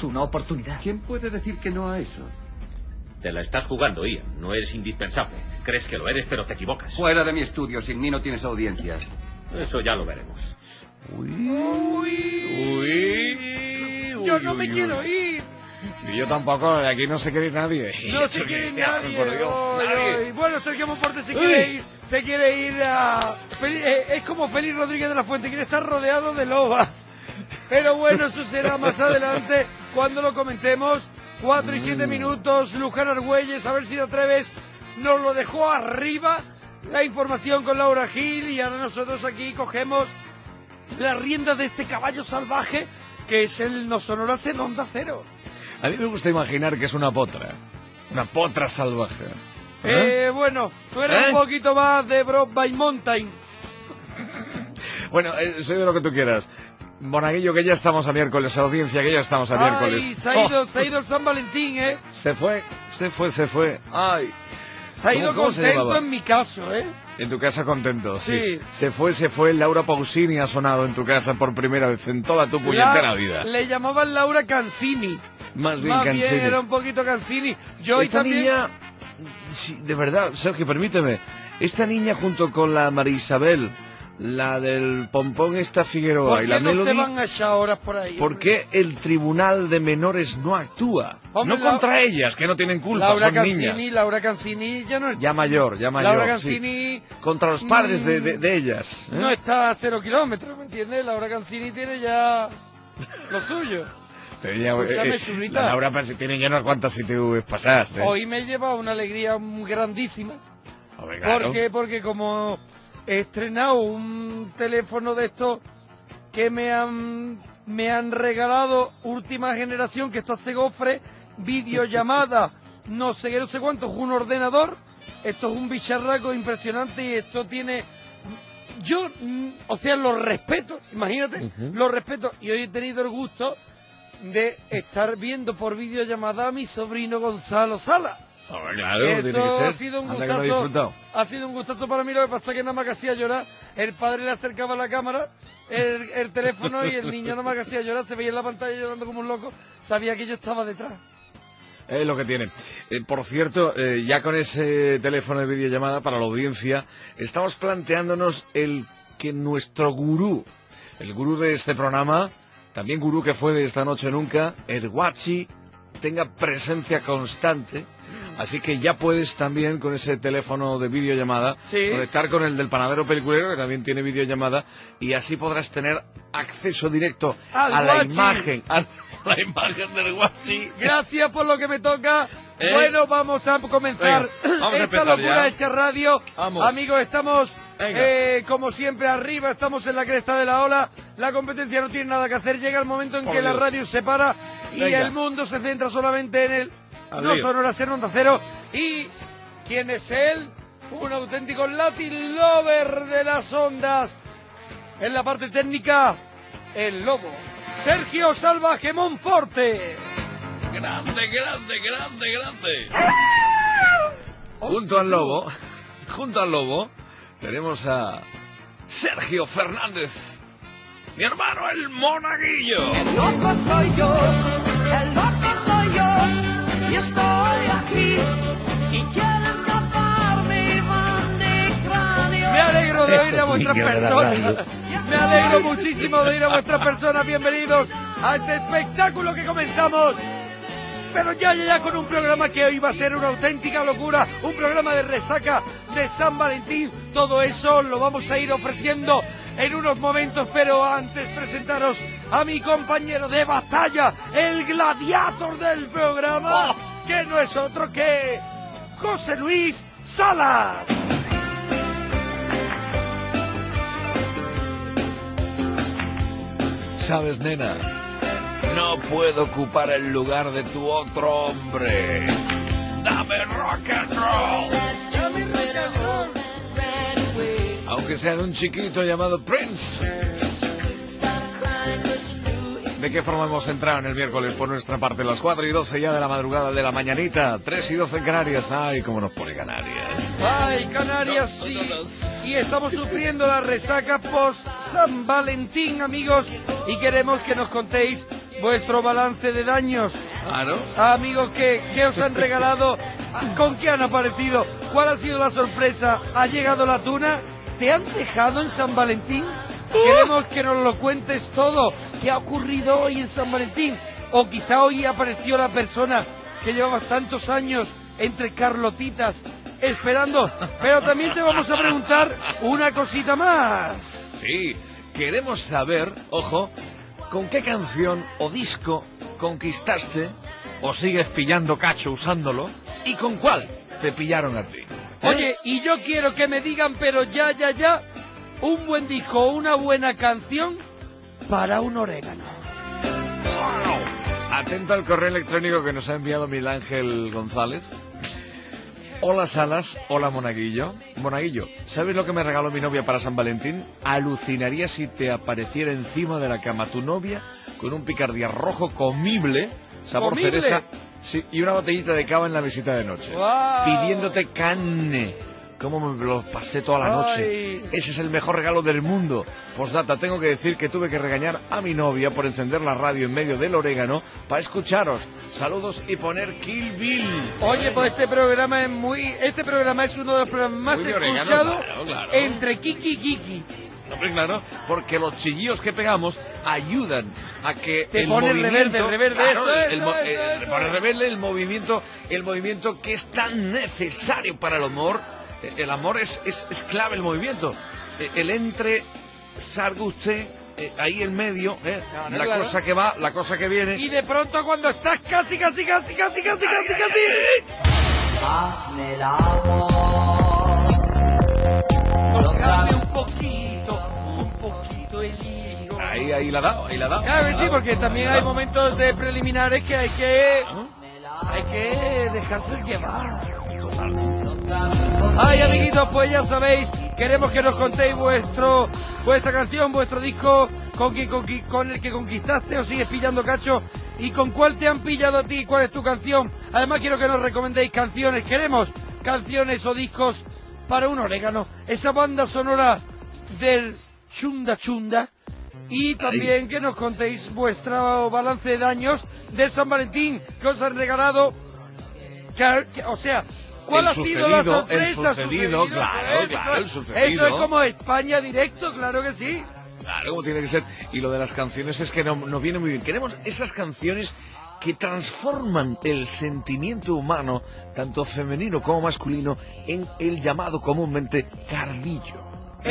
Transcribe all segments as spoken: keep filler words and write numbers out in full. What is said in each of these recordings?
Tenemos una oportunidad. ¿Quién puede decir que no a eso? Te la estás jugando, Ian. No eres indispensable. Crees que lo eres, pero te equivocas. Fuera de mi estudio. Sin mí no tienes audiencia. Eso ya lo veremos. Uy, uy, uy Yo no uy, me uy. quiero ir. Y yo tampoco, de aquí no se quiere ir nadie. No se quiere ir nadie. Por Dios, Ay, nadie. ay. Bueno, Sergio Monforte se quiere ir. Se quiere ir a... Fel- eh, Es como Félix Rodríguez de la Fuente. Quiere estar rodeado de lobas. Pero bueno, eso será más adelante cuando lo comentemos. Cuatro y siete minutos. Luján Argüelles, a ver si te atreves. Nos lo dejó arriba. La información con Laura Gil. Y ahora nosotros aquí cogemos las riendas de este caballo salvaje que es el No Sonoras en Onda Cero. A mí me gusta imaginar que es una potra. Una potra salvaje. ¿Eh? Eh, bueno, tú eres ¿Eh? un poquito más de Broadway Mountain. Bueno, eh, soy de lo que tú quieras. Monaguillo, que ya estamos a miércoles, audiencia, que ya estamos a miércoles. Ay, se ha ido, Oh, se ha ido el San Valentín, ¿eh? se fue, se fue, se fue. Ay. Se ha ido ¿Cómo- cómo se contento llamaba? en mi caso, ¿eh? En tu casa contento, sí. Sí. Se fue, se fue. Laura Pausini ha sonado en tu casa por primera vez en toda tu puñetera La- vida. Le llamaban Laura Cansini. Más bien Más Cansini. bien era un poquito Cansini. Yo y Esta también... niña, sí, de verdad, Sergio, permíteme. Esta niña junto con la María Isabel, la del Pompón esta Figueroa ¿Por y qué la no te Melody, van a echar horas por ahí? ¿por hombre? qué el Tribunal de Menores no actúa? Hombre, no la- contra ellas, que no tienen culpa, Laura son Cansini, niñas. Laura Cansini ya no es... Ya mayor, ya mayor. Laura sí. Cansini Contra los padres de, de- Mm, de ellas. ¿eh? no está a cero kilómetros, ¿me entiendes? Laura Cansini tiene ya lo suyo. Tenía, Escúchame, eh, churrita. la Laura pues, tiene ya unas cuantas I T Vs pasadas. ¿eh? Hoy me lleva una alegría muy grandísima. Hombre, claro. ¿Por qué? Porque como he estrenado un teléfono de estos que me han me han regalado última generación, que esto hace gofre, videollamada, no sé qué, no sé cuánto, es un ordenador, esto es un bicharraco impresionante y esto tiene... Yo, mm, o sea, lo respeto, imagínate, Ujú. lo respeto, y hoy he tenido el gusto de estar viendo por videollamada a mi sobrino Gonzalo Sala. Hombre, claro, tiene que Eso ser. ha sido un Anda que lo he gustazo. disfrutado. Ha sido un gustazo para mí, lo que pasa es que nada más que hacía llorar. El padre le acercaba la cámara, el, el teléfono, y el niño nada más que hacía llorar, se veía en la pantalla llorando como un loco, sabía que yo estaba detrás. Es lo que tiene. Eh, por cierto, eh, ya con ese teléfono de videollamada para la audiencia, estamos planteándonos el que nuestro gurú, el gurú de este programa, también gurú que fue de Esta Noche Nunca, el Guachi, tenga presencia constante. Así que ya puedes también con ese teléfono de videollamada Sí. conectar con el del panadero peliculero, que también tiene videollamada, y así podrás tener acceso directo Al a la Guachi. imagen, a la imagen del Guachi. Gracias por lo que me toca. ¿Eh? Bueno, vamos a comenzar Venga, vamos a esta empezar locura ya. hecha radio. Vamos. Amigos, estamos Venga. eh, como siempre arriba, estamos en la cresta de la ola. La competencia no tiene nada que hacer. Llega el momento en Por que la Dios. radio se para y Venga. el mundo se centra solamente en el Al No lío. Sonoras en Onda Cero. ¿Y quién es él? Un auténtico Latin lover de las ondas. En la parte técnica, el lobo. Sergio Salvaje Monforte. Grande, grande, grande, grande. Junto al lobo, junto al lobo, tenemos a Sergio Fernández, mi hermano el Monaguillo. El loco soy yo, el loco soy yo, y estoy aquí. Si quieren taparme y van de cráneo. Me alegro de oír a vuestras Niño de la personas. radio. Me alegro muchísimo de oír a vuestras personas. Bienvenidos a este espectáculo que comenzamos. Pero ya, ya, ya con un programa que hoy va a ser una auténtica locura. Un programa de resaca de San Valentín. Todo eso lo vamos a ir ofreciendo en unos momentos. Pero antes presentaros a mi compañero de batalla, el gladiator del programa, que no es otro que José Luis Salas. Sabes, nena, no puedo ocupar el lugar de tu otro hombre. Dame rock and roll. Aunque sea de un chiquito llamado Prince. ¿De qué forma hemos entrado en el miércoles por nuestra parte? Las cuatro y doce ya de la madrugada de la mañanita. tres y doce en Canarias. Ay, cómo nos pone Canarias. Ay, Canarias, sí. Y estamos sufriendo la resaca post San Valentín, amigos. Y queremos que nos contéis vuestro balance de daños. Claro. Amigos, ¿qué, ¿qué os han regalado? ¿Con qué han aparecido? ¿Cuál ha sido la sorpresa? ¿Ha llegado la tuna? ¿Te han dejado en San Valentín? Queremos que nos lo cuentes todo. ¿Qué ha ocurrido hoy en San Valentín? O quizá hoy apareció la persona que llevaba tantos años entre Carlotitas esperando. Pero también te vamos a preguntar una cosita más. Sí, queremos saber, ojo, ¿con qué canción o disco conquistaste o sigues pillando cacho usándolo? ¿Y con cuál te pillaron a ti? ¿Eh? Oye, y yo quiero que me digan, pero ya, ya, ya, un buen disco o una buena canción para un orégano. Wow. Atento al correo electrónico que nos ha enviado Miguel Ángel González. Hola Salas, hola Monaguillo. Monaguillo, ¿sabes lo que me regaló mi novia para San Valentín? Alucinaría si te apareciera encima de la cama tu novia con un picardía rojo comible, sabor ¿Comible? cereza, sí, y una botellita de cava en la visita de noche. ¡Guau! Pidiéndote carne. ¿Cómo me lo pasé toda la noche? Ay. Ese es el mejor regalo del mundo. Postdata, tengo que decir que tuve que regañar a mi novia por encender la radio en medio del orégano para escucharos. Saludos y poner Kill Bill. Oye, pues este programa es muy... Este programa es uno de los programas más Muy de orégano, escuchados claro, claro. entre Kiki y Kiki. Hombre, claro, porque los chillidos que pegamos ayudan a que Te el pone movimiento... reverde, reverde, claro, eso, el, eso, mo- eso, eh, eso. pone rebelde el movimiento, el movimiento que es tan necesario para el amor. Eh, El amor es, es, es clave el movimiento. Eh, El entre, salga usted, eh, ahí en medio, eh, Claro, la claro. cosa que va, la cosa que viene. Y de pronto cuando estás casi, casi, casi, casi, casi, casi, casi... Hazme el amor. Tocame un poquito, un poquito el hilo. Ahí, ahí la ha dado, ahí la ha dado. Claro que sí, porque también hay momentos de preliminares que hay que... Hay que dejarse llevar. Ay, amiguitos, pues ya sabéis, queremos que nos contéis vuestro, vuestra canción, vuestro disco, con, que, con, que- con el que conquistaste o sigues pillando cacho, y con cuál te han pillado a ti, cuál es tu canción. Además quiero que nos recomendéis canciones, queremos canciones o discos para un orégano, esa banda sonora del Chunda Chunda, y también que nos contéis vuestro balance de daños de San Valentín, que os han regalado, que- que- o sea, ¿cuál El ha sido la sucedido, sorpresa? el sucedido, claro, Eso, claro, el sucedido. Eso es como España directo, claro que sí. Claro, como tiene que ser. Y lo de las canciones es que no, no viene muy bien. Queremos esas canciones que transforman el sentimiento humano, tanto femenino como masculino, en el llamado comúnmente cardillo.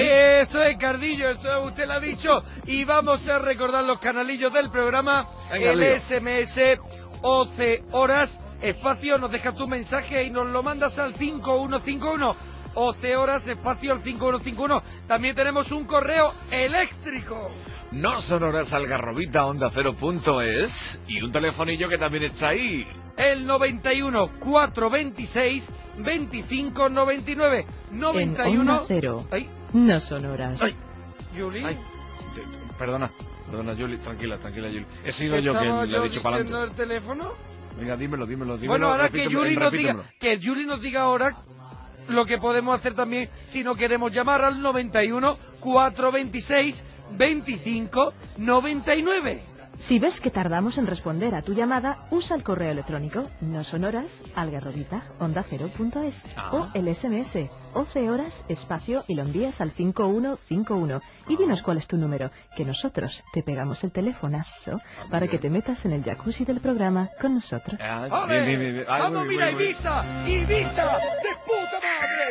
Eso es, Cardillo, eso usted lo ha dicho. Y vamos a recordar los canalillos del programa. Venga, el lío. S M S once horas, espacio, nos dejas tu mensaje y nos lo mandas al cinco uno cinco uno. once horas, espacio al cinco uno cinco uno. También tenemos un correo eléctrico. No sonoras algarrobita onda cero punto es y un telefonillo que también está ahí. El noventa y uno, cuatrocientos veintiséis, veinticinco noventa y nueve. noventa y En uno. Onda Cero. Ay, No son horas. Ay, Yuli. ay, te- te- perdona, perdona, Juli, tranquila, tranquila, Juli. He sido yo ¿Estaba quien le ha yo dicho para diciendo adelante. el teléfono? Venga, dímelo, dímelo, dímelo. Bueno, ahora que repítemelo, Yuli nos diga, repítemelo. que Yuli nos diga ahora lo que podemos hacer también si no queremos llamar al noventa y uno, cuatrocientos veintiséis, veinticinco noventa y nueve. Si ves que tardamos en responder a tu llamada, usa el correo electrónico no son horas algarrobita onda cero punto es Ah. o el S M S once horas espacio y lo envías al cinco uno cinco uno y dinos cuál es tu número, que nosotros te pegamos el telefonazo para que te metas en el jacuzzi del programa con nosotros. Ah, ¡Ole! bien, bien, bien, bien. Ay, ¡Vamos, muy mira, bien, muy bien. Ibiza! ¡Ibiza! ¡De puta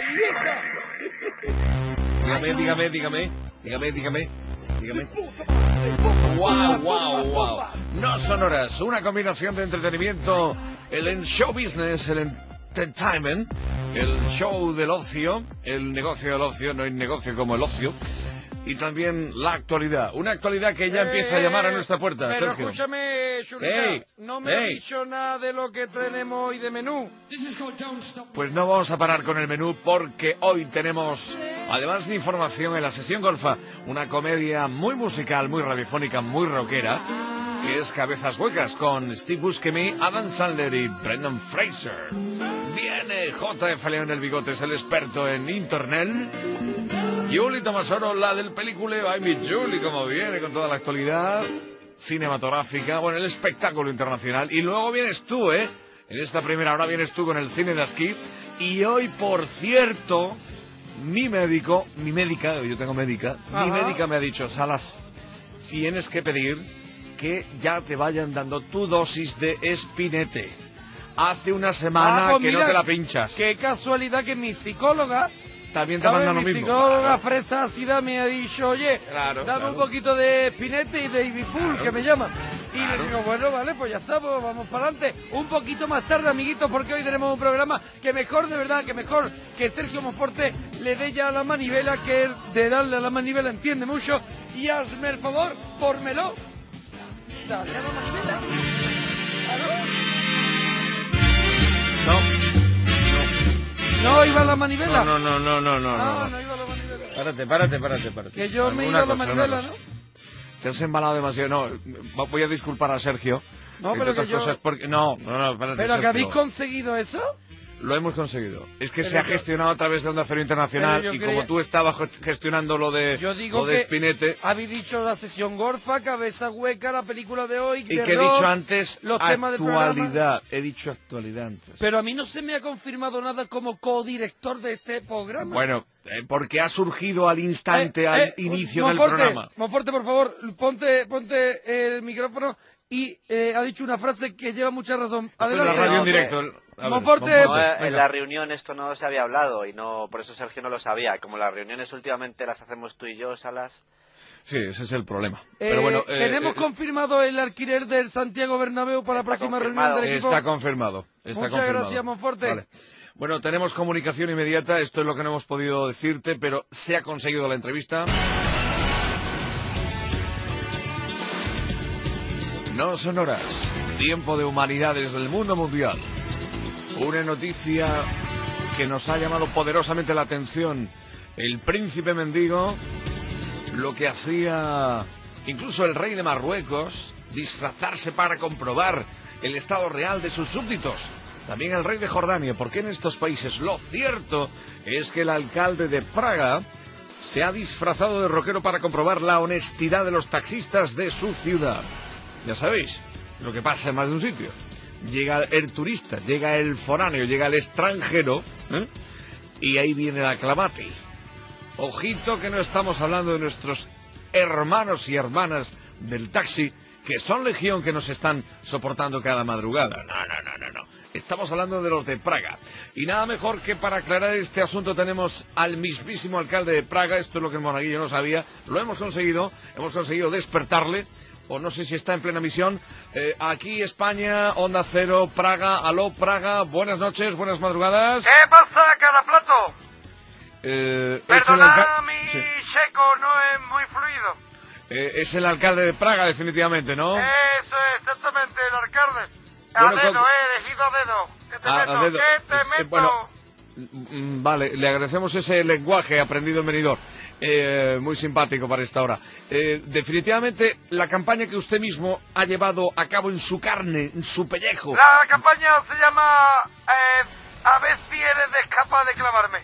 madre! ¡Ibiza! Dígame, dígame, dígame, dígame, dígame, dígame. ¡Puta madre! ¡Puta Wow, madre! wow, ¡Puta wow. madre! No son horas, una combinación de entretenimiento, el en show business, el entertainment, el show del ocio, el negocio del ocio, no hay negocio como el ocio, y también la actualidad, una actualidad que ya empieza a llamar a nuestra puerta, Pero Sergio. escúchame, Chulita, Ey, no me has ey. dicho nada de lo que tenemos hoy de menú. Pues no vamos a parar con el menú porque hoy tenemos, además de información en la sesión golfa, una comedia muy musical, muy radiofónica, muy rockera, que es Cabezas Huecas con Steve Buscemi, Adam Sandler y Brendan Fraser. Viene J F León el Bigotes, el experto en internet. Julie Tomasoro, la del peliculeo. Ay, mi Julie, como viene con toda la actualidad. cinematográfica, bueno, el espectáculo internacional. Y luego vienes tú, ¿eh? En esta primera hora vienes tú con el cine de aquí. Y hoy, por cierto, mi médico, mi médica, yo tengo médica, Ajá. mi médica me ha dicho, Salas, tienes que pedir que ya te vayan dando tu dosis de espinete. Hace una semana Ah, pues que mira, no te la pinchas. Qué casualidad que mi psicóloga, También te ¿sabes? mandan lo Mi mismo. psicóloga Claro. fresa ácida me ha dicho, oye, Claro, dame claro. un poquito de espinete y de Ibipul, Claro. que me llaman. Y Claro. le digo, bueno, vale, pues ya está, pues vamos para adelante. Un poquito más tarde, amiguitos, porque hoy tenemos un programa que mejor, de verdad, que mejor que Sergio Monforte le dé ya a la manivela, que él de darle a la manivela entiende mucho. Y hazme el favor, pórmelo. Dale a la manivela. Claro. No. No iba a la manivela. No, no, no, no, no, no, Ah, no. no iba a la manivela. Párate, párate, párate, párate. Que yo me Alguna iba a la cosa, manivela, una ¿no? cosa. Te has embalado demasiado. No, voy a disculpar a Sergio. No, entre pero que otras yo... cosas porque... No, no, no, espérate, ¿Pero que Sergio. habéis conseguido eso? Lo hemos conseguido. Es que Pero se ha yo- gestionado a través de Onda Cero Internacional Pero y yo como creía- tú estabas gestionando lo de, Yo digo lo de que Espinete... habéis dicho la sesión Gorfa, Cabeza Hueca, la película de hoy, Y de que he rock, dicho antes, los temas del programa. actualidad. He dicho actualidad antes. Pero a mí no se me ha confirmado nada como codirector de este programa. Bueno, eh, porque ha surgido al instante, Eh, al eh, inicio Monforte, del programa. Monforte, por favor, ponte, ponte el micrófono y eh, ha dicho una frase que lleva mucha razón. Esto es la Adelante. radio en no, que- directo. el- a ver, Monforte. No, Monforte, eh, en venga. la reunión esto no se había hablado y no, por eso Sergio no lo sabía. Como las reuniones últimamente las hacemos tú y yo, Salas. Sí, ese es el problema. Eh, Pero bueno, eh, tenemos eh, confirmado el alquiler del Santiago Bernabéu para la Está próxima confirmado. reunión del equipo. está confirmado. Está Muchas confirmado. gracias, Monforte. Vale. Bueno, tenemos comunicación inmediata. Esto es lo que no hemos podido decirte, pero se ha conseguido la entrevista. No son horas. Tiempo de humanidades del mundo mundial. Una noticia que nos ha llamado poderosamente la atención. El príncipe mendigo, lo que hacía incluso el rey de Marruecos, disfrazarse para comprobar el estado real de sus súbditos. También el rey de Jordania, porque en estos países lo cierto es que el alcalde de Praga se ha disfrazado de rockero para comprobar la honestidad de los taxistas de su ciudad. Ya sabéis lo que pasa en más de un sitio. Llega el turista, llega el foráneo, llega el extranjero, ¿eh? Y ahí viene la clamati. Ojito que no estamos hablando de nuestros hermanos y hermanas del taxi, que son legión, que nos están soportando cada madrugada. No, no, no, no, no. Estamos hablando de los de Praga. Y nada mejor que para aclarar este asunto tenemos al mismísimo alcalde de Praga. Esto es lo que el monaguillo no sabía. Lo hemos conseguido. Hemos conseguido despertarle. O no sé si está en plena misión. Eh, aquí España, Onda Cero, Praga. Aló, Praga. Buenas noches, buenas madrugadas. ¿Qué pasa, Caraplato? Eh, es el Perdona, alca- mi sí. checo no es muy fluido. Eh, es el alcalde de Praga, definitivamente, ¿no? Eso es exactamente el alcalde. A Bueno, dedo, con- eh, elegido a dedo. ¿Qué te A- a meto? dedo. ¿Qué te Eh, meto? bueno, Mm, Vale, le agradecemos ese lenguaje aprendido en Benidorm. Eh, muy simpático para esta hora. Eh, definitivamente, la campaña que usted mismo ha llevado a cabo en su carne, en su pellejo. La campaña se llama eh, A ver si eres capaz de clavarme.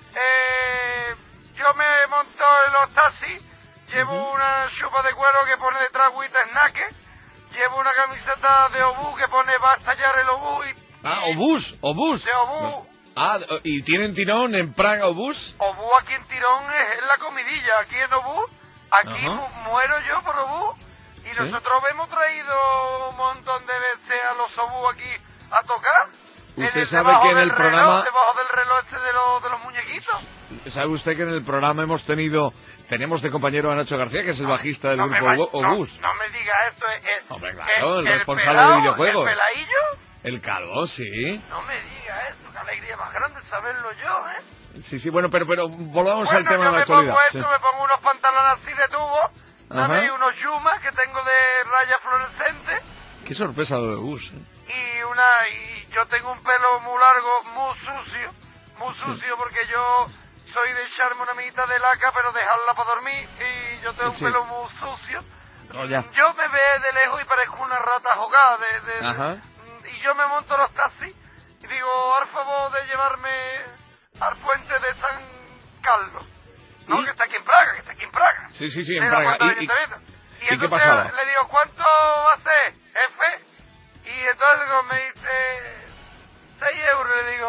Eh, yo me monto en los taxis, llevo una chupa de cuero que pone detrás Wita Snack, llevo una camiseta de obús que pone va a estallar el obús y... Ah, obús, obús. De obús. Ah, ¿y tienen tirón en Praga obús? Obús aquí en Tirón es en la comidilla, aquí en obús, aquí Ajá. mu- muero yo por obús. Y ¿Sí? nosotros hemos traído un montón de veces a los obús aquí a tocar. Usted el- sabe debajo que en del el reloj, programa- Debajo del reloj este de, los de los muñequitos. ¿Sabe usted que en el programa hemos tenido, tenemos de compañero a Nacho García, que es el bajista del No me grupo va- Obo- no, Obús? no me diga esto, es, es- Hombre, claro, el es- responsable pelao, de videojuegos. ¿El peladillo? El calvo, sí. No me diga esto, qué alegría más grande saberlo yo, ¿eh? Sí, sí, bueno, pero, pero volvamos Bueno, al tema yo de la me actualidad. pongo Sí. esto, me pongo unos pantalones así de tubo, Ajá. ¿sabes? Y unos yumas que tengo de rayas fluorescentes Qué sorpresa lo de Obús, ¿eh? y una y yo tengo un pelo muy largo, muy sucio, muy sucio porque yo soy de echarme una mitad de laca pero dejarla para dormir y yo tengo Sí. un pelo muy sucio. No, ya. Yo me veo de lejos y parezco una rata jugada de, de- Ajá. y yo me monto los taxis y digo, al favor de llevarme al puente de San Carlos. No, ¿Y? que está aquí en Praga, que está aquí en Praga. Sí, sí, sí, Sí, en la Praga. puerta del Y- y- ayuntamiento. Y, ¿Y qué entonces pasaba? le digo, ¿cuánto hace, jefe? Y entonces como me dice, seis euros, le digo,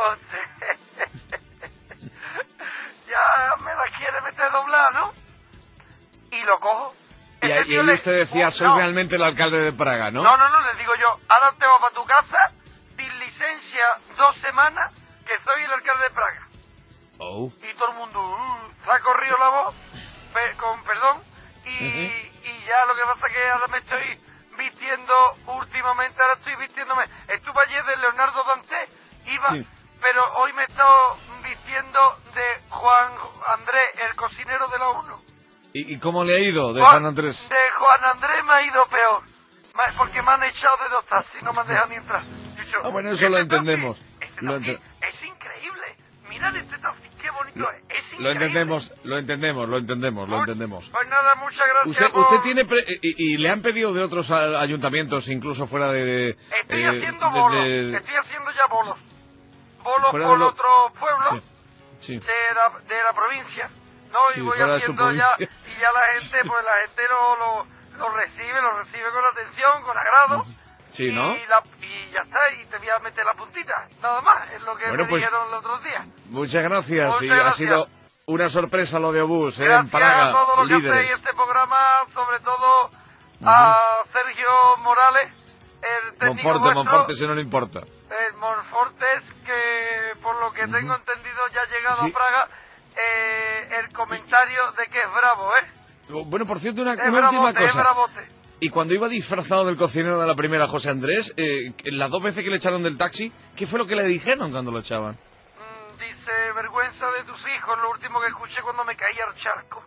ya me la quiere meter doblada, ¿no? Y lo cojo. Y Ese ahí, y tío ahí le- usted decía, Oh, soy no. realmente el alcalde de Praga, ¿no? No, no, no, le digo yo, ahora te vas para tu casa, sin licencia, dos semanas, que soy el alcalde de Praga. Oh. Y todo el mundo, uh, se ha corrido la voz, pe- con perdón, y, y ya lo que pasa que ahora me estoy vistiendo últimamente, ahora estoy vistiéndome, estuve ayer de Leonardo Dante, iba, Sí. pero hoy me he estado vistiendo de Juan Andrés, el cocinero de la uno. ¿Y, y cómo le ha ido de Juan- Juan Andrés? De Juan Andrés me ha ido peor, ma- porque me han echado de dos taxis, no me han dejado ni entrar. Yo he dicho, Ah, bueno, eso lo "Este taxi, entendemos. este Lo taxi ente- es increíble, mirad este taxi, qué bonito Lo, es, es increíble". lo entendemos, lo entendemos, lo entendemos, lo Mu- entendemos. Pues nada, muchas gracias Usted, por... usted tiene pre- y, y le han pedido de otros a- ayuntamientos, incluso fuera de, Estoy eh, haciendo de- bolos, de- estoy haciendo ya bolos. Bolos Fuera por de lo- otros pueblos Sí, sí. de, la, de la provincia, ¿no? Sí, y voy fuera de su haciendo ya, provincia. y ya la gente, pues la gente lo, lo, lo recibe, lo recibe con atención, con agrado. Sí, ¿no? Y, la- y ya está, y te voy a meter la puntita, nada más, es lo que Bueno, me pues, dijeron los otros días. Muchas gracias. Muchas y gracias. ha sido una sorpresa lo de Obús, ¿eh? en Gracias Praga, a todo lo que líderes. hacéis este programa, sobre todo a Sergio Morales, el técnico Monforte, vuestro, Monforte, si no le importa. el Monfortes, que por lo que tengo entendido ya ha llegado Sí. a Praga, eh, el comentario de que es bravo, ¿eh? Bueno, por cierto, una, Es una última bravote, es cosa. bravote. Y cuando iba disfrazado del cocinero de la primera, José Andrés, eh, las dos veces que le echaron del taxi, ¿qué fue lo que le dijeron cuando lo echaban? Mm, dice, vergüenza de tus hijos, lo último que escuché cuando me caí al charco.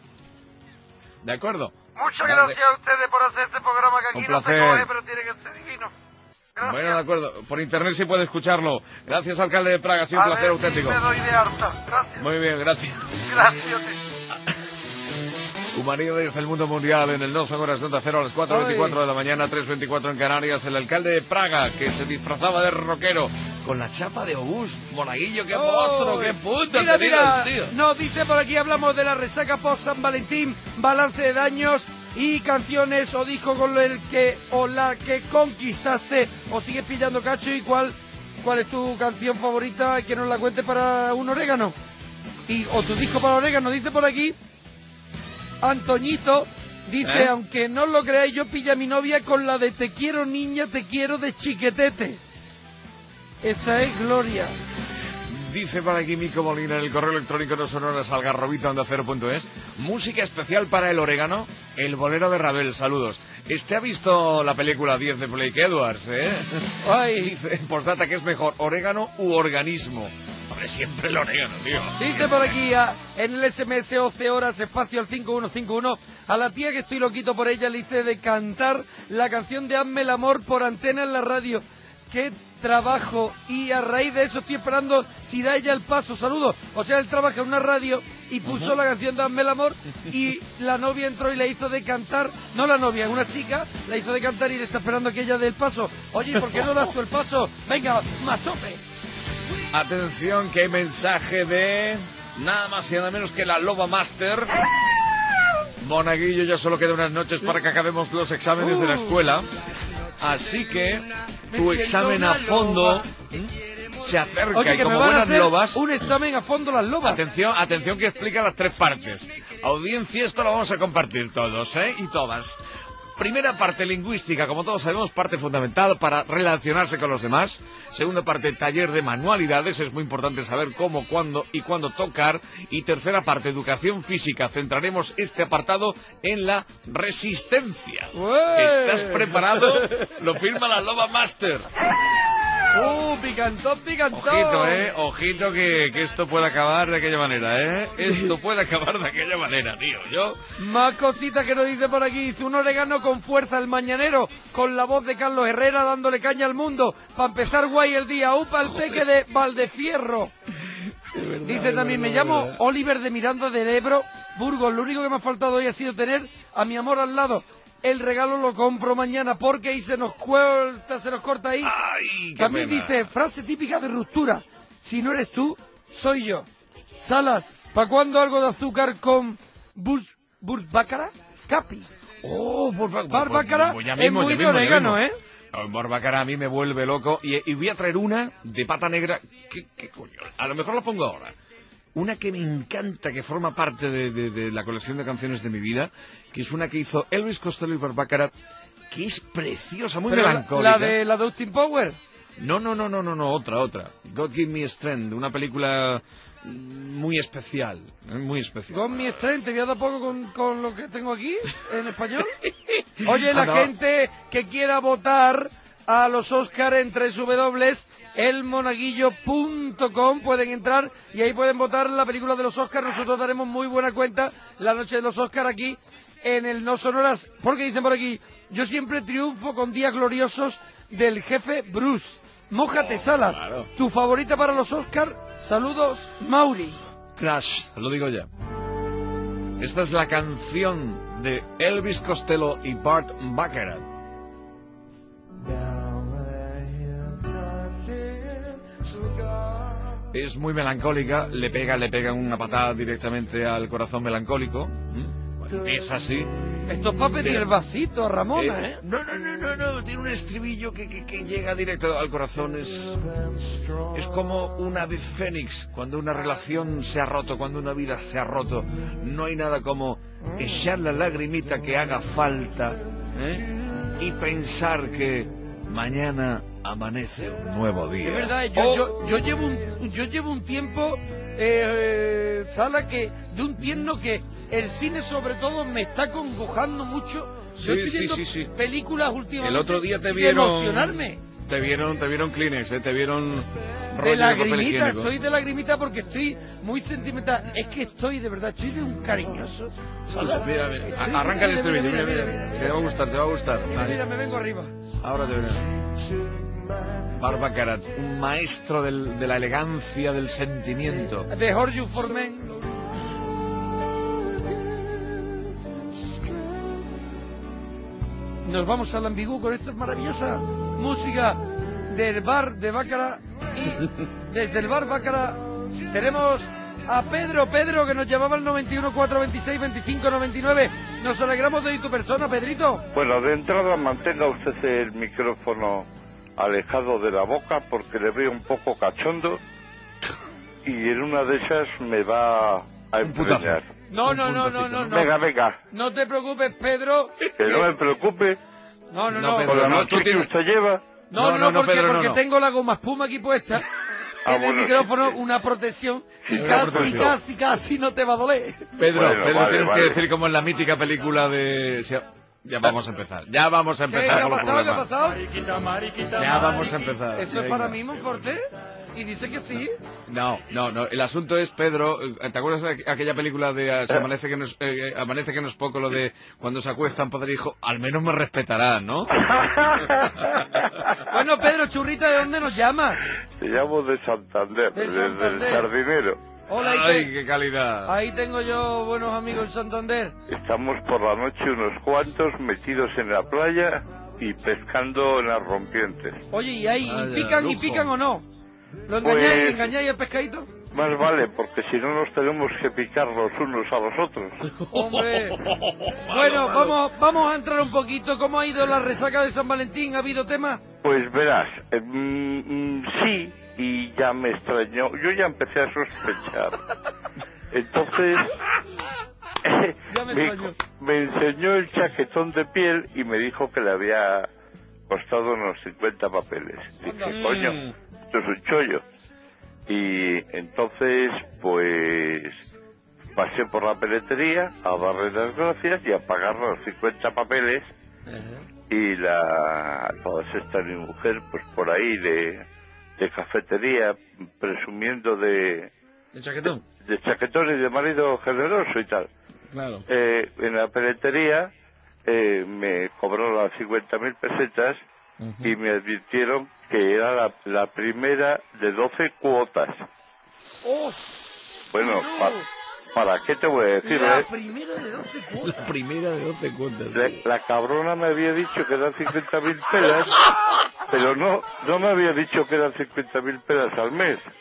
¿De acuerdo? Muchas Vale. gracias a ustedes por hacer este programa que aquí Un no se placer. coge, pero tiene que ser divino. Gracias. Bueno, de acuerdo. Por internet sí puede escucharlo. Gracias, alcalde de Praga. Ha sido un A placer ver si auténtico. me doy de harta. Gracias. Muy bien, gracias. Gracias. Humanidades del mundo mundial en el No Son Horas de Onda Cero a las cuatro veinticuatro de la mañana, tres veinticuatro en Canarias. El alcalde de Praga, que se disfrazaba de rockero con la chapa de obús. Monaguillo, qué monstruo, qué punta Mira, ha tenido mira, el tío. nos dice por aquí, hablamos de la resaca post San Valentín, balance de daños y canciones o disco con el que o la que conquistaste o sigues pillando cacho. Y cuál, cuál es tu canción favorita, que nos la cuente para un orégano. Y, o tu disco para orégano, dice por aquí Antoñito, dice, ¿Eh? aunque no lo creáis, yo pillé a mi novia con la de Te quiero niña, te quiero de Chiquetete. Esta es Gloria. Dice para aquí Mico Molina en el correo electrónico no sonoras algarrobita onda cero punto es. Música especial para el orégano, el bolero de Ravel. Saludos. Este ha visto la película diez de Blake Edwards, ¿eh? Ay. Dice, postdata, que es mejor, orégano u organismo. Hombre, siempre el orégano, tío. Dice por aquí a- en el S M S once horas espacio al cinco uno cinco uno, a la tía que estoy loquito por ella le hice de cantar la canción de Hazme el amor por antena en la radio. Qué trabajo, y a raíz de eso estoy esperando si da ella el paso. Saludos. O sea, él trabaja en una radio y puso la canción de Hazme el amor y la novia entró y le hizo de cantar, no la novia, una chica, la hizo de cantar y le está esperando que ella dé el paso. Oye, ¿por qué no das tú el paso? Venga, mazote. Atención, que hay mensaje de nada más y nada menos que la Loba Master. Monaguillo, ya solo quedan unas noches para que acabemos los exámenes de la escuela. Así que tu examen a fondo se acerca. Oye, y que me como van a buenas hacer lobas, un examen a fondo las lobas. atención, atención que explica las tres partes. Audiencia, esto lo vamos a compartir todos, ¿eh? Y todas. Primera parte, lingüística, como todos sabemos, parte fundamental para relacionarse con los demás. Segunda parte, taller de manualidades, es muy importante saber cómo, cuándo y cuándo tocar. Y tercera parte, educación física. Centraremos este apartado en la resistencia. ¡Ué! ¿Estás preparado? Lo firma la Loba Master. ¡Uh, picantón, picantón! Ojito, eh, ojito que, que esto puede acabar de aquella manera, eh. Esto puede acabar de aquella manera, tío. Yo... Más cositas que nos dice por aquí. Dice, un orégano con fuerza, el mañanero, con la voz de Carlos Herrera dándole caña al mundo. Para empezar guay el día. ¡Upa, el peque de Valdefierro! Verdad, Dice también, me verdad, llamo verdad. Oliver de Miranda del Ebro, Burgos. Lo único que me ha faltado hoy ha sido tener a mi amor al lado. El regalo lo compro mañana porque ahí se nos corta, se nos corta ahí. Ay, qué También pena. dice, frase típica de ruptura. Si no eres tú, soy yo. Salas, ¿para cuándo algo de azúcar con bus, bus bácara? Capi. Oh, por favor. Barbácara Pues ya es mismo, muy ya de mismo, ya orégano, mismo. ¿eh? No, Barbácara a mí me vuelve loco. Y, y voy a traer una de pata negra. ¿Qué, qué coño? A lo mejor la pongo ahora. Una que me encanta, que forma parte de, de, de la colección de canciones de mi vida, que es una que hizo Elvis Costello y Barbácara, que es preciosa, muy Pero la, melancólica. la de la de Austin Power. No, no, no, no, no, no, otra, otra. God Give Me Strength, una película muy especial, ¿eh? Muy especial. Con mi strength, te voy a dar poco con, con lo que tengo aquí, en español. Oye, la Anda, gente que quiera votar a los Oscars en doble u doble u doble u punto el monaguillo punto com pueden entrar y ahí pueden votar la película de los Oscars. Nosotros daremos muy buena cuenta la noche de los Oscars aquí en el No Sonoras, porque dicen por aquí, yo siempre triunfo con días gloriosos del jefe Bruce. Mójate, Salas. claro. Tu favorita para los Oscars. Saludos, Mauri. Crash, lo digo ya. Esta es la canción de Elvis Costello y Bart Bacharach. Es muy melancólica, le pega, le pega una patada directamente al corazón melancólico. ¿Mm? Empieza así. Esto es para pedir el vasito a Ramona, ¿eh? No, no, no, no, no, tiene un estribillo que, que, que llega directo al corazón. Es, es como un ave fénix, cuando una relación se ha roto, cuando una vida se ha roto. No hay nada como echar la lagrimita que haga falta, ¿eh? Y pensar que mañana amanece un nuevo día. Es verdad, yo, Oh. yo, yo llevo un, yo llevo un tiempo, eh, eh, Sala, que de un tierno que el cine sobre todo me está congojando mucho. Yo Sí, estoy sí, viendo sí, sí. películas últimamente El otro día te de vieron... emocionarme. Te vieron, te vieron Kleenex, ¿eh? Te vieron De rollo de papel lagrimita, higiénico. estoy de lagrimita porque estoy muy sentimental. Es que estoy, de verdad, estoy de un cariñoso. Escucha, mira, mira. Estoy- Arranca el mira, mira, estribillo, mira, mira, mira, mira. Te va a gustar, te va a gustar. Mira, Ahí. mira, me vengo arriba. Ahora te veré. Barbácara, un maestro del- de la elegancia, del sentimiento. De Jorge You for Men. Nos vamos al ambiguo con esta maravillosa música del bar de Bácara. Y desde el bar Bácara tenemos a Pedro, Pedro, que nos llamaba al noventa y uno, cuatro veintiséis, veinticinco noventa y nueve. Nos alegramos de ir tu persona, Pedrito. Bueno, de entrada mantenga usted el micrófono alejado de la boca porque le veo un poco cachondo y en una de esas me va a Un putazo. empreñar. No, Un no, no, no, puntacito, no, ¿no? no. Venga, venga, No te preocupes, Pedro. que no me preocupe No, no, No, no. Pedro, con la no, noche tú que tienes- usted lleva. No, No, no, no, no, porque, Pedro, no, porque no. tengo la goma espuma aquí puesta Ah, en el bueno, micrófono, sí, sí. una protección, y Una casi, protección. casi, casi no te va a doler. Pedro, Bueno, Pedro, vale, tienes vale. que decir como en la mítica película de... si- Ya vamos a empezar, ya vamos a ¿Qué, empezar qué ha con los pasado? ¿Qué ha problemas. pasado? Ya vamos a empezar. ¿Eso es Venga. para mí, Monforte? Y dice que sí. No, no, no. El asunto es, Pedro, eh, ¿te acuerdas de aquella película de eh, Se amanece que no es, eh, eh, amanece que no es poco, lo de cuando se acuestan padre e hijo? Al menos me respetarán, ¿no? Bueno, Pedro, churrita, ¿de dónde nos llamas? Te llamo de Santander, De desde Santander. el Sardinero. Hola, ahí, Ay, te- qué calidad. ahí tengo yo buenos amigos en Santander. Estamos por la noche unos cuantos metidos en la playa y pescando en las rompientes. Oye, ¿y ahí y Vaya, pican y lujo. pican o no? ¿Lo engañáis? Pues- ¿Engañáis al pescadito? Más vale, porque si no nos tenemos que picar los unos a los otros. Hombre. Bueno, vamos, vamos a entrar un poquito. ¿Cómo ha ido la resaca de San Valentín? ¿Ha habido tema? Pues verás, eh, mm, mm, sí, y ya me extrañó. Yo ya empecé a sospechar. Entonces, Ya me me, extrañó. me enseñó el chaquetón de piel y me dijo que le había costado unos cincuenta papeles. Dije, Anda. coño, esto es un chollo. Y entonces, pues, pasé por la peletería a darle las gracias y a pagar los cincuenta papeles. Y la todas esta mi mujer, pues por ahí de, de cafetería, presumiendo de, ¿El chaquetón? de chaquetón y de marido generoso y tal. Claro. Eh, en la peletería eh, me cobraron las cincuenta mil pesetas y me advirtieron que era la, la primera de doce cuotas. ¡Oh! Bueno, no! pa- ¿para qué te voy a decir? La eh? primera de doce cuotas. La primera de doce cuotas. La, la cabrona me había dicho que eran cincuenta mil pelas, pero no, no me había dicho que eran cincuenta mil pelas al mes.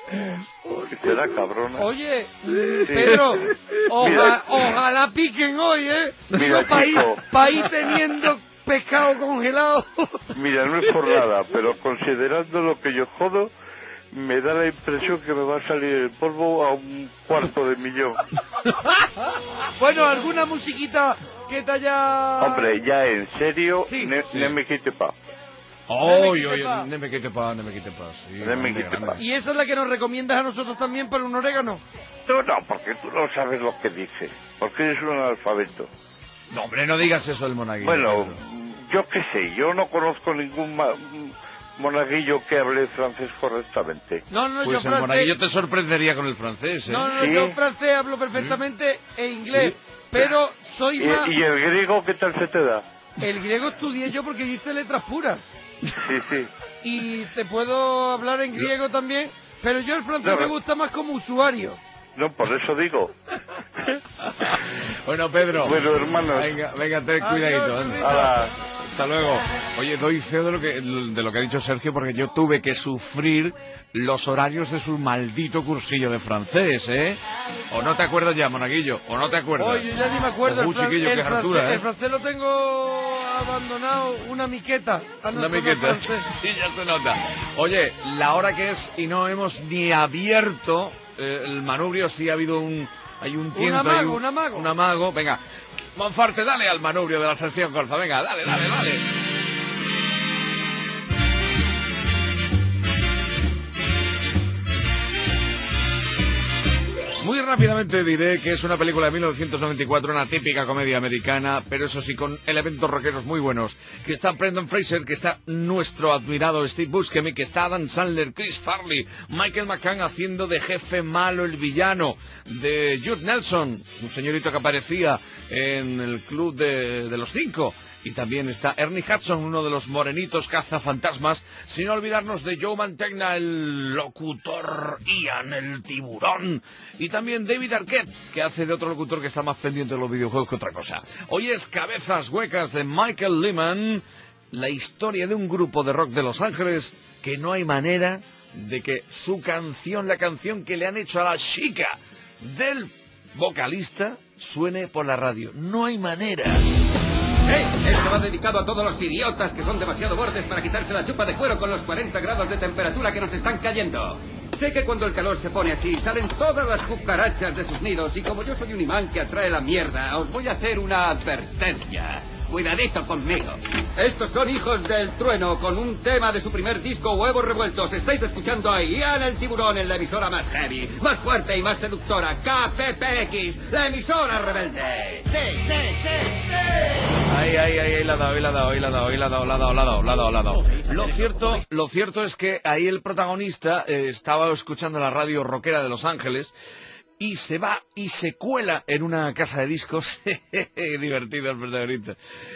Será cabrona. Oye, Pedro, oja- Mira. ojalá piquen hoy, ¿eh? Mira, Digo, país, chico. país teniendo pescado congelado. Mira, no es por nada, pero considerando lo que yo jodo, me da la impresión que me va a salir el polvo a un cuarto de millón. Bueno, ¿alguna musiquita que te haya...? Hombre, ya en serio, Sí. ne, Sí. ne me quite pa. Oye, quite oye, pa. no me quite pa, no me quite pa. Sí, Ne me grande, quite grande. pa. ¿Y esa es la que nos recomiendas a nosotros también para un orégano? No, no, porque tú no sabes lo que dice, porque eres un analfabeto. No, hombre, no digas eso del monaguillo. Bueno, Pedro. yo qué sé, yo no conozco ningún ma- monaguillo que hable francés correctamente. No, no, Pues yo el francés... monaguillo te sorprendería con el francés, ¿eh? No, no, ¿Sí? yo francés hablo perfectamente e inglés, pero soy ¿Y, más... y el griego qué tal se te da? El griego estudié yo porque hice letras puras. Sí, sí. Y te puedo hablar en griego también, pero yo el francés No, me no. gusta más como usuario. No, por eso digo. Bueno, Pedro. Bueno, hermanos. Venga, venga, ten Adiós, cuidadito. ¿eh? churrito. Hala. Hasta luego. Oye, doy fe de lo que de lo que ha dicho Sergio porque yo tuve que sufrir los horarios de su maldito cursillo de francés, ¿eh? ¿O no te acuerdas ya, monaguillo? ¿O no te acuerdas? Oye, yo ya ni me acuerdo. Ojo, el, fran- chiquillo, el qué francés, hartura, ¿eh? el francés lo tengo abandonado, una miqueta. a no Una saber miqueta. francés. Sí, ya se nota. Oye, la hora que es y no hemos ni abierto eh, el manubrio, sí ha habido un... Hay un tiento, amago, hay un, un amago. Un amago, venga. Monfarte, dale al manubrio de la sección golfa, venga, dale, dale, dale. Muy rápidamente diré que es una película de mil novecientos noventa y cuatro, una típica comedia americana, pero eso sí, con elementos rockeros muy buenos. Que está Brendan Fraser, que está nuestro admirado Steve Buscemi, que está Adam Sandler, Chris Farley, Michael McCann haciendo de jefe malo el villano, de Jude Nelson, un señorito que aparecía en el club de, de los cinco. Y también está Ernie Hudson, uno de los morenitos cazafantasmas, sin olvidarnos de Joe Mantegna, el locutor, Ian, el tiburón, y también David Arquette, que hace de otro locutor que está más pendiente de los videojuegos que otra cosa. Hoy es Cabezas Huecas de Michael Lehman, la historia de un grupo de rock de Los Ángeles que no hay manera de que su canción, la canción que le han hecho a la chica del vocalista, suene por la radio. No hay manera. ¡Eh! Este va dedicado a todos los idiotas que son demasiado bordes para quitarse la chupa de cuero con los cuarenta grados de temperatura que nos están cayendo. Sé que cuando el calor se pone así, salen todas las cucarachas de sus nidos y como yo soy un imán que atrae la mierda, os voy a hacer una advertencia. Cuidadito conmigo. Estos son hijos del trueno con un tema de su primer disco, Huevos Revueltos. Estáis escuchando a Ian el Tiburón en la emisora más heavy, más fuerte y más seductora, K P P X, la emisora rebelde. ¡Sí, sí, sí, sí! Ahí, ahí, ahí, ahí la ha dado, ahí la ha dado, ahí la ha dado, ahí la ha dado, la ha dado, la ha dado, la ha dado, la ha dado. Lo cierto, lo cierto es que ahí el protagonista eh, estaba escuchando la radio rockera de Los Ángeles y se va y se cuela en una casa de discos. Divertido el protagonista.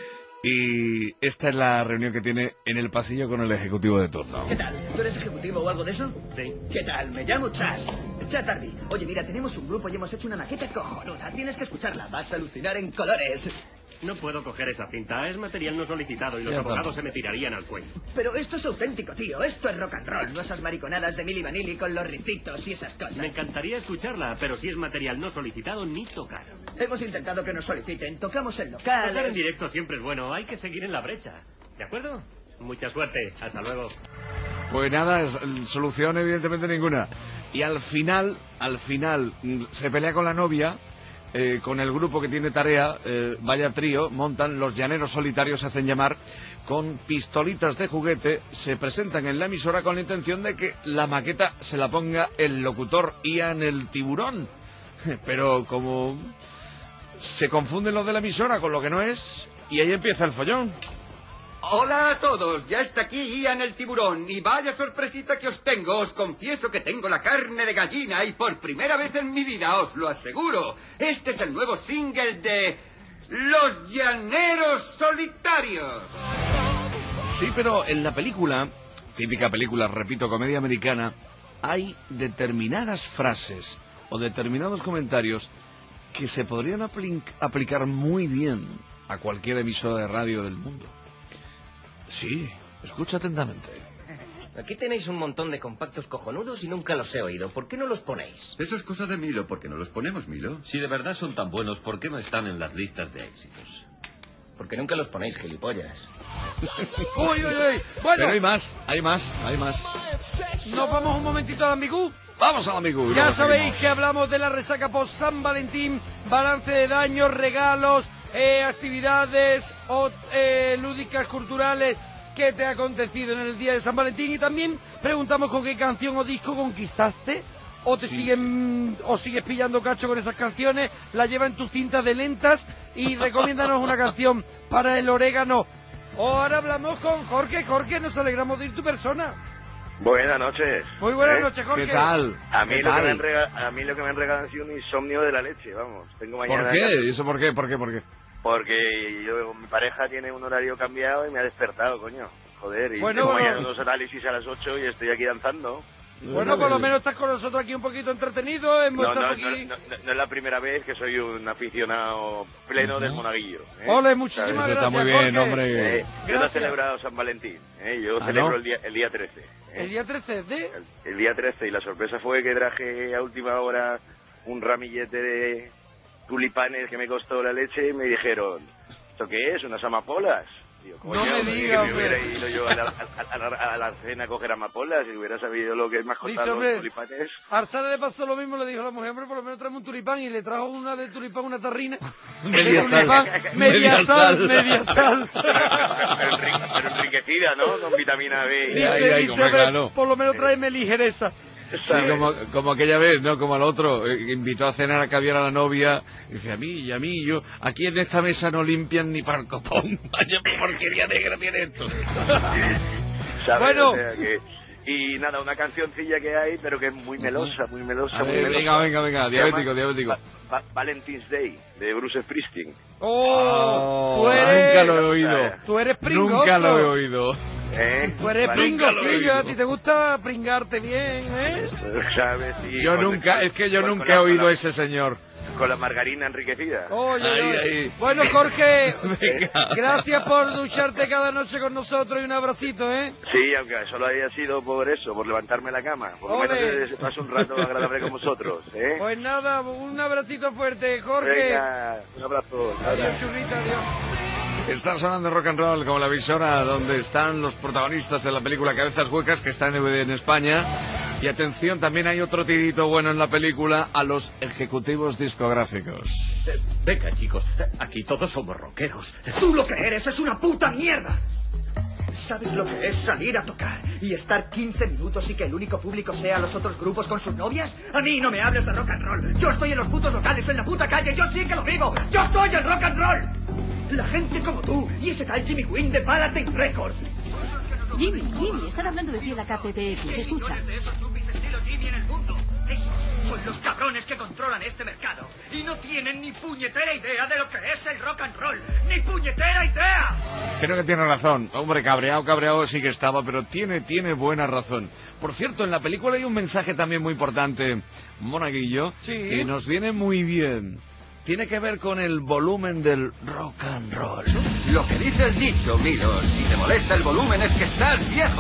Y esta es la reunión que tiene en el pasillo con el ejecutivo de turno. ¿Qué tal? ¿Tú eres ejecutivo o algo de eso? Sí. ¿Qué tal? Me llamo Chas. Chas Darby. Oye, mira, tenemos un grupo y hemos hecho una maqueta cojonuda. Tienes que escucharla. Vas a alucinar en colores. No puedo coger esa cinta. Es material no solicitado y los Ya abogados está. se me tirarían al cuello. Pero esto es auténtico, tío. Esto es rock and roll. No esas mariconadas de Milli Vanilli con los ricitos y esas cosas. Me encantaría escucharla, pero si es material no solicitado, ni tocar. Hemos intentado que nos soliciten. Tocamos en Tocar en locales. directo siempre es bueno. Hay que seguir en la brecha. ¿De acuerdo? Mucha suerte. Hasta luego. Pues nada, es- solución evidentemente ninguna. Y al final, al final, mm, se pelea con la novia, eh, con el grupo que tiene tarea, eh, vaya trío, montan los llaneros solitarios, se hacen llamar, con pistolitas de juguete, se presentan en la emisora con la intención de que la maqueta se la ponga el locutor Ian el Tiburón. Pero como se confunden los de la emisora con lo que no es, y ahí empieza el follón. Hola a todos, ya está aquí Ian el Tiburón y vaya sorpresita que os tengo. Os confieso que tengo la carne de gallina y por primera vez en mi vida, os lo aseguro. Este es el nuevo single de Los Llaneros Solitarios. Sí, pero en la película, típica película, repito, comedia americana, hay determinadas frases o determinados comentarios que se podrían apli- aplicar muy bien a cualquier emisora de radio del mundo. Sí, escucha atentamente. Aquí tenéis un montón de compactos cojonudos y nunca los he oído. ¿Por qué no los ponéis? Eso es cosa de Milo. ¿Por qué no los ponemos, Milo? Si de verdad son tan buenos, ¿por qué no están en las listas de éxitos? Porque nunca los ponéis, gilipollas. ¡Uy, uy, uy! Bueno, Pero hay más, hay más, hay más. nos vamos un momentito al Amigú. Vamos al Amigú. Ya sabéis que hablamos de la resaca post San Valentín, balance de daños, regalos, eh, actividades o, eh, lúdicas, culturales que te ha acontecido en el día de San Valentín, y también preguntamos con qué canción o disco conquistaste o te Sí. siguen o sigues pillando cacho con esas canciones, la lleva en tu cinta de lentas, y recomiéndanos una canción para el orégano. Ahora hablamos con Jorge. Jorge, nos alegramos de ir tu persona. Buenas noches. Muy buenas ¿Eh? noches, Jorge. ¿Qué tal? A mí, ¿Qué lo que tal? me han regalado, a mí lo que me han regalado ha sido un insomnio de la leche, vamos. Tengo mañana... ¿Por qué? ¿Y eso por qué? ¿Por qué? ¿Por qué? Porque yo, mi pareja tiene un horario cambiado y me ha despertado, coño. Joder, y Bueno, tengo bueno. mañana unos análisis a las ocho y estoy aquí danzando. Bueno, por lo menos estás con nosotros aquí un poquito entretenido. Hemos No, estado no, aquí... no, no, no es la primera vez que soy un aficionado pleno del monaguillo. ¿eh? Ole, muchísimas ¿Sabes? gracias, Está muy bien, Jorge. hombre. Eh, yo no he Gracias. celebrado San Valentín, ¿eh? Yo ¿Ah, celebro no? el día el día trece. ¿eh? El día trece de... El, el día trece, y la sorpresa fue que traje a última hora un ramillete de tulipanes que me costó la leche y me dijeron, ¿esto qué es? ¿Unas amapolas? Digo, coño, No me que digas, me hubiera hombre. ido yo a la, a, a la, a la cena a coger amapolas y hubiera sabido lo que es más Dice, costar hombre, los tulipanes. a Arsala le pasó lo mismo, le dijo a la mujer, hombre, por lo menos traemos un tulipán, y le trajo una de tulipán, una tarrina. Media de sal. tulipán, media Media sal, sal. media sal. Pero, enri- pero enriquecida, ¿no? Con vitamina B. Dice, Ay, ay, dice, hombre, hombre, claro. por lo menos tráeme ligereza. Sí, como, como aquella vez, ¿no? Como al otro, eh, invitó a cenar a caviar a la novia, y dice, a mí y a mí, yo, aquí en esta mesa no limpian ni para el copón. Vaya porquería negra tiene esto. ¿Sabes? Bueno. O sea que... Y nada, una cancioncilla que hay, pero que es muy melosa, muy melosa, A muy ver, melosa. venga, venga, venga, Se diabético, llama diabético. Va- Va- Valentine's Day, de Bruce Springsteen. Oh, tú nunca eres... lo he oído. Tú eres pringoso. Nunca lo he oído. ¿Eh? Tú eres Vale. pringosillo, a ti te gusta pringarte bien, ¿eh? ¿Sabes? Y Yo con- nunca, es que yo con- nunca con he la- oído con a la- ese señor. Con la margarina enriquecida. Oye, Ahí, oye. ahí. Bueno, Jorge, Venga. gracias por ducharte cada noche con nosotros, y un abracito, ¿eh? Sí, aunque solo haya sido por eso, por levantarme la cama. Por lo Ole. menos se pasa un rato agradable con vosotros, ¿eh? Pues nada, un abracito fuerte, Jorge. Venga, un abrazo. Adiós, churrita, adiós. Está sonando Rock and Roll como la emisora donde están los protagonistas de la película Cabezas Huecas, que está en D V D en España. Y atención, también hay otro tirito bueno en la película a los ejecutivos discográficos. Eh, Venga, chicos, aquí todos somos rockeros. Tú lo que eres es una puta mierda. ¿Sabes lo que es salir a tocar y estar quince minutos y que el único público sea los otros grupos con sus novias? A mí no me hables de rock and roll. Yo estoy en los putos locales, en la puta calle. Yo sí que lo vivo. Yo soy el rock and roll. La gente como tú y ese tal Jimmy Quinn de Palatine Records. Jimmy, Jimmy, están hablando de ti en la K P B X, escucha. De esos groupies estilo Jimmy en el mundo. Esos son los cabrones que controlan este mercado y no tienen ni puñetera idea de lo que es el rock and roll. ¡Ni puñetera idea! Creo que tiene razón. Hombre, cabreado, cabreado sí que estaba, pero tiene, tiene buena razón. Por cierto, en la película hay un mensaje también muy importante, Monaguillo, Sí. que nos viene muy bien. Tiene que ver con el volumen del rock and roll. Lo que dice el dicho, Milo, si te molesta el volumen es que estás viejo.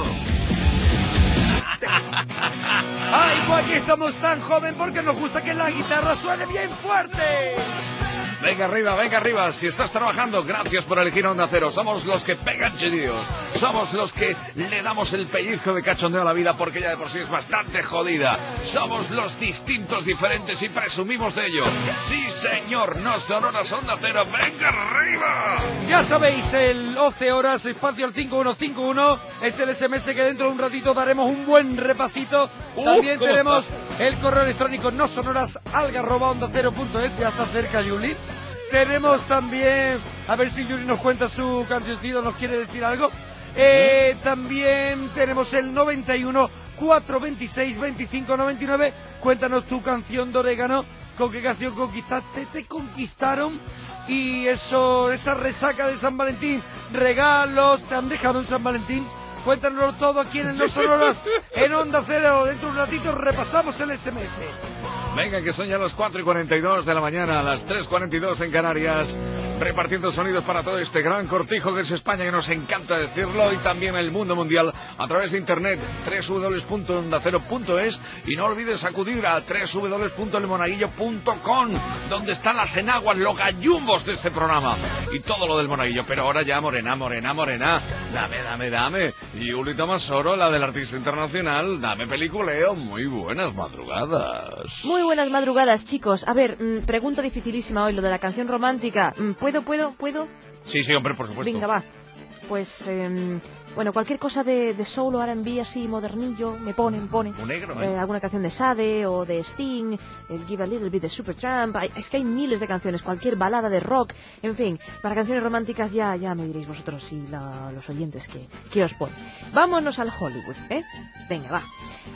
Ay, pues aquí estamos tan joven porque nos gusta que la guitarra suene bien fuerte. Venga arriba, venga arriba. Si estás trabajando, gracias por elegir Onda Cero. Somos los que pegan chillidos. Somos los que le damos el pellizco de cachondeo a la vida porque ya de por sí es bastante jodida. Somos los distintos, diferentes y presumimos de ello. Sí, señor, no sonoras Onda Cero. ¡Venga arriba! Ya sabéis, el once horas, espacio al cinco uno cinco uno, es el S M S que dentro de un ratito daremos un buen repasito. También Uh, ¿cómo tenemos está? el correo electrónico no sonoras alga arroba onda cero punto es, ya está cerca Yuli. Tenemos también, a ver si Yuli nos cuenta su cancioncito, nos quiere decir algo. Eh, también tenemos el noventa y uno, cuatrocientos veintiséis, veinticinco noventa y nueve. Cuéntanos tu canción de orégano, con qué canción conquistaste, te conquistaron. Y eso, esa resaca de San Valentín, regalos, te han dejado en San Valentín. Cuéntanoslo todo aquí en el No Sonoras, en Onda Cero. Dentro de un ratito repasamos el S M S. Venga, que son ya las cuatro y cuarenta y dos de la mañana, las tres cuarenta y dos en Canarias. repartiendo sonidos para todo este gran cortijo que es España, que nos encanta decirlo, y también el mundo mundial a través de internet, doble u doble u doble u punto onda cero punto es, y no olvides acudir a doble u doble u doble u punto el monaguillo punto com, donde están las enaguas, los gallumbos de este programa y todo lo del monaguillo. Pero ahora ya, Morena, Morena, Morena, dame, dame, dame. Y Ulita Masoro, la del artista internacional, dame peliculeo. Muy buenas madrugadas. Muy buenas madrugadas, chicos. A ver, mmm, pregunta dificilísima hoy, lo de la canción romántica. ¿Puedo, puedo, puedo? Sí, sí, hombre, por supuesto. Venga, va. Pues, eh, bueno, cualquier cosa de, de soul o R and B así, modernillo, me pone, me pone. Un negro, ¿eh? Eh, alguna canción de Sade o de Sting, el Give a Little Bit de Supertramp. Hay, es que hay miles de canciones, cualquier balada de rock, en fin. Para canciones románticas ya, ya me diréis vosotros y la, los oyentes que, que os pone. Vámonos al Hollywood, ¿eh? Venga, va.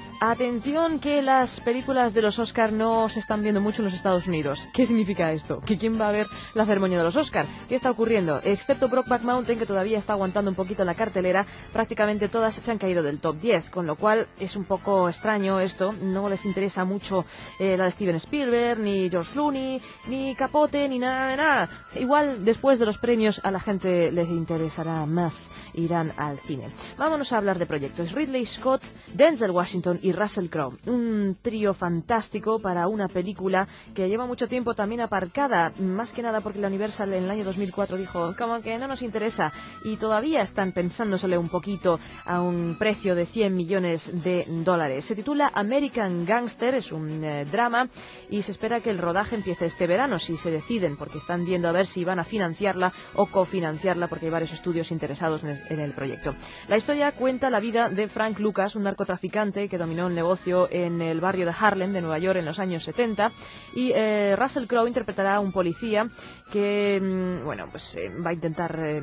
Atención que las películas de los Oscar no se están viendo mucho en los Estados Unidos. ¿Qué significa esto? ¿Que quién va a ver la ceremonia de los Oscar? ¿Qué está ocurriendo? Excepto Brokeback Mountain, que todavía está aguantando un poquito en la cartelera, prácticamente todas se han caído del top diez, con lo cual es un poco extraño esto. No les interesa mucho eh, la de Steven Spielberg, ni George Clooney, ni Capote, ni nada de nada. Igual después de los premios a la gente les interesará más, irán al cine. Vámonos a hablar de proyectos. Ridley Scott, Denzel Washington y Russell Crowe. Un trío fantástico para una película que lleva mucho tiempo también aparcada, más que nada porque la Universal en el año dos mil cuatro dijo como que no nos interesa, y todavía están pensándosele un poquito a un precio de cien millones de dólares. Se titula American Gangster, es un eh, drama, y se espera que el rodaje empiece este verano, si se deciden, porque están viendo a ver si van a financiarla o cofinanciarla, porque hay varios estudios interesados en el, en el proyecto. La historia cuenta la vida de Frank Lucas, un narcotraficante que dominó el negocio en el barrio de Harlem de Nueva York en los años setenta, y eh, Russell Crowe interpretará a un policía que, mmm, bueno, pues eh, va a intentar eh,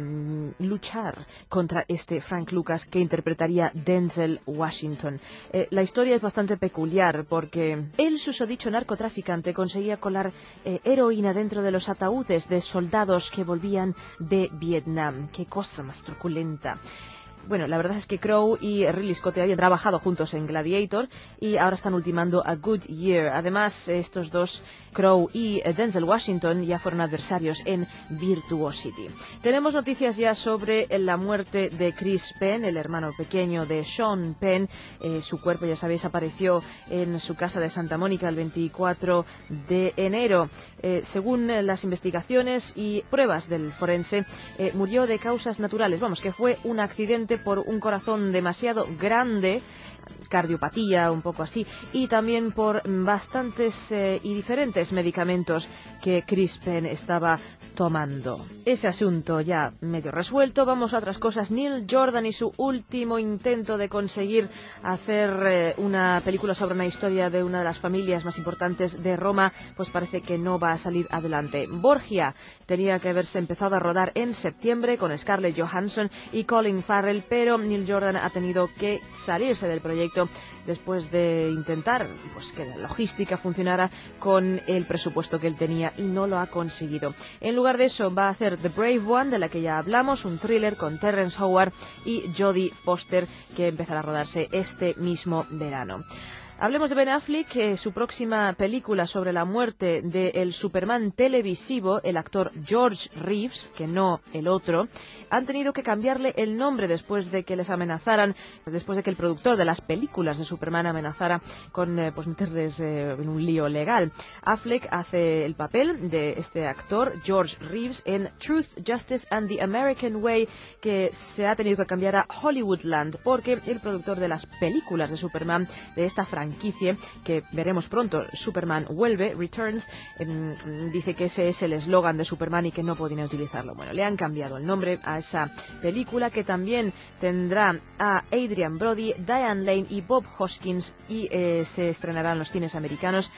luchar contra este Frank Lucas que interpretaría Denzel Washington. Eh, la historia es bastante peculiar porque el susodicho narcotraficante conseguía colar eh, heroína dentro de los ataúdes de soldados que volvían de Vietnam. ¡Qué cosa más truculenta! Bueno, la verdad es que Crowe y Ridley Scott habían trabajado juntos en Gladiator y ahora están ultimando A Good Year. Además, estos dos, Crowe y Denzel Washington, ya fueron adversarios en Virtuosity. Tenemos noticias ya sobre la muerte de Chris Penn, el hermano pequeño de Sean Penn. Eh, su cuerpo, ya sabéis, apareció en su casa de Santa Mónica el veinticuatro de enero. Eh, según las investigaciones y pruebas del forense, eh, murió de causas naturales. Vamos, que fue un accidente por un corazón demasiado grande, cardiopatía, un poco así, y también por bastantes eh, y diferentes medicamentos que Chris Penn estaba tomando. Ese asunto ya medio resuelto. Vamos a otras cosas. Neil Jordan y su último intento de conseguir hacer eh, una película sobre una historia de una de las familias más importantes de Roma, pues parece que no va a salir adelante. Borgia tenía que haberse empezado a rodar en septiembre con Scarlett Johansson y Colin Farrell, pero Neil Jordan ha tenido que salirse del proyecto después de intentar pues que la logística funcionara con el presupuesto que él tenía, y no lo ha conseguido. En lugar de eso va a hacer The Brave One, de la que ya hablamos, un thriller con Terrence Howard y Jodie Foster, que empezará a rodarse este mismo verano. Hablemos de Ben Affleck, que su próxima película sobre la muerte del Superman televisivo, el actor George Reeves, que no el otro, han tenido que cambiarle el nombre después de que les amenazaran, después de que el productor de las películas de Superman amenazara con eh, pues meterles eh, en un lío legal. Affleck hace el papel de este actor, George Reeves, en Truth, Justice and the American Way, que se ha tenido que cambiar a Hollywoodland, porque el productor de las películas de Superman, de esta franquicia, que veremos pronto, Superman vuelve, Returns, eh, dice que ese es el eslogan de Superman y que no podían utilizarlo. Bueno, le han cambiado el nombre a esa película, que también tendrá a Adrian Brody, Diane Lane y Bob Hoskins, y eh, se estrenará en los cines americanos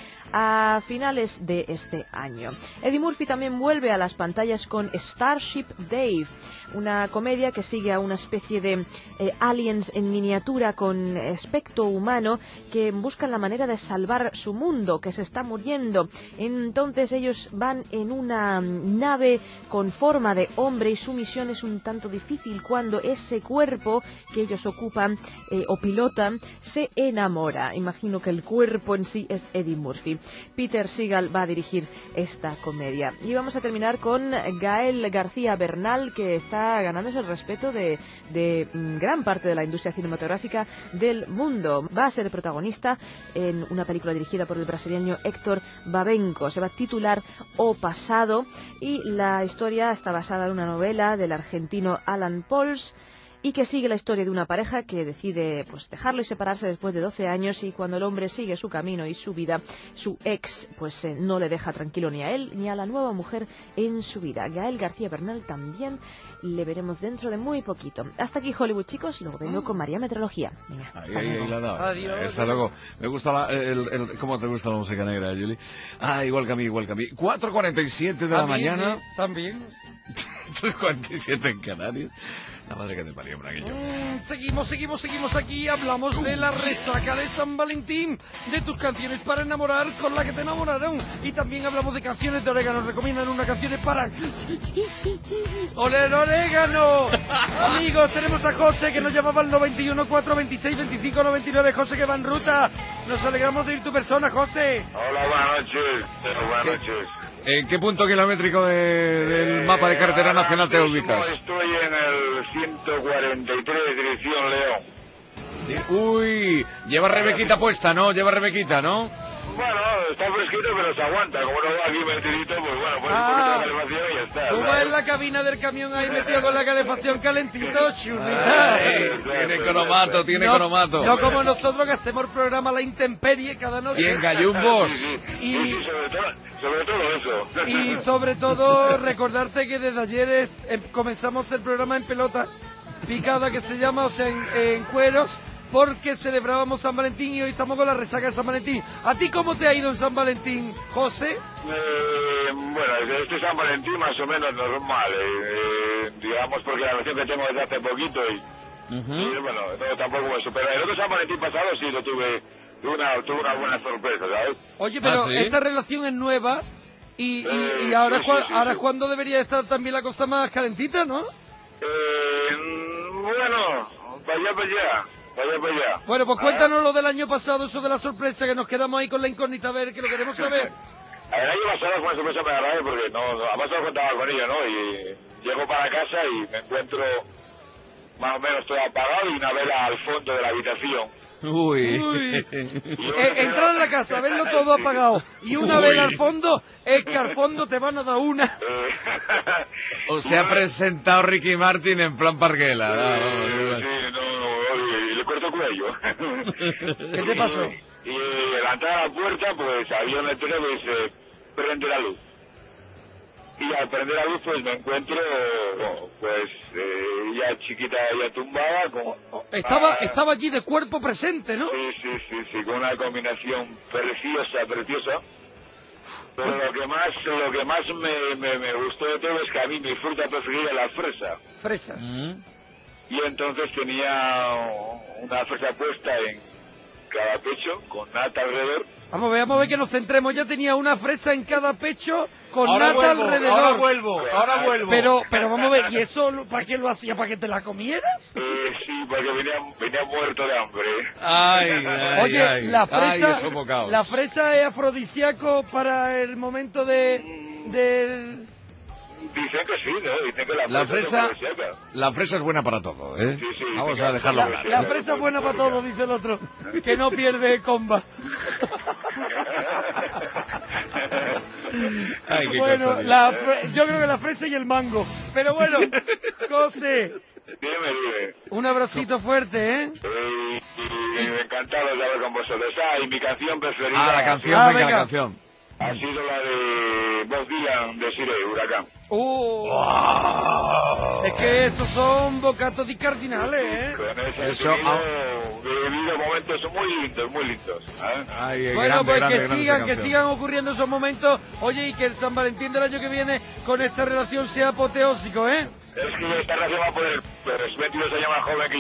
a finales de este año. Eddie Murphy también vuelve a las pantallas con Starship Dave, una comedia que sigue a una especie de eh, aliens en miniatura con aspecto humano que buscan la manera de salvar su mundo, que se está muriendo. Entonces ellos van en una nave con forma de hombre y su misión es un tanto difícil cuando ese cuerpo que ellos ocupan eh, o pilotan se enamora. Imagino que el cuerpo en sí es Eddie Murphy. Peter Segal va a dirigir esta comedia. Y vamos a terminar con Gael García Bernal, que está ganándose el respeto de, de gran parte de la industria cinematográfica del mundo. Va a ser protagonista en una película dirigida por el brasileño Héctor Babenco. Se va a titular O Pasado y la historia está basada en una novela del argentino Alan Pauls y que sigue la historia de una pareja que decide pues dejarlo y separarse después de doce años, y cuando el hombre sigue su camino y su vida, su ex pues eh, no le deja tranquilo ni a él ni a la nueva mujer en su vida. Gael García Bernal también le veremos dentro de muy poquito. Hasta aquí Hollywood, chicos, y luego vengo con María Meteorología. Venga, ahí, ahí, ahí la ha dado. Adiós. Hasta luego. Me gusta la, el, el, ¿cómo te gusta la música negra, Julie? Ah, igual que a mí, igual que a mí. cuatro cuarenta y siete de la mañana. Sí, también. tres cuarenta y siete en Canarias. La madre que te parió, Braguillo. Mm, seguimos, seguimos, seguimos aquí. Hablamos de la resaca de San Valentín, de tus canciones para enamorar con la que te enamoraron. Y también hablamos de canciones de orégano. Recomiendan unas canciones para... ¡Oler orégano! Amigos, tenemos a José, que nos llamaba al noventa y uno, cuatro veintiséis, veinticinco noventa y nueve. José, que va en ruta. Nos alegramos de ir tu persona, José. Hola, buenas noches. Buenas noches. ¿En qué punto kilométrico de, del mapa de carretera nacional te ubicas? Estoy en el ciento cuarenta y tres, dirección León. Uy, lleva Rebequita puesta, ¿no? Lleva Rebequita, ¿no? Bueno, está fresquito, pero se aguanta. Como no va aquí metidito, pues bueno, pues Ah, un poquito de calefacción y ya está. tú vas en la cabina del camión ahí metido con la calefacción calentito, churrita. Ay, tiene cromato, tiene no, cromato. No como nosotros que hacemos el programa a la intemperie cada noche. Y en gallumbos. Sí, sí, Y- sí, sí, sobre todo, sobre todo eso. Y sobre todo recordarte que desde ayer es- em- comenzamos el programa en pelota picada, que se llama, o sea, en, en cueros, porque celebrábamos San Valentín y hoy estamos con la resaca de San Valentín. ¿A ti cómo te ha ido en San Valentín, José? Eh, bueno, este San Valentín más o menos normal, eh, eh, digamos, porque la relación que tengo desde hace poquito y, y, bueno, no, tampoco me supera. El otro San Valentín pasado sí lo tuve, tuve una, tuve una buena sorpresa, ¿sabes? Oye, pero ¿Ah, sí? esta relación es nueva y, y, Eh, y ahora, sí, es cua- sí, sí, ahora sí. es cuando debería estar también la cosa más calentita, ¿no? Eh, mm, bueno, para allá, para allá, para allá, para allá. Bueno, pues Ah, cuéntanos lo del año pasado, eso de la sorpresa, que nos quedamos ahí con la incógnita, a ver, que lo queremos saber. El año pasado fue una sorpresa muy agradable porque no, no, además no contaba con ella, ¿no? Y llego para casa y me encuentro más o menos todo apagado y una vela al fondo de la habitación. Uy. Uy. Y yo Eh, me entrar en la casa, verlo todo Sí. apagado y una Uy. vela al fondo, es que al fondo te van a dar una. Eh, O se ha presentado Ricky Martin en plan Parguela. No, eh, vamos, igual. sí, no, no, y le corto cuello. ¿Qué te pasó? Y, y al entrar a la puerta, pues había un letrero que dice, prende la luz. Y al prender la luz, pues me encuentro, bueno, pues, eh, ya chiquita, ya tumbada, con... Estaba, ah, estaba allí de cuerpo presente, ¿no? Sí, sí, sí, sí, con una combinación preciosa, preciosa. Pero lo que más, lo que más me, me, me gustó de todo es que a mí mi fruta preferida es la fresa. Fresas. Y entonces tenía una fresa puesta en cada pecho, con nata alrededor. Vamos a ver, vamos a ver que nos centremos. Ya tenía una fresa en cada pecho con Ahora nata vuelvo, alrededor. ahora vuelvo, ahora vuelvo. Pero, pero vamos a ver, ¿y eso lo- para qué lo hacía? ¿Para que te la comieras? Eh, sí, porque venía, venía muerto de hambre. Ay, ay, Oye, ay. la Ay, fresa, esos bocados. la fresa es afrodisíaco para el momento de, del... Dicen que sí, ¿no? Dicen que la, La fresa, es afrodisíaca. la fresa es buena para todo, ¿eh? Sí, sí, Vamos sí, a que- dejarlo La, claro. la fresa es buena para todo, dice el otro, que no pierde comba. Ay, qué Bueno, cosa, tío. la fre- yo creo que la fresa y el mango. Pero bueno, José, Dime, dime. un abracito fuerte, ¿eh? Eh, y me encantado de hablar con vosotros. Ah, y mi canción preferida Ah, la canción, Ah, venga, venga. la canción. ha sido la de Bob Dylan de Sire, Huracán. Uh, es que esos son bocatos di cardinales, ¿eh? Con ese Eso, he tenido, he vivido momentos muy lindos, muy lindos. ¿eh? Ay, eh, Bueno, grande, pues grande, que grande sigan, esa que canción. sigan ocurriendo esos momentos. Oye, y que el San Valentín del año que viene con esta relación sea apoteósico, ¿eh? Es que esta relación va a poner, pues veintidós años más joven que yo,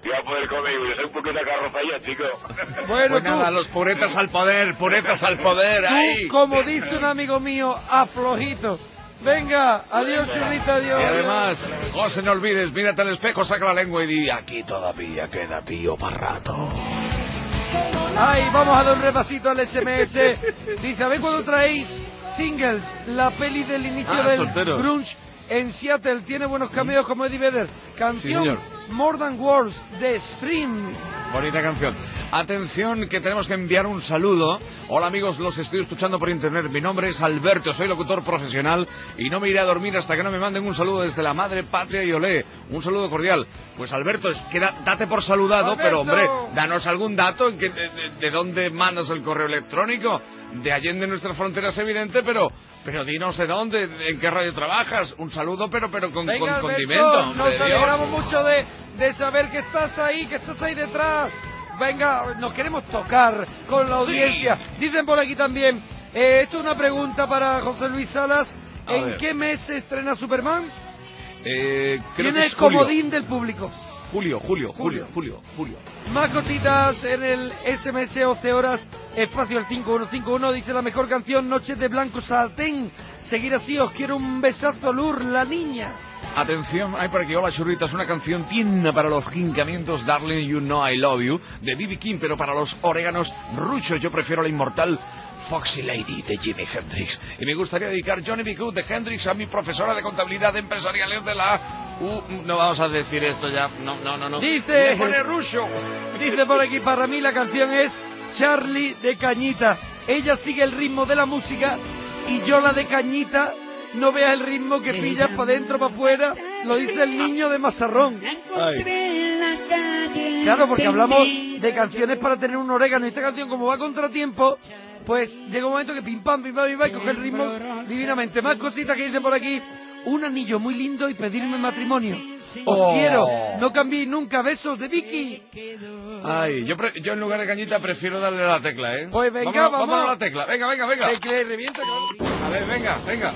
voy a poder comer y hacer un poquito de carroza ya, chico. Bueno, Pues tú, nada, los puretas al poder, puretas al poder, ahí. tú, como dice un amigo mío, aflojito. Venga, adiós, churrito, adiós. Y además, José, no olvides, mírate al espejo, saca la lengua y di, aquí todavía queda tío para rato. Ay, vamos a dar un repasito al S M S. Dice, a ver cuando traéis Singles, la peli del inicio Ah, del solteros. grunge en Seattle. Tiene buenos cameos como Eddie Vedder. Canción señor. More Than Words de Stream. Bonita canción. Atención, que tenemos que enviar un saludo. Hola amigos, los estoy escuchando por internet. Mi nombre es Alberto, soy locutor profesional y no me iré a dormir hasta que no me manden un saludo desde la madre patria y olé. Un saludo cordial. Pues Alberto, es que da- date por saludado, ¡Alberto! pero hombre, danos algún dato en que, de, de- de dónde mandas el correo electrónico. De allende nuestras fronteras, evidente, pero pero dinos de dónde, en qué radio trabajas. Un saludo, pero pero con, Venga, con Alberto, condimento. hombre nos de Dios. alegramos mucho de, de saber que estás ahí, que estás ahí detrás. Venga, nos queremos tocar con la audiencia. Dicen por aquí también, eh, esto es una pregunta para José Luis Salas. A ¿En ver. qué mes se estrena Superman? Eh, creo Tiene que el es julio. comodín del público. Julio, julio, julio, julio, julio. Más cositas en el S M S once horas, espacio el cinco uno cinco uno, dice la mejor canción, Noches de Blanco Sartén. Seguir así, os quiero un besazo, Lur, la niña. Atención, hay por aquí, hola churritas, una canción tierna para los quincamientos, Darling You Know I Love You, de B B King, pero para los oréganos ruchos yo prefiero la inmortal Foxy Lady de Jimi Hendrix. Y me gustaría dedicar Johnny B. Good de Hendrix a mi profesora de contabilidad empresarial de la U... No vamos a decir esto ya, no, no, no, no. Dice, Le pone ruso. dice por aquí, para mí la canción es Charlie de Cañita. Ella sigue el ritmo de la música y yo la de Cañita. No veas el ritmo que pillas para adentro, para afuera. Lo dice el niño de Mazarrón. Claro, porque hablamos de canciones para tener un orégano. Y esta canción, como va a contratiempo, pues llega un momento que pim pam, pim pam, pim pam, y coge el ritmo divinamente. Más cositas que dice por aquí. Un anillo muy lindo y pedirme matrimonio. Os Oh. quiero. No cambiéis nunca. Besos de Vicky. Ay, yo, pre- yo en lugar de cañita prefiero darle a la tecla, ¿eh? Pues venga, vámonos, vamos. vámonos a la tecla, venga, venga, venga. Tecla y revienta, cabrón. A ver, venga, venga.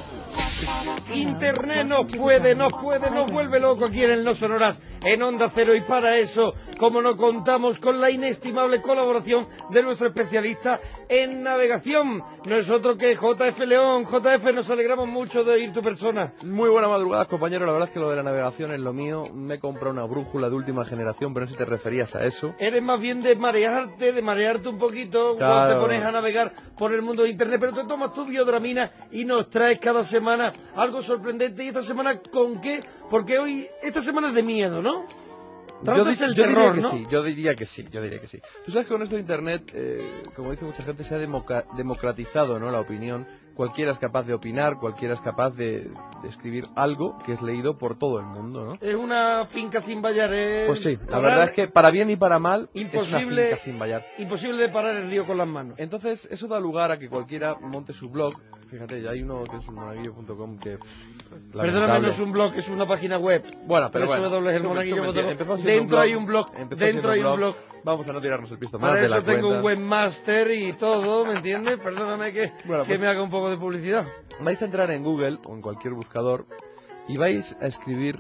Internet nos puede, nos puede, nos vuelve loco aquí en el No Sonoras, en Onda Cero, y para eso, como no contamos con la inestimable colaboración de nuestro especialista en navegación, no es otro que J F León. J F, nos alegramos mucho de oír tu persona. Muy buenas madrugadas, compañero. La verdad es que lo de la navegación es lo mío. Me he comprado una brújula de última generación, pero no sé si te referías a eso. Eres más bien de marearte, de marearte un poquito Claro. cuando te pones a navegar por el mundo de Internet, pero te tomas tu biodramina y nos traes cada semana algo sorprendente. ¿Y esta semana con qué? Porque hoy, esta semana es de miedo, ¿no? Yo, Tratas di- el yo terror, diría que ¿no? sí, yo diría que sí, yo diría que sí. Tú sabes que con esto de Internet, eh, como dice mucha gente, se ha democa- democratizado, ¿no?, la opinión. Cualquiera es capaz de opinar, cualquiera es capaz de, de escribir algo que es leído por todo el mundo, ¿no? Es una finca sin vallar, ¿eh? Pues sí, la Parar- verdad es que para bien y para mal es una Imposible- finca sin vallar. Imposible de parar el río con las manos. Entonces, eso da lugar a que cualquiera monte su blog. Fíjate, ya hay uno que es el monaguillo punto com que... Perdóname, lamentable. no es un blog, es una página web. Bueno, pero bueno. doble u doble u doble u punto el tú me- monaguillo tú me punto com. entiendes. Empezó siendo Dentro un hay un blog, Empezó dentro siendo hay un blog. Vamos a no tirarnos el pisto más Para de eso la tengo cuenta. un webmaster y todo, ¿me entiendes? Perdóname que, Bueno, que pues- me haga un poco de publicidad. Vais a entrar en Google o en cualquier buscador y vais a escribir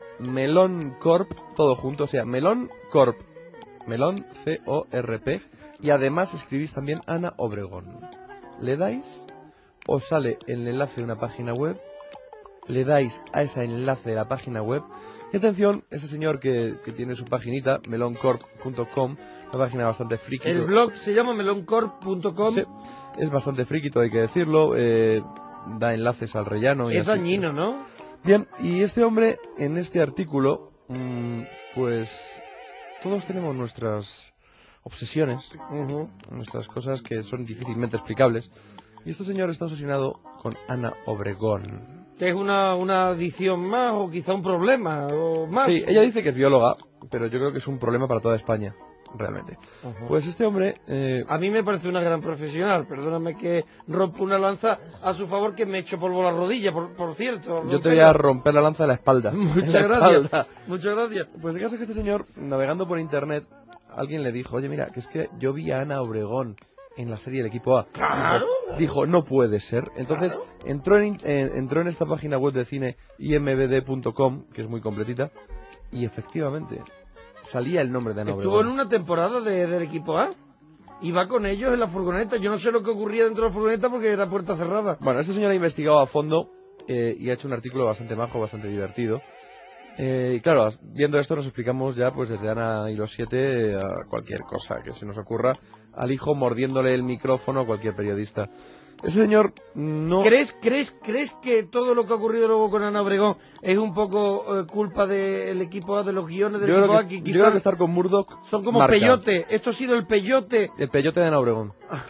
Melon Corp, todo junto, o sea, Melon Corp, Melon C O R P, y además escribís también Ana Obregón. Le dais, os sale el enlace de una página web, le dais a ese enlace de la página web, y atención, ese señor que, que tiene su paginita, meloncorp punto com, una página bastante friki. El blog se llama meloncorp punto com. Sí, es bastante friki, todo hay que decirlo, eh, da enlaces al rellano. Y Es así. dañino, ¿no? Bien, y este hombre, en este artículo, mmm, pues todos tenemos nuestras obsesiones, Ujú. nuestras cosas que son difícilmente explicables, y este señor está obsesionado con Ana Obregón. Que es una, una adicción más o quizá un problema o más. Sí, ella dice que es bióloga, pero yo creo que es un problema para toda España, realmente. Ujú. Pues este hombre... eh, A mí me parece una gran profesional, perdóname que rompo una lanza a su favor, que me echo polvo a la rodilla, por, por cierto. yo te voy a romper la lanza de la espalda. Muchas En la gracias. espalda. Muchas gracias. Pues el caso es que este señor, navegando por internet, alguien le dijo, oye, mira, que es que yo vi a Ana Obregón en la serie del Equipo A. Claro. Dijo, dijo, no puede ser. Entonces, entró en, eh, entró en esta página web de cine i m b d punto com, que es muy completita, y efectivamente, salía el nombre de Ana Estuvo en Obregón. una temporada de- del equipo A. Iba con ellos en la furgoneta. Yo no sé lo que ocurría dentro de la furgoneta porque era puerta cerrada. Bueno, este señor ha investigado a fondo eh, y ha hecho un artículo bastante majo, bastante divertido. Eh, y claro, viendo esto nos explicamos ya pues desde Ana y los siete eh, a cualquier cosa que se nos ocurra, al hijo mordiéndole el micrófono a cualquier periodista. Ese señor no... ¿Crees, crees, crees que todo lo que ha ocurrido luego con Ana Obregón es un poco eh, culpa del equipo A, de los guiones del Yo equipo creo, A? que, Que yo quizás creo que estar con Murdoch son como marca. peyote. Esto ha sido el peyote. El peyote de Ana Obregón.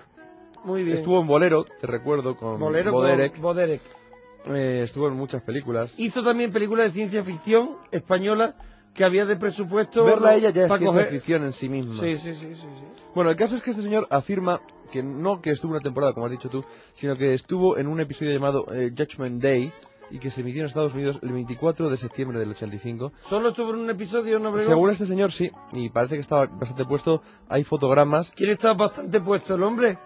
Muy bien. Estuvo en Bolero, te recuerdo, con Bolero Boderek. con Boderek. Eh, estuvo en muchas películas. Hizo también películas de ciencia ficción española que había de presupuesto. Verla a ella ya es para ciencia coger- ficción en sí misma. Sí, sí, sí, sí, sí. Bueno, el caso es que este señor afirma que no que estuvo una temporada, como has dicho tú, sino que estuvo en un episodio llamado eh, Judgment Day y que se emitió en Estados Unidos el veinticuatro de septiembre del ochenta y cinco. Solo estuvo en un episodio, ¿no? Obregón? Según este señor, sí, y parece que estaba bastante puesto. Hay fotogramas. ¿Quién está bastante puesto, el hombre?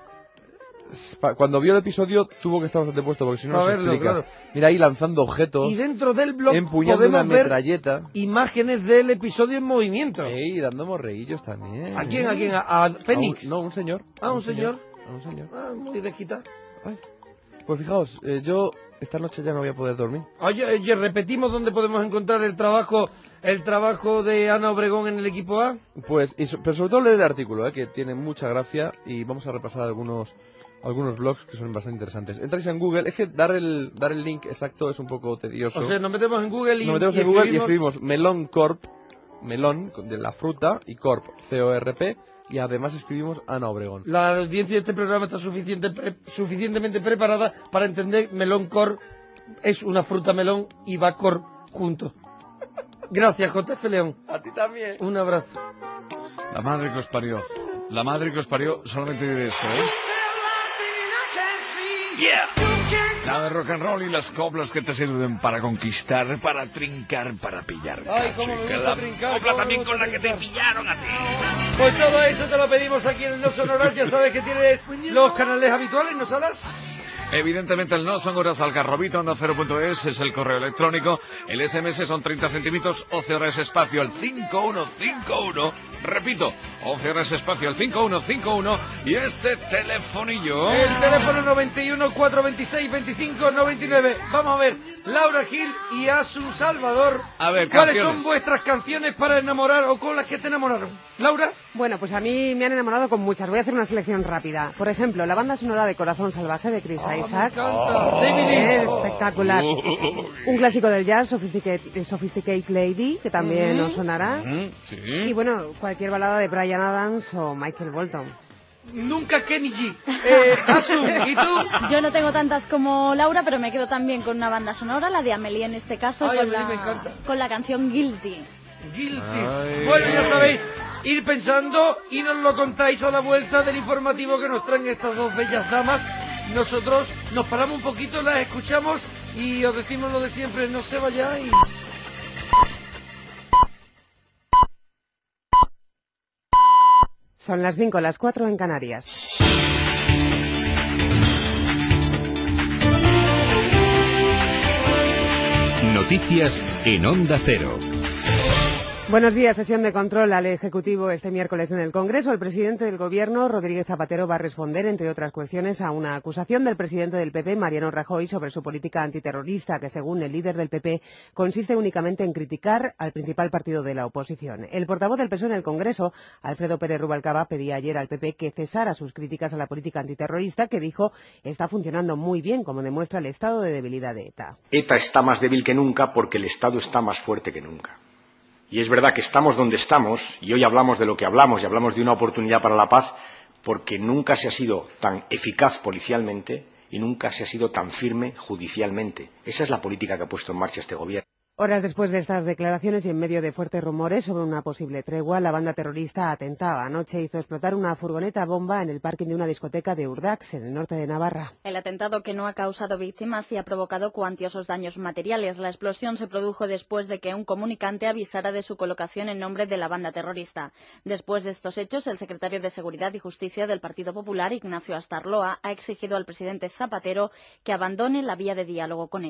Pa- Cuando vio el episodio tuvo que estar bastante puesto porque si no, no Pa' se verlo, explica. claro. Mira ahí lanzando objetos, Y dentro del blog empuñando una podemos ver metralleta. imágenes del episodio en movimiento. Y dando morreillos también. ¿A quién? ¿A quién? ¿A, a Fénix? A un- no, un señor. Ah, un señor. A un señor. Ah, muy desquitado. Pues fijaos, eh, yo esta noche ya no voy a poder dormir. Oye, oye, repetimos dónde podemos encontrar el trabajo, el trabajo de Ana Obregón en el equipo A. Pues, y so- pero sobre todo leer el artículo, eh, que tiene mucha gracia y vamos a repasar algunos algunos blogs que son bastante interesantes. Entráis en Google, es que dar el dar el link exacto es un poco tedioso. O sea, nos metemos en Google y, Nos metemos y en Google y escribimos- escribimos Melón Corp, melón de la fruta y Corp, C O R P, y además escribimos Ana Obregón. La audiencia de este programa está suficiente, pre- suficientemente preparada para entender melón cor es una fruta melón y va cor juntos. Gracias, J F León. A ti también. Un abrazo. La madre que os parió. La madre que os parió, solamente diré esto, ¿eh? Nada de rock and roll y las coplas que te sirven para conquistar, para trincar, para pillar. Ay, cómo me Chica, gusta la trincar, copla cómo me también gusta con la que te trincar. pillaron a ti. Pues todo eso te lo pedimos aquí en el No Sonoras. Ya sabes que tienes los canales habituales, ¿no salas? Evidentemente el no son horas algarrobito, onda cero punto es, es el correo electrónico, el S M S son treinta centímetros, once horas espacio al cinco uno cinco uno, repito, once horas espacio al cinco uno cinco uno y ese telefonillo. El teléfono noventa y uno, cuatrocientos veintiséis, veinticinco noventa y nueve. Vamos a ver, Laura Gil y Asu Salvador. A ver, ¿cuáles canciones. son vuestras canciones para enamorar o con las que te enamoraron? Laura. Bueno, pues a mí me han enamorado con muchas. Voy a hacer una selección rápida. Por ejemplo, la banda sonora de Corazón Salvaje de Chris Isaac. Oh, David Es Lynch. espectacular. Un clásico del jazz, Sophisticate, Sophisticate Lady, que también Ujú. os sonará. Mm, sí. Y bueno, cualquier balada de Bryan Adams o Michael Bolton. Nunca Kenny G. Eh, Asu, ¿y tú? Yo no tengo tantas como Laura, pero me quedo también con una banda sonora, la de Amelie en este caso, Ay, con, Amelie la, me encanta. con la canción Guilty. Guilty. Ay. Bueno, ya sabéis, ir pensando y nos lo contáis a la vuelta del informativo que nos traen estas dos bellas damas. Nosotros nos paramos un poquito, las escuchamos y os decimos lo de siempre, no se vayáis. Son las cinco, las cuatro en Canarias. Noticias en Onda Cero. Buenos días. Sesión de control al Ejecutivo este miércoles en el Congreso. El presidente del Gobierno, Rodríguez Zapatero, va a responder, entre otras cuestiones, a una acusación del presidente del P P, Mariano Rajoy, sobre su política antiterrorista, que según el líder del P P consiste únicamente en criticar al principal partido de la oposición. El portavoz del P S O E en el Congreso, Alfredo Pérez Rubalcaba, pedía ayer al P P que cesara sus críticas a la política antiterrorista, que dijo está funcionando muy bien, como demuestra el estado de debilidad de ETA. ETA está más débil que nunca porque el Estado está más fuerte que nunca. Y es verdad que estamos donde estamos, y hoy hablamos de lo que hablamos, y hablamos de una oportunidad para la paz, porque nunca se ha sido tan eficaz policialmente y nunca se ha sido tan firme judicialmente. Esa es la política que ha puesto en marcha este gobierno. Horas después de estas declaraciones y en medio de fuertes rumores sobre una posible tregua, la banda terrorista atentaba. Anoche hizo explotar una furgoneta bomba en el parking de una discoteca de Urdax, en el norte de Navarra. El atentado, que no ha causado víctimas y ha provocado cuantiosos daños materiales. La explosión se produjo después de que un comunicante avisara de su colocación en nombre de la banda terrorista. Después de estos hechos, el secretario de Seguridad y Justicia del Partido Popular, Ignacio Astarloa, ha exigido al presidente Zapatero que abandone la vía de diálogo con ETA.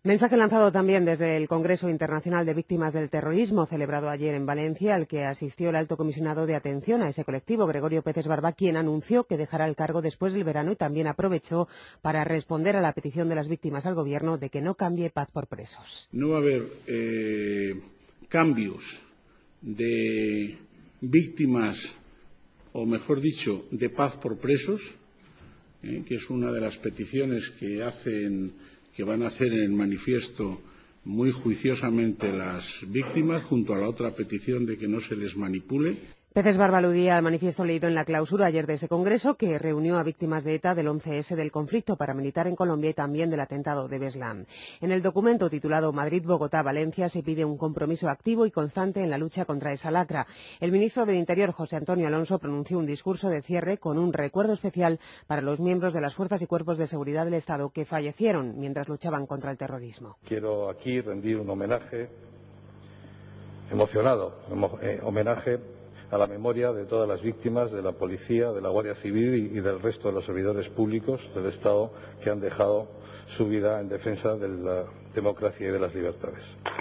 Mensaje lanzado también desde el Congreso Internacional de Víctimas del Terrorismo, celebrado ayer en Valencia, al que asistió el alto comisionado de atención a ese colectivo, Gregorio Pérez Barba, quien anunció que dejará el cargo después del verano y también aprovechó para responder a la petición de las víctimas al Gobierno de que no cambie paz por presos. No va a haber eh, cambios de víctimas, o mejor dicho, de paz por presos, eh, que es una de las peticiones que hacen, que van a hacer en el manifiesto muy juiciosamente las víctimas, junto a la otra petición de que no se les manipule. Pérez Barba aludía al manifiesto leído en la clausura ayer de ese Congreso, que reunió a víctimas de ETA del once ese, del conflicto paramilitar en Colombia y también del atentado de Beslan. En el documento titulado Madrid-Bogotá-Valencia se pide un compromiso activo y constante en la lucha contra esa lacra. El ministro del Interior, José Antonio Alonso, pronunció un discurso de cierre con un recuerdo especial para los miembros de las fuerzas y cuerpos de seguridad del Estado que fallecieron mientras luchaban contra el terrorismo. Quiero aquí rendir un homenaje emocionado, eh, homenaje a la memoria de todas las víctimas de la policía, de la Guardia Civil y, y del resto de los servidores públicos del Estado que han dejado su vida en defensa de la democracia y de las libertades.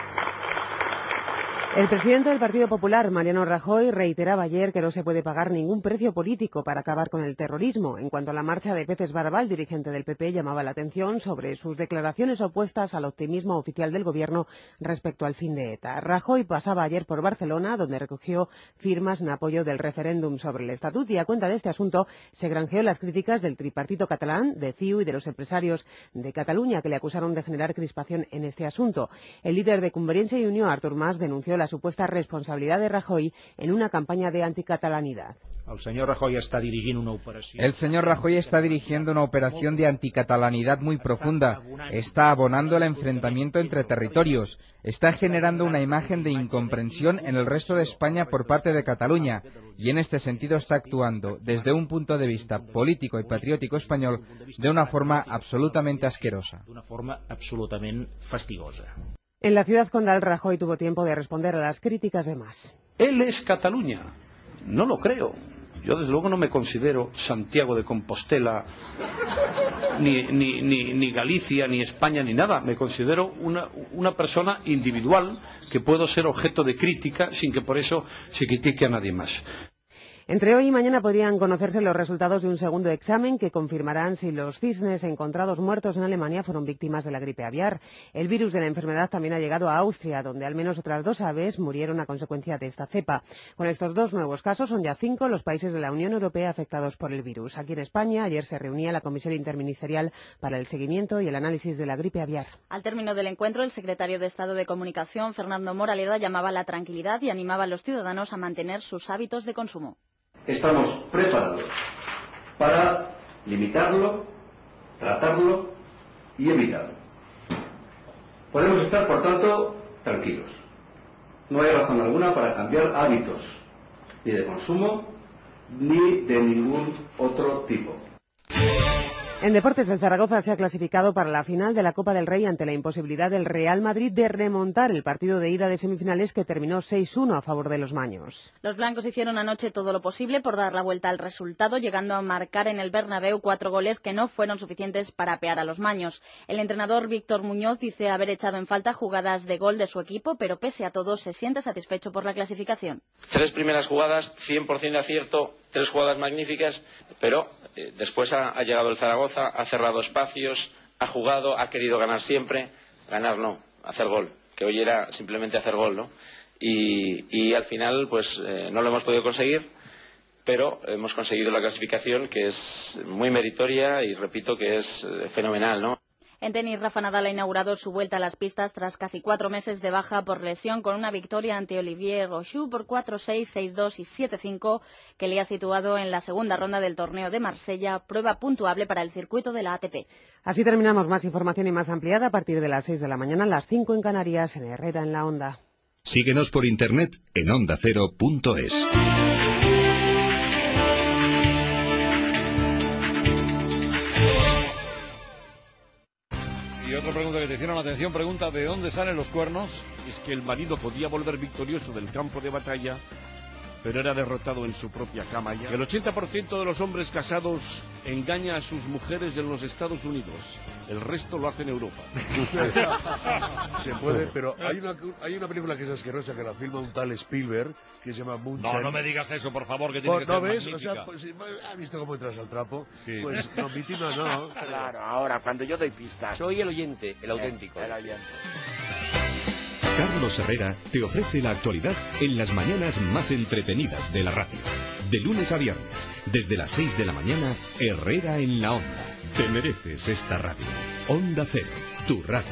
El presidente del Partido Popular, Mariano Rajoy, reiteraba ayer que no se puede pagar ningún precio político para acabar con el terrorismo. En cuanto a la marcha de Pérez Barba, el dirigente del P P llamaba la atención sobre sus declaraciones opuestas al optimismo oficial del Gobierno respecto al fin de ETA. Rajoy pasaba ayer por Barcelona, donde recogió firmas en apoyo del referéndum sobre el Estatut, y a cuenta de este asunto se granjeó las críticas del tripartito catalán, de C I U y de los empresarios de Cataluña, que le acusaron de generar crispación en este asunto. El líder de Convergencia y Unió, Artur Mas, denunció la supuesta responsabilidad de Rajoy en una campaña de anticatalanidad. El señor Rajoy está dirigiendo una operación. El señor Rajoy está dirigiendo una operación de anticatalanidad muy profunda. Está abonando el enfrentamiento entre territorios. Está generando una imagen de incomprensión en el resto de España por parte de Cataluña. Y en este sentido está actuando, desde un punto de vista político y patriótico español, de una forma absolutamente asquerosa. De una forma absolutamente fastidiosa. En la ciudad condal, Rajoy tuvo tiempo de responder a las críticas de Mas. Él es Cataluña. No lo creo. Yo desde luego no me considero Santiago de Compostela, ni, ni, ni, ni Galicia, ni España, ni nada. Me considero una, una persona individual que puedo ser objeto de crítica sin que por eso se critique a nadie más. Entre hoy y mañana podrían conocerse los resultados de un segundo examen que confirmarán si los cisnes encontrados muertos en Alemania fueron víctimas de la gripe aviar. El virus de la enfermedad también ha llegado a Austria, donde al menos otras dos aves murieron a consecuencia de esta cepa. Con estos dos nuevos casos son ya cinco los países de la Unión Europea afectados por el virus. Aquí en España ayer se reunía la Comisión Interministerial para el seguimiento y el análisis de la gripe aviar. Al término del encuentro, el secretario de Estado de Comunicación, Fernando Moraleda, llamaba a la tranquilidad y animaba a los ciudadanos a mantener sus hábitos de consumo. Estamos preparados para limitarlo, tratarlo y evitarlo. Podemos estar, por tanto, tranquilos. No hay razón alguna para cambiar hábitos, ni de consumo, ni de ningún otro tipo. En deportes, el Zaragoza se ha clasificado para la final de la Copa del Rey ante la imposibilidad del Real Madrid de remontar el partido de ida de semifinales que terminó seis uno a favor de los maños. Los blancos hicieron anoche todo lo posible por dar la vuelta al resultado, llegando a marcar en el Bernabéu cuatro goles que no fueron suficientes para apear a los maños. El entrenador Víctor Muñoz dice haber echado en falta jugadas de gol de su equipo, pero pese a todo se siente satisfecho por la clasificación. Tres primeras jugadas, cien por cien de acierto, tres jugadas magníficas, pero eh, después ha, ha llegado el Zaragoza, ha cerrado espacios, ha jugado, ha querido ganar siempre. Ganar no, hacer gol, que hoy era simplemente hacer gol, ¿no? Y, y al final pues eh, no lo hemos podido conseguir, pero hemos conseguido la clasificación, que es muy meritoria y repito que es eh, fenomenal, ¿no? En tenis, Rafa Nadal ha inaugurado su vuelta a las pistas tras casi cuatro meses de baja por lesión, con una victoria ante Olivier Rochus por cuatro seis, seis dos y siete cinco, que le ha situado en la segunda ronda del torneo de Marsella, prueba puntuable para el circuito de la A T P. Así terminamos. Más información y más ampliada a partir de las seis de la mañana, las cinco en Canarias, en Herrera en la Onda. Síguenos por internet en onda cero punto es. Y otra pregunta que te hicieron atención, pregunta, ¿de dónde salen los cuernos? Es que el marido podía volver victorioso del campo de batalla pero era derrotado en su propia cama ya. El ochenta por ciento de los hombres casados engaña a sus mujeres en los Estados Unidos. El resto lo hace en Europa. Se puede, pero hay una, hay una película que es asquerosa, que la filma un tal Spielberg, que se llama Moonshine. No, no me digas eso, por favor, que tiene que ¿No ser ves? magnífica. O sea, pues, ¿has visto cómo entras al trapo? Sí. Pues no, víctima no. Claro, ahora, cuando yo doy pistas. Soy el oyente, el auténtico. El oyente. Carlos Herrera te ofrece la actualidad en las mañanas más entretenidas de la radio. De lunes a viernes, desde las seis de la mañana, Herrera en la Onda. Te mereces esta radio. Onda Cero, tu radio.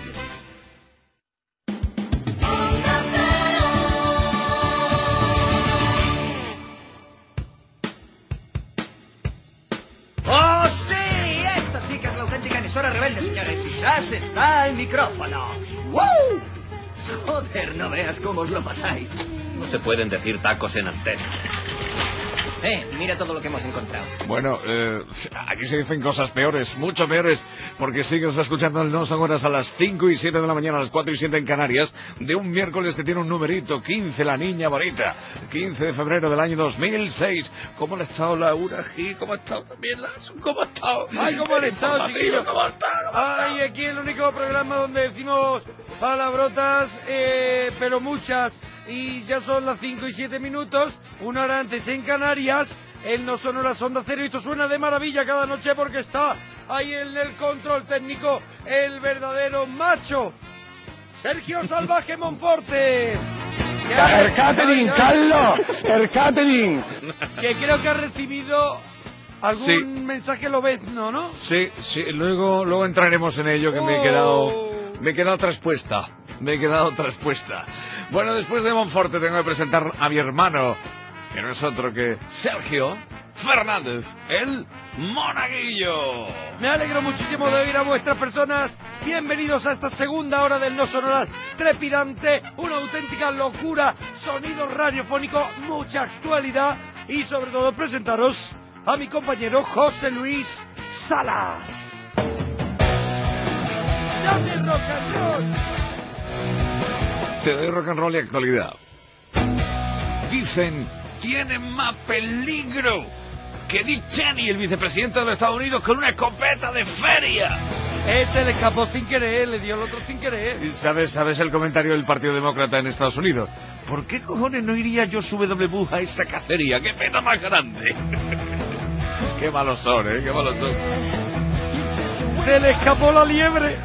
¡Oh, sí! Esta sí que es la auténtica emisora rebelde, señores. Y ya se está el micrófono. ¡Woo! Joder, no veas cómo os lo pasáis. No se pueden decir tacos en antena. Eh, mira todo lo que hemos encontrado. Bueno, eh, aquí se dicen cosas peores, mucho peores, porque sigues escuchando el No Son Horas a las cinco y siete de la mañana, a las cuatro y siete en Canarias, de un miércoles que tiene un numerito, quince, la niña bonita, quince de febrero del año dos mil seis. ¿Cómo ha estado Laura G? ¿Cómo ha estado también Lazo? ¿Cómo ha estado? ¡Ay, cómo han estado, chiquillos! ¿Cómo ha estado? ¡Ay, aquí el único programa donde decimos palabrotas, eh, pero muchas! Y ya son las cinco y siete minutos, una hora antes en Canarias, el No Son Horas Onda Cero, y esto suena de maravilla cada noche porque está ahí en el control técnico el verdadero macho, Sergio Salvaje Monforte. ¡El catering, Carlos! ¡El catering! Que creo que ha recibido algún Sí. mensaje lobezno, ¿no? Sí, sí, luego, luego entraremos en ello, que me he quedado, me he quedado traspuesta, me he quedado traspuesta. Bueno, después de Monforte tengo que presentar a mi hermano, que no es otro que Sergio Fernández, el Monaguillo. Me alegro muchísimo de oír a vuestras personas. Bienvenidos a esta segunda hora del No Son Horas trepidante, una auténtica locura, sonido radiofónico, mucha actualidad y sobre todo presentaros a mi compañero José Luis Salas. ¡Dame rock and roll! Te doy rock and roll y actualidad. Dicen, tiene más peligro que Dick Cheney, el vicepresidente de los Estados Unidos, con una escopeta de feria. Este le escapó sin querer, le dio el otro sin querer. Sí, ¿Sabes, ¿Sabes el comentario del Partido Demócrata en Estados Unidos? ¿Por qué cojones no iría George W. Bush a esa cacería? ¡Qué pena más grande! Qué malos son, ¿eh? Qué malos son. Se le escapó la liebre.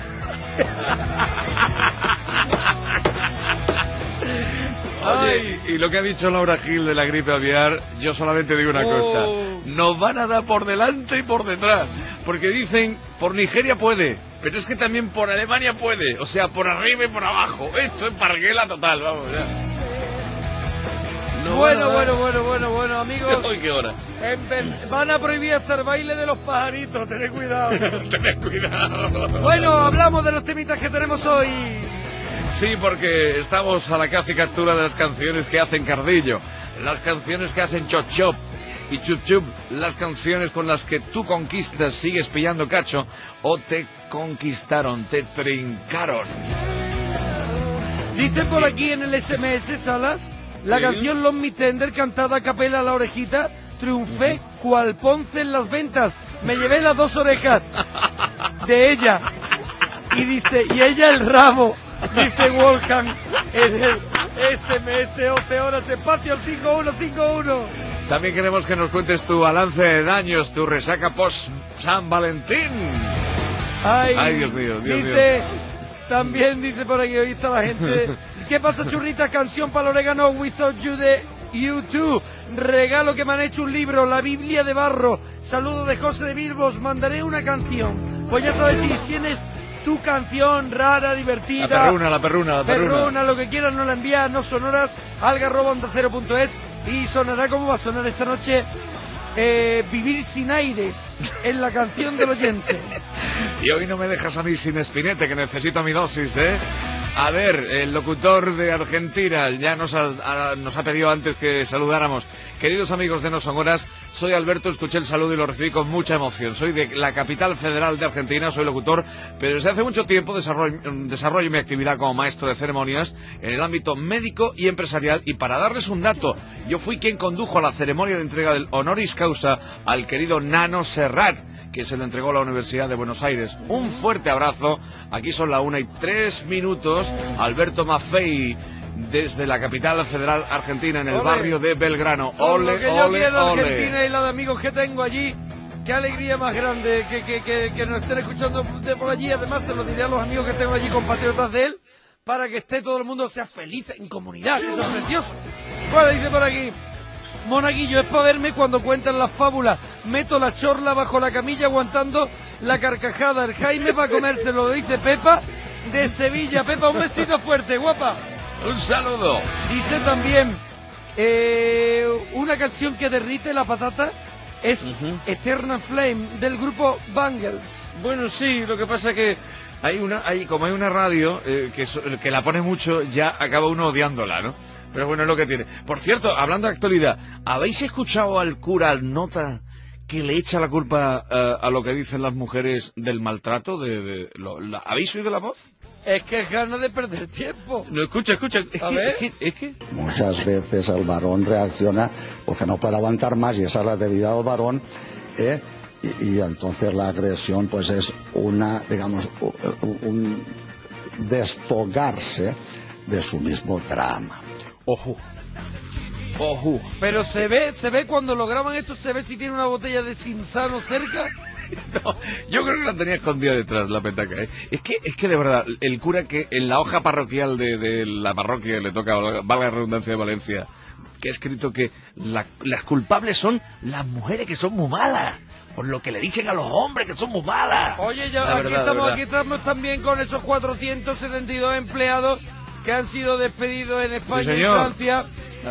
Oye, y lo que ha dicho Laura Gil de la gripe aviar, yo solamente digo una Oh. cosa. Nos van a dar por delante y por detrás. Porque dicen, por Nigeria puede, pero es que también por Alemania puede. O sea, por arriba y por abajo. Esto es parguela total, vamos ya. No bueno, van a dar- bueno, bueno, bueno, bueno, amigos. Uy, qué hora. Empe- van a prohibir hasta el baile de los pajaritos, tened cuidado. Tened cuidado. Bueno, hablamos de los temitas que tenemos hoy. Sí, porque estamos a la caza y captura de las canciones que hacen Cardillo, las canciones que hacen Chop Chop y Chup Chup, las canciones con las que tú conquistas, sigues pillando cacho o te conquistaron, te trincaron. Dicen por aquí en el S M S, Salas, la Sí. canción Los Me Tender cantada a capela a la orejita, triunfé cual Ponce en las ventas, me llevé las dos orejas de ella y dice, y ella el rabo, dice Wolfgang en el S M S once horas espacio al cinco uno cinco uno. También queremos que nos cuentes tu balance de daños, tu resaca post San Valentín. Ay, Ay, Dios mío, Dios dice, también dice por aquí, hoy está la gente. ¿Qué pasa, churrita? Canción para el orégano, Without You de U dos. Regalo que me han hecho un libro, La Biblia de Barro. Saludo de José de Bilbos, mandaré una canción. Pues ya sabes, si tienes tu canción rara, divertida, La perruna, la perruna, la perruna. perruna, lo que quieras, nos la envías, no sonoras, algarroba onda cero punto es y sonará como va a sonar esta noche. Eh, Vivir sin aires en la canción del oyente. Y hoy no me dejas a mí sin Espinete, que necesito mi dosis, ¿eh? A ver, el locutor de Argentina ya nos ha, a, nos ha pedido antes que saludáramos. Queridos amigos de No Son Horas, soy Alberto, escuché el saludo y lo recibí con mucha emoción. Soy de la capital federal de Argentina, soy locutor, pero desde hace mucho tiempo desarrollo, desarrollo mi actividad como maestro de ceremonias en el ámbito médico y empresarial. Y para darles un dato, yo fui quien condujo la ceremonia de entrega del honoris causa al querido Nano Serrat, que se lo entregó a la Universidad de Buenos Aires. Un fuerte abrazo. Aquí son la una y tres minutos. Alberto Maffei, desde la capital federal argentina, en el Ole. barrio de Belgrano. Son Ole, lo que yo ole, quiero, ole. Argentina, y la de amigos que tengo allí. Qué alegría más grande que, que, que, que nos estén escuchando de por allí. Además, se lo diré a los amigos que tengo allí, compatriotas de él, para que esté todo el mundo, sea feliz en comunidad, que eso es precioso. Bueno, dice por aquí, Monaguillo, es para verme cuando cuentan las fábulas. Meto la chorla bajo la camilla aguantando la carcajada. El Jaime va a comérselo, dice Pepa de Sevilla. Pepa, un besito fuerte, guapa. Un saludo. Dice también, eh, una canción que derrite la patata es uh-huh. Eternal Flame, del grupo Bangles. Bueno, sí, lo que pasa es que hay una, hay, como hay una radio eh, que, que la pone mucho, ya acaba uno odiándola, ¿no? Pero bueno, es lo que tiene. Por cierto, hablando de actualidad, ¿habéis escuchado al cura Nota que le echa la culpa uh, a lo que dicen las mujeres del maltrato? De, de lo, la, ¿Habéis oído la voz? Es que es ganas de perder tiempo. No, escucha, escucha. Es a que, ver. Es que, es que... Muchas veces el varón reacciona porque no puede aguantar más y esa es la debilidad del varón, ¿eh? y, y entonces la agresión pues es una, digamos, un, un desfogarse de su mismo drama. Ojo, ojo. Pero se ve, se ve cuando lo graban esto, se ve si tiene una botella de Cinzano cerca. No, yo creo que la tenía escondida detrás, la petaca, ¿eh? Es que, es que de verdad, el cura que en la hoja parroquial de, de la parroquia le toca, valga la redundancia, de Valencia, que ha escrito que la, las culpables son las mujeres, que son muy malas, por lo que le dicen a los hombres, que son muy malas. Oye, ya la aquí verdad, estamos, aquí estamos también con esos cuatrocientos setenta y dos empleados que han sido despedidos en España sí, y Francia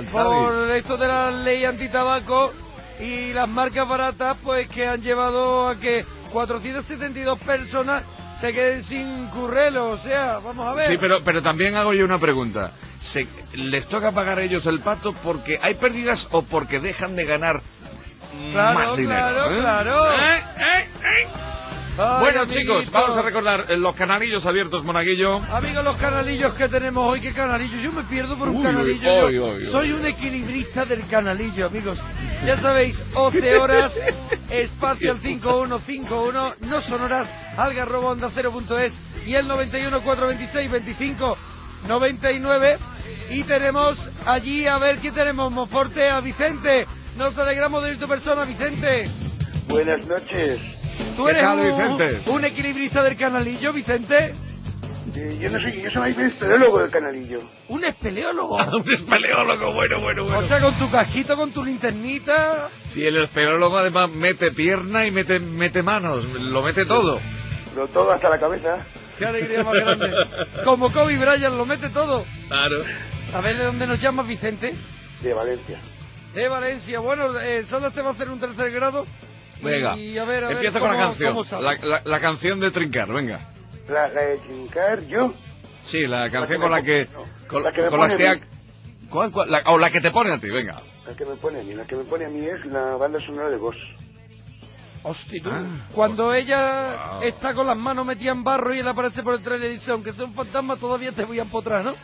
por esto de la ley antitabaco y las marcas baratas, pues que han llevado a que cuatrocientas setenta y dos personas se queden sin currelo. O sea, vamos a ver. Sí, pero, pero también hago yo una pregunta. ¿Se, ¿Les toca pagar a ellos el pato porque hay pérdidas o porque dejan de ganar claro, más dinero? Claro, ¿eh? claro. ¿Eh? ¿Eh? ¿Eh? Ay, bueno, amiguitos. chicos, vamos a recordar eh, los canalillos abiertos, Monaguillo. Amigos, los canalillos que tenemos hoy, ¿qué canalillos? Yo me pierdo por un uy, canalillo. Uy, Yo uy, uy, soy uy. un equilibrista del canalillo, amigos. Ya sabéis, once horas, espacio al cinco uno cinco uno, no son horas, algarrobo onda cero punto es y el noventa y uno, cuatrocientos veintiséis, veinticinco, noventa y nueve. Y tenemos allí, a ver, ¿qué tenemos? Monforte, a Vicente. Nos alegramos de ir tu persona, Vicente. Buenas noches. ¿Tú eres tal, un, Vicente? un equilibrista del canalillo, Vicente? Eh, yo no soy, yo soy espeleólogo del canalillo. ¿Un espeleólogo? Un espeleólogo, bueno, bueno, bueno. O sea, con tu casquito, con tu linternita. Sí, el espeleólogo además mete pierna y mete, mete manos, lo mete todo. Lo todo hasta la cabeza. Qué alegría más grande. Como Kobe Bryant, lo mete todo. Claro. A ver, ¿de dónde nos llamas, Vicente? De Valencia. De Valencia. Bueno, eh, solo te va a hacer un tercer grado. Venga, y a ver, a empieza ver, con cómo, la canción, cómo la, la, la canción de Trincar, venga. ¿La, la de Trincar, yo? Sí, la canción la con la que... Con, la que me con pone las que... a Ha, ¿cuál, cuál, la, o la que te pone a ti, venga. La que me pone a mí, la que me pone a mí es la banda sonora de Ghost. Hostia, tú. Ah, Cuando ella wow. está con las manos metidas en barro y él aparece por detrás y le dice, aunque sea un fantasma, todavía te voy a empotrar, ¿no?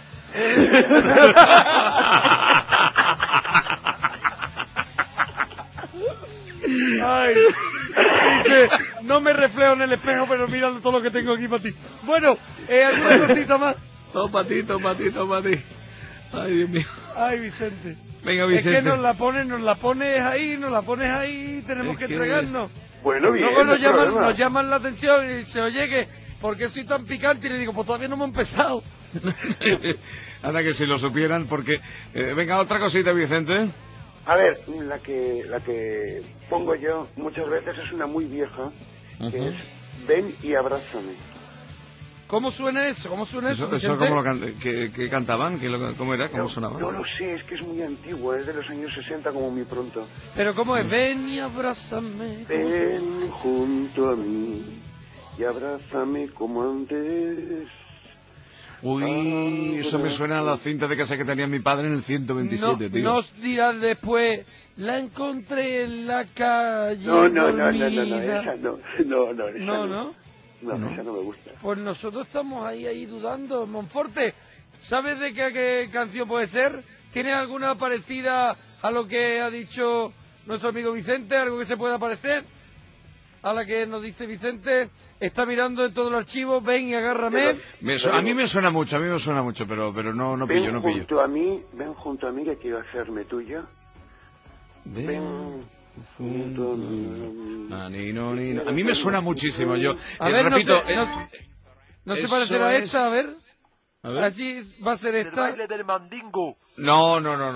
Ay, dice, no me reflejo en el espejo, pero mira todo lo que tengo aquí para ti. Bueno, eh, ¿alguna cosita más? Todo para ti, todo para ti, todo para ti. Ay, Dios mío. Ay, Vicente. Venga, Vicente. Es que nos la pones, nos la pones ahí, nos la pones ahí, tenemos es que, que entregarnos. Bueno, bien, Luego nos no llaman, problema. nos llaman la atención y dice, oye, que ¿por qué soy tan picante? Y le digo, pues todavía no hemos empezado. Anda, que si lo supieran, porque... Eh, venga, otra cosita, Vicente. A ver, la que la que pongo yo muchas veces es una muy vieja, que uh-huh. es Ven y abrázame. ¿Cómo suena eso? ¿Cómo suena eso, ¿Eso, eso cómo lo can que, que cantaban? ¿Qué lo, ¿Cómo era? ¿Cómo no, sonaba? No lo sé, es que es muy antigua, es de los años sesenta como muy pronto. ¿Pero cómo es? Ven y abrázame. Ven junto a mí y abrázame como antes. Uy, eso me suena a la cinta de casa que tenía mi padre en el ciento veintisiete, no, tío. Nos dirán después, la encontré en la calle. No, no, no, no, no, no, dormida. esa no, no, no, esa No, no. ¿no? No, ¿No? esa no me gusta. Pues nosotros estamos ahí, ahí dudando. Monforte, ¿sabes de qué, qué canción puede ser? ¿Tienes alguna parecida a lo que ha dicho nuestro amigo Vicente? ¿Algo que se pueda parecer a la que nos dice Vicente? Está mirando en todo el archivo, ven y agárrame. Me su- a mí me suena mucho, a mí me suena mucho, pero pero no no pillo, Ven no pillo. junto a mí, ven junto a mí que quiero hacerme tuya. Ven junto a mí. Ah, ni, no, ni, no. A mí me suena muchísimo, yo A eh, ver, repito, no se, eh, no, no se eso parecerá a es- esta, a ver. A ver. Así va a ser esta. El baile del mandingo. No, no, no, no.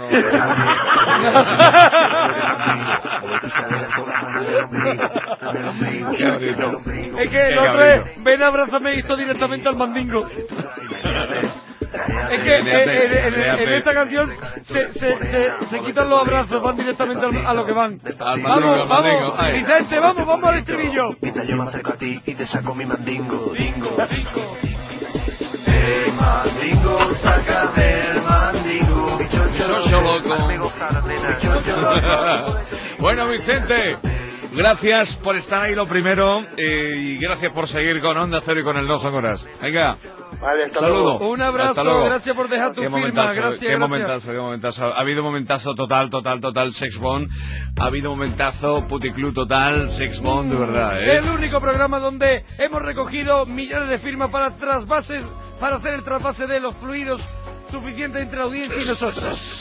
Qué bonito. Es que Qué el otro cabrito. es, ven, abrázame y esto directamente al mandingo. Es que en, en- en- en esta canción se, se, se, se quitan los abrazos, van directamente al- a lo que van. Al mandingo, Vamos, al mandingo, vamos, ay. Vicente, vamos, vamos al estribillo. Mira, yo me acerco a ti y te saco mi mandingo. Dingo, dingo. El mandingo, sácame el mandingo. Mi socio loco. Bueno, Vicente, gracias por estar ahí lo primero eh, y gracias por seguir con Onda Cero y con el No Son Horas. Venga, Vale, hasta saludo. Un Hasta abrazo, luego. gracias por dejar tu Qué firma, momentazo, gracias, qué gracias. momentazo, qué momentazo. Ha habido momentazo total, total, total, Sex Bomb. Ha habido momentazo, puticlub total, Sex Bomb, de verdad, ¿eh? El único programa donde hemos recogido millones de firmas para trasvases, para hacer el trasvase de los fluidos suficientes entre la audiencia y nosotros.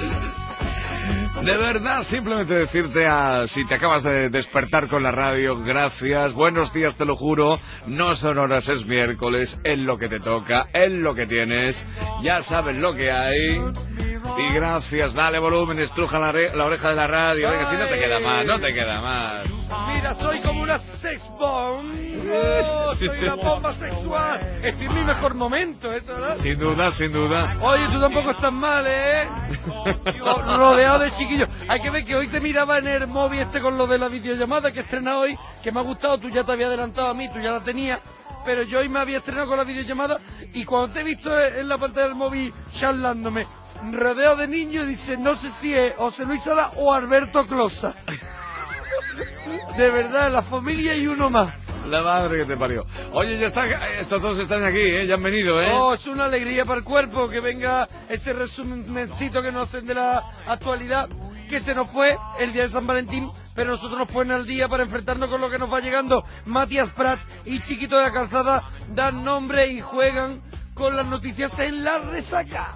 De verdad, simplemente decirte a si te acabas de despertar con la radio, gracias, buenos días, te lo juro, no son horas, es miércoles, es lo que te toca, es lo que tienes, ya sabes lo que hay. Y gracias, dale volumen, estruja la, re- la oreja de la radio, venga, si no te queda más, no te queda más. Mira, soy como una sex bomb. Oh, soy una bomba sexual. Estoy en mi mejor momento, ¿eso, verdad? Sin duda, sin duda. Oye, tú tampoco estás mal, ¿eh? Ro- Rodeado de chiquillos. Hay que ver que hoy te miraba en el móvil este con lo de la videollamada que he estrenado hoy, que me ha gustado. Tú ya te había adelantado a mí, tú ya la tenías. Pero yo hoy me había estrenado con la videollamada y cuando te he visto en la pantalla del móvil charlándome, rodeado de niños, dice, no sé si es José Luis Sala o Alberto Closa. De verdad, la familia y uno más. La madre que te parió. Oye, ya está, estos dos están aquí, ¿eh? Ya han venido, ¿eh? Oh, es una alegría para el cuerpo que venga ese resumencito que nos hacen de la actualidad, que se nos fue el día de San Valentín, pero nosotros nos ponen al día para enfrentarnos con lo que nos va llegando. Matías Prat y Chiquito de la Calzada dan nombre y juegan con las noticias en la resaca.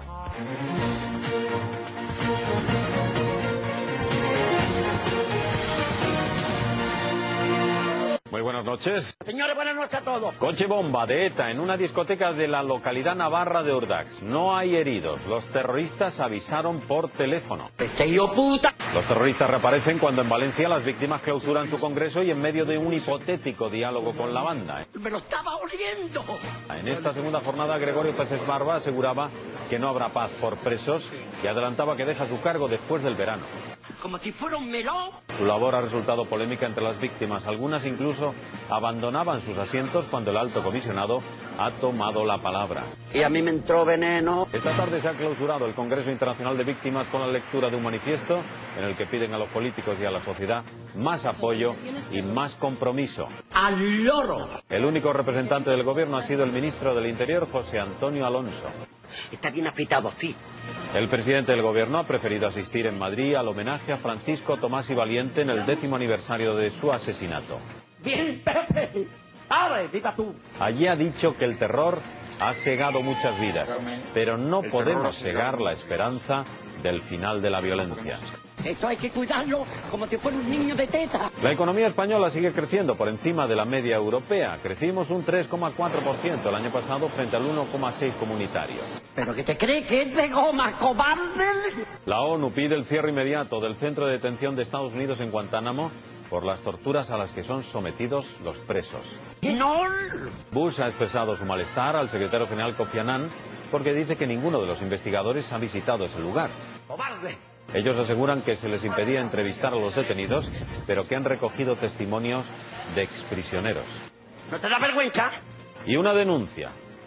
Muy buenas noches. Señores, buenas noches a todos. Coche bomba de ETA en una discoteca de la localidad navarra de Urdax. No hay heridos. Los terroristas avisaron por teléfono. ¡Tío puta! Los terroristas reaparecen cuando en Valencia las víctimas clausuran su congreso y en medio de un hipotético diálogo con la banda. ¡Me lo estaba oliendo! En esta segunda jornada, Gregorio Peces Barba aseguraba que no habrá paz por presos y adelantaba que deja su cargo después del verano. Como si fuera un melón. Su labor ha resultado polémica entre las víctimas. Algunas incluso abandonaban sus asientos cuando el alto comisionado ha tomado la palabra. Y a mí me entró veneno. Esta tarde se ha clausurado el Congreso Internacional de Víctimas con la lectura de un manifiesto en el que piden a los políticos y a la sociedad más apoyo y más compromiso. ¡Al loro! El único representante del gobierno ha sido el ministro del Interior, José Antonio Alonso. Está bien afeitado, sí. El presidente del gobierno ha preferido asistir en Madrid al homenaje a Francisco Tomás y Valiente en el décimo aniversario de su asesinato. ¡Bien, Pepe! ¡Abre, diga tú! Allí ha dicho que el terror ha cegado muchas vidas, pero no podemos cegar la esperanza del final de la violencia. Esto hay que cuidarlo como si fuera un niño de teta. La economía española sigue creciendo por encima de la media europea. Crecimos un tres coma cuatro por ciento el año pasado frente al uno coma seis por ciento comunitario. ¿Pero que te cree que es de goma, cobarde? La ONU pide el cierre inmediato del centro de detención de Estados Unidos en Guantánamo por las torturas a las que son sometidos los presos. ¡No! Bush ha expresado su malestar al secretario general Kofi Annan porque dice que ninguno de los investigadores ha visitado ese lugar. ¡Cobarde! Ellos aseguran que se les impedía entrevistar a los detenidos, pero que han recogido testimonios de exprisioneros. ¿No te da vergüenza? Y una denuncia.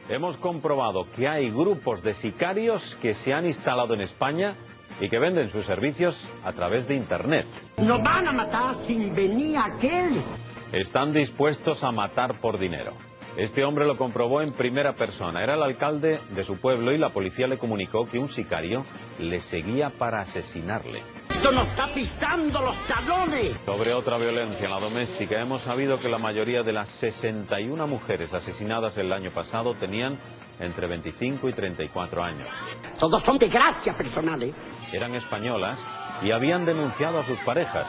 hemos comprobado que hay grupos de sicarios que se han instalado en España y que venden sus servicios a través de Internet. Nos van a matar sin venir aquel. Están dispuestos a matar por dinero. Este hombre lo comprobó en primera persona. Era el alcalde de su pueblo y la policía le comunicó que un sicario le seguía para asesinarle. Esto nos está pisando los talones. Sobre otra violencia en la doméstica, hemos sabido que la mayoría de las sesenta y una mujeres asesinadas el año pasado tenían entre veinticinco y treinta y cuatro años. Todos son desgracias personales. Eran españolas y habían denunciado a sus parejas.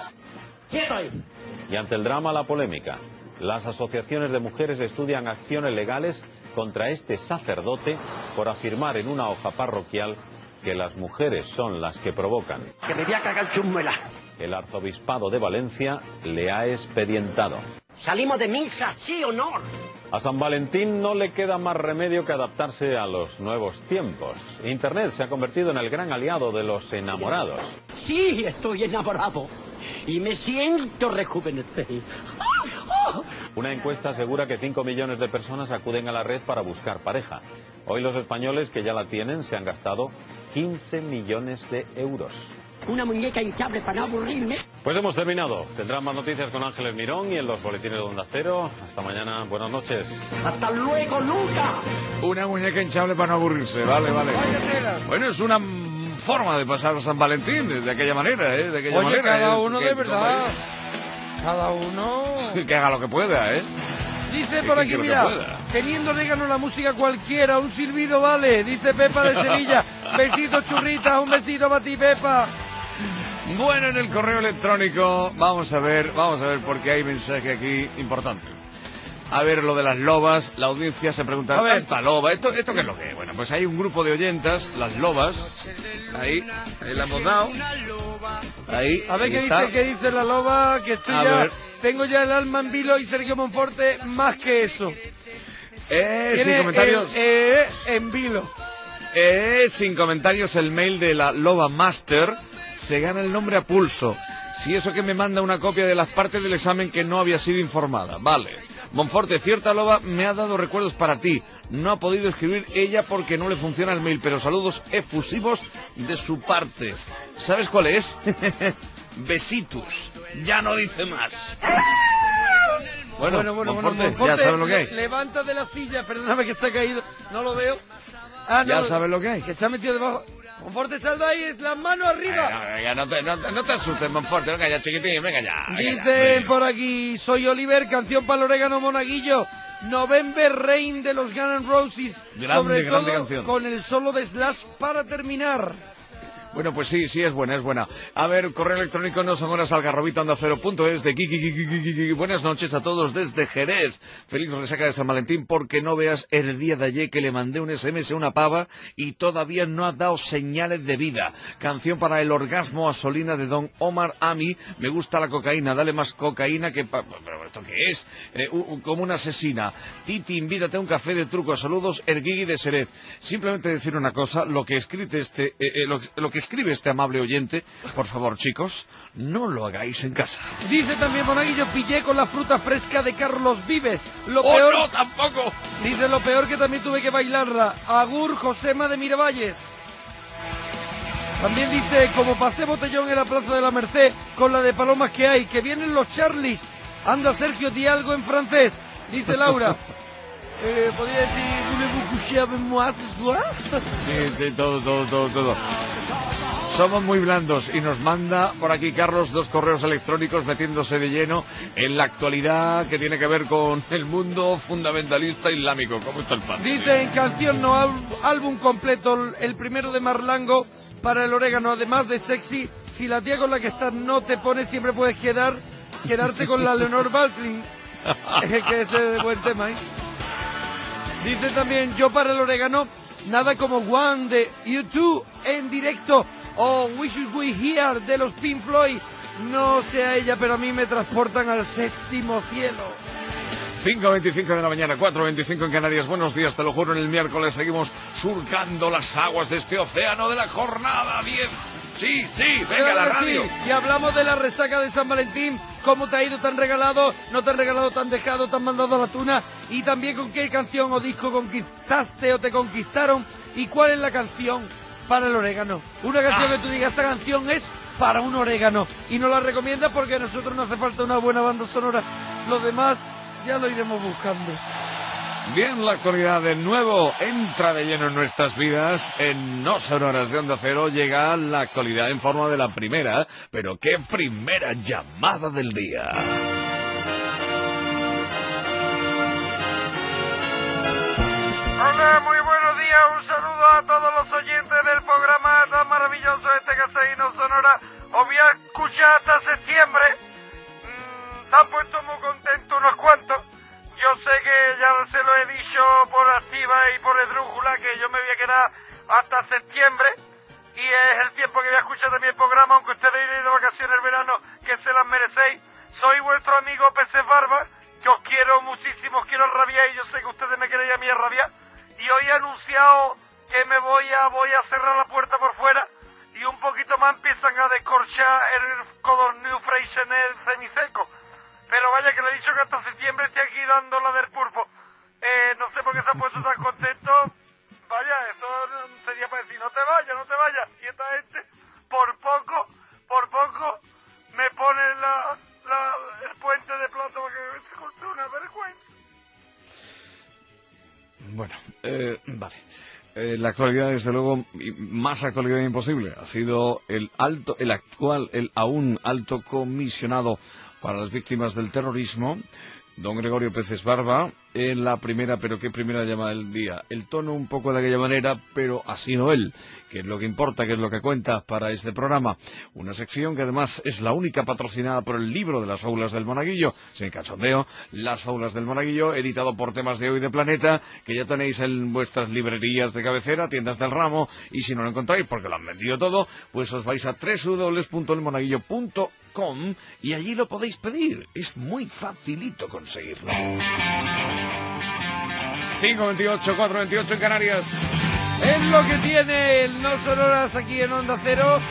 Y ante el drama, la polémica. Las asociaciones de mujeres estudian acciones legales contra este sacerdote por afirmar en una hoja parroquial que las mujeres son las que provocan. Que me voy a cagar chumela. El arzobispado de Valencia le ha expedientado. ¿Salimos de misa, sí o no? A San Valentín no le queda más remedio que adaptarse a los nuevos tiempos. Internet se ha convertido en el gran aliado de los enamorados. Sí, estoy enamorado. Y me siento rejuvenecer. Una encuesta asegura que cinco millones de personas acuden a la red para buscar pareja. Hoy los españoles que ya la tienen se han gastado quince millones de euros. Una muñeca hinchable para no aburrirme. Pues hemos terminado. Tendrán más noticias con Ángeles Mirón y en los boletines de Onda Cero. Hasta mañana. Buenas noches. Hasta luego, Luca. Una muñeca hinchable para no aburrirse. Vale, vale. Bueno, es una forma de pasar San Valentín de aquella manera, ¿eh? De aquella Oye, manera. cada ¿eh? uno que, de verdad. Cada uno. Que haga lo que pueda, ¿eh? Dice por aquí, mira, teniendo orégano la música cualquiera, un silbido vale. Dice Pepa de Sevilla. Besito, churritas, un besito para ti, Pepa. Bueno, en el correo electrónico, vamos a ver, vamos a ver, porque hay mensaje aquí importante. A ver, lo de las lobas, la audiencia se pregunta, a ver, esta loba, ¿esto, ¿esto qué es lo que es? Bueno, pues hay un grupo de oyentas, las lobas, ahí, ahí la hemos dado, ahí. A ver ahí qué está. dice, qué dice la loba, que estoy A ya, ver. tengo ya el alma en vilo y Sergio Monforte más que eso. Eh, Tiene sin comentarios. el, eh, en vilo. Eh, sin comentarios, el mail de la Loba Master se gana el nombre a pulso. Si eso que me manda una copia de las partes del examen que no había sido informada. Vale. Monforte, cierta loba me ha dado recuerdos para ti. No ha podido escribir ella porque no le funciona el mail, pero saludos efusivos de su parte. ¿Sabes cuál es? Besitus. Ya no dice más. Bueno, bueno, bueno, Monforte, bueno, Monforte, ya sabes lo que hay. le- levanta de la silla, perdóname que se ha caído, no lo veo. Ah, no, Ya sabes lo que hay. Que se ha metido debajo. Monforte, sal de ahí, es las manos arriba. Venga, venga, no, te, no, no te asustes, Monforte, venga ya, chiquitín, venga ya. venga ya. Dicen por aquí, soy Oliver, canción para el orégano monaguillo. November Rain de los Guns N' Roses. Grande, sobre grande todo canción. con el solo de Slash para terminar. Bueno, pues sí, sí, es buena, es buena. A ver, correo electrónico no son horas algarrobita onda cero punto es de Kiki, Kiki, Kiki, Kiki. Buenas noches a todos desde Jerez. Feliz resaca de San Valentín, porque no veas el día de ayer que le mandé un ese eme ese a una pava y todavía no ha dado señales de vida. Canción para el orgasmo a Solina de Don Omar Ami. Me gusta la cocaína, dale más cocaína que... Pa... ¿Pero esto qué es? Eh, u- u- como una asesina. Titi, invítate a un café de truco. Saludos, Erguigui de Jerez. Simplemente decir una cosa, lo que escribe este... eh, eh, lo, lo que escribe este amable oyente, por favor, chicos, no lo hagáis en casa. Dice también Monaguillo, pillé con la fruta fresca de Carlos Vives. Lo ¡Oh, peor, no, tampoco! Dice lo peor que también tuve que bailarla. Agur Josema de Miravalles. También dice, como pasé botellón en la Plaza de la Merced con la de palomas que hay, que vienen los Charlies. Anda Sergio, di algo en francés. Dice Laura. Eh, ¿Podría decir, voulez-vous coucher avec moi ce soir? Sí, sí, todo, todo, todo, todo. Somos muy blandos y nos manda por aquí Carlos dos correos electrónicos metiéndose de lleno en la actualidad que tiene que ver con el mundo fundamentalista islámico. ¿Cómo está el pan? Dice en canción no al- álbum completo, el primero de Marlango para el orégano, además de sexy, si la tía con la que estás no te pone, siempre puedes quedar, quedarte con la Leonor Baltrin, que ese es buen tema, ¿eh? Dice también, yo para el orégano, nada como One de U dos en directo, o We Should We Here de los Pink Floyd, no sé a ella, pero a mí me transportan al séptimo cielo. cinco veinticinco de la mañana, cuatro veinticinco en Canarias. Buenos días, te lo juro, en el miércoles seguimos surcando las aguas de este océano de la jornada. diez sí, sí, venga, Claro la que radio. sí. Y hablamos de la resaca de San Valentín, cómo te ha ido, tan regalado, no te han regalado, tan dejado, tan mandado a la tuna, y también con qué canción o disco conquistaste o te conquistaron, y cuál es la canción para el orégano. Una canción Ah. que tú digas, esta canción es para un orégano, y nos la recomiendas porque a nosotros nos hace falta una buena banda sonora. Los demás ya lo iremos buscando. Bien, la actualidad de nuevo entra de lleno en nuestras vidas. En No Sonoras de Onda Cero llega la actualidad en forma de la primera, pero qué primera llamada del día. Hola, muy buenos días, un saludo a todos los oyentes del programa tan maravilloso este que hacéis No Sonora. Os voy a escuchar hasta septiembre. Mm, se han puesto muy contentos unos cuantos. Yo sé que ya se lo he dicho por activa y por esdrújula que yo me voy a quedar hasta septiembre, y es el tiempo que voy a escuchar también el programa, aunque ustedes iréis de vacaciones el verano, que se las merecéis. Soy vuestro amigo Peces Barba, que os quiero muchísimo, os quiero rabiar, y yo sé que ustedes me queréis a mí a rabiar, y hoy he anunciado que me voy a voy a cerrar la puerta por fuera, y un poquito más empiezan a descorchar el codorniz freixenet semiseco. Pero vaya, que le he dicho que hasta septiembre estoy aquí dando la del pulpo. Eh, no sé por qué se ha puesto tan contento. Vaya, eso sería para decir, no te vayas, no te vayas. Y esta gente, por poco, por poco, me pone la, la, el puente de plata para que se corte una vergüenza. Bueno, eh, vale. Eh, la actualidad, desde luego, y más actualidad imposible, ha sido el alto, el actual, el aún alto comisionado para las víctimas del terrorismo, don Gregorio Peces Barba, en la primera, pero qué primera llamada del día. El tono un poco de aquella manera, pero ha sido él, que es lo que importa, que es lo que cuenta para este programa. Una sección que además es la única patrocinada por el libro de las fábulas del Monaguillo, sin cachondeo, Las fábulas del Monaguillo, editado por Temas de Hoy de Planeta, que ya tenéis en vuestras librerías de cabecera, tiendas del ramo, y si no lo encontráis porque lo han vendido todo, pues os vais a doble u doble u doble u punto el monaguillo punto com y allí lo podéis pedir. Es muy facilito conseguirlo. cinco veintiocho, cuatro veintiocho en Canarias. Es lo que tiene el No Sonoras aquí en Onda Cero.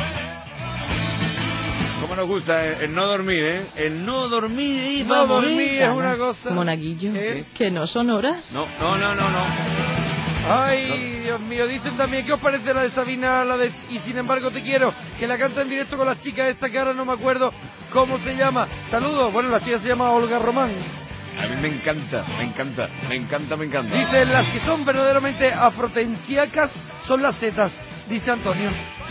Como nos gusta el, el no dormir, ¿eh? El no dormir, ¿eh? No Vamos, dormir ¿eh? es una cosa. Monaguillo, ¿Eh? que no son horas. No, no, no, no, no. Ay, Dios mío, dicen también, ¿qué os parece la de Sabina, la de Y sin embargo te quiero? Que la canta en directo con la chica esta que ahora no me acuerdo cómo se llama. Saludos, bueno, la chica se llama Olga Román. A mí me encanta, me encanta, me encanta, me encanta. Dicen, las que son verdaderamente afrodisíacas son las setas, dice Antonio.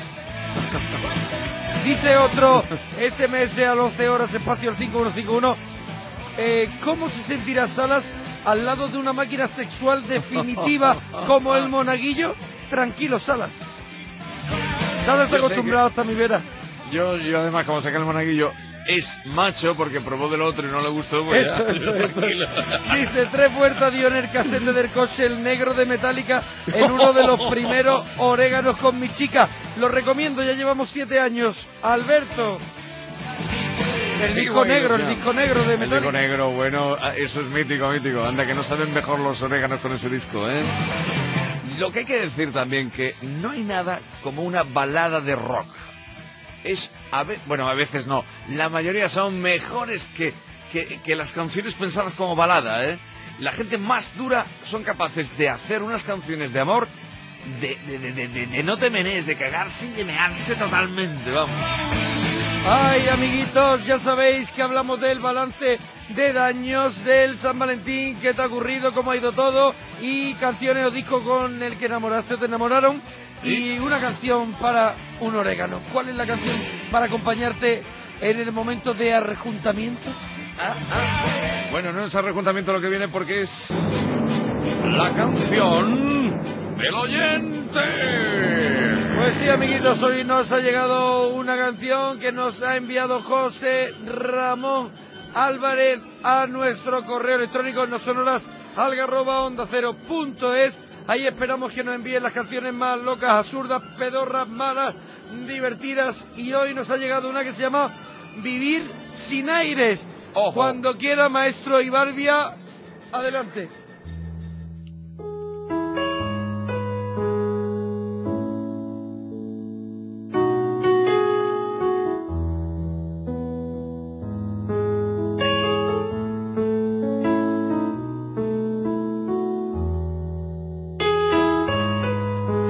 Dice otro, S M S a once horas, espacio al cinco uno cinco uno. Eh, ¿Cómo se sentirá Salas al lado de una máquina sexual definitiva como el Monaguillo? Tranquilo, Salas. Salas está acostumbrado hasta mi vera. Yo, yo además, como sé que el Monaguillo es macho porque probó del otro y no le gustó, pues Eso, ya, eso, eso. tranquilo. Dice, tres vueltas dio en el casete del coche el negro de Metallica en uno de los primeros oréganos con mi chica. Lo recomiendo, ya llevamos siete años. Alberto. El disco negro, el disco negro de El Metallica. disco negro, bueno, eso es mítico, mítico. Anda, que no saben mejor los oréganos con ese disco, ¿eh? Lo que hay que decir también, que no hay nada como una balada de rock. Es, a ve- bueno, a veces no. La mayoría son mejores que, que, que las canciones pensadas como balada, ¿eh? La gente más dura son capaces de hacer unas canciones de amor de, de, de, de, de- de no te menees, de cagarse y de mearse totalmente, vamos. Ay, amiguitos, ya sabéis que hablamos del balance de daños del San Valentín, qué te ha ocurrido, cómo ha ido todo, y canciones o discos con el que enamoraste o te enamoraron, y una canción para un orégano. ¿Cuál es la canción para acompañarte en el momento de arrejuntamiento? Bueno, no es arrejuntamiento lo que viene porque es la canción del oyente. Pues sí, amiguitos, hoy nos ha llegado una canción que nos ha enviado José Ramón Álvarez a nuestro correo electrónico nosonoras arroba onda cero punto es. Ahí esperamos que nos envíen las canciones más locas, absurdas, pedorras, malas, divertidas. Y hoy nos ha llegado una que se llama Vivir sin aires. Ojo. Cuando quiera, maestro Ibarbia, adelante.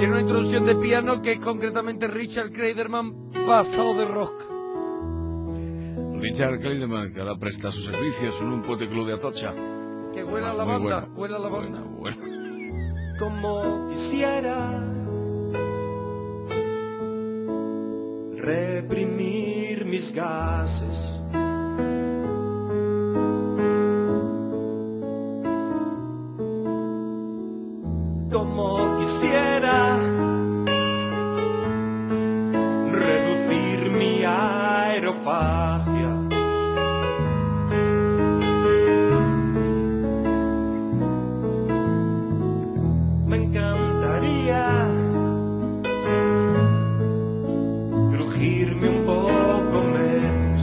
tiene una introducción de piano que es concretamente Richard Clayderman pasado de rock. Richard Clayderman, que ahora presta sus servicios en un puente club de Atocha. Que huele a Muy lavanda, bueno. huele a lavanda. Bueno, Como quisiera reprimir mis gases, como quisiera reducir mi aerofagia. Me encantaría crujirme un poco menos.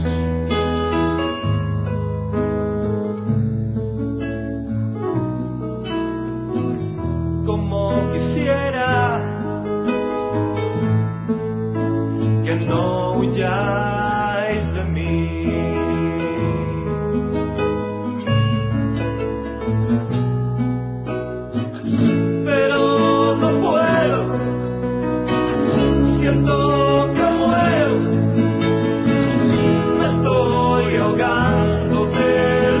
Como quisiera que no huyáis de mí. Pero no puedo, siento que muero, me estoy ahogando del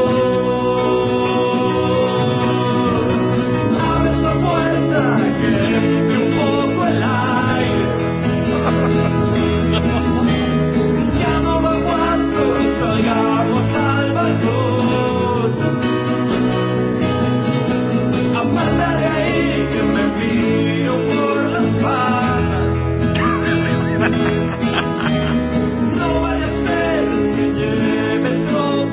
dolor. Abre esa puerta que entre un poco el aire. Ya no me aguanto, salgamos al balcón. Aparta de ahí que me miro por las patas. No vaya a ser que lleve el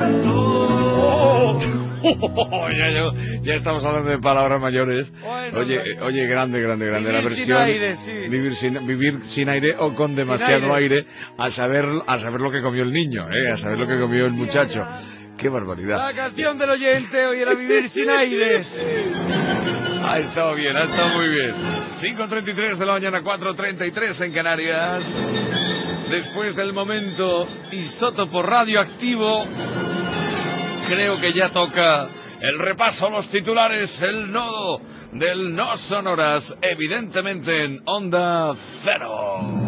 tropezón. ya, ya, ya estamos hablando de palabras mayores. Bueno, oye, bueno. oye, grande, grande, grande. Vivir la sin versión. aire, sí. Vivir sin, vivir sin aire o con demasiado aire. aire, a saber, a saber lo que comió el niño, ¿eh? A saber lo que comió el muchacho. Qué barbaridad. La canción del oyente hoy era Vivir sin aires. Ha estado bien, ha estado muy bien. cinco treinta y tres de la mañana, cuatro treinta y tres en Canarias. Después del momento isótopo radioactivo, creo que ya toca el repaso a los titulares, el nodo del No Sonoras, evidentemente en Onda Cero.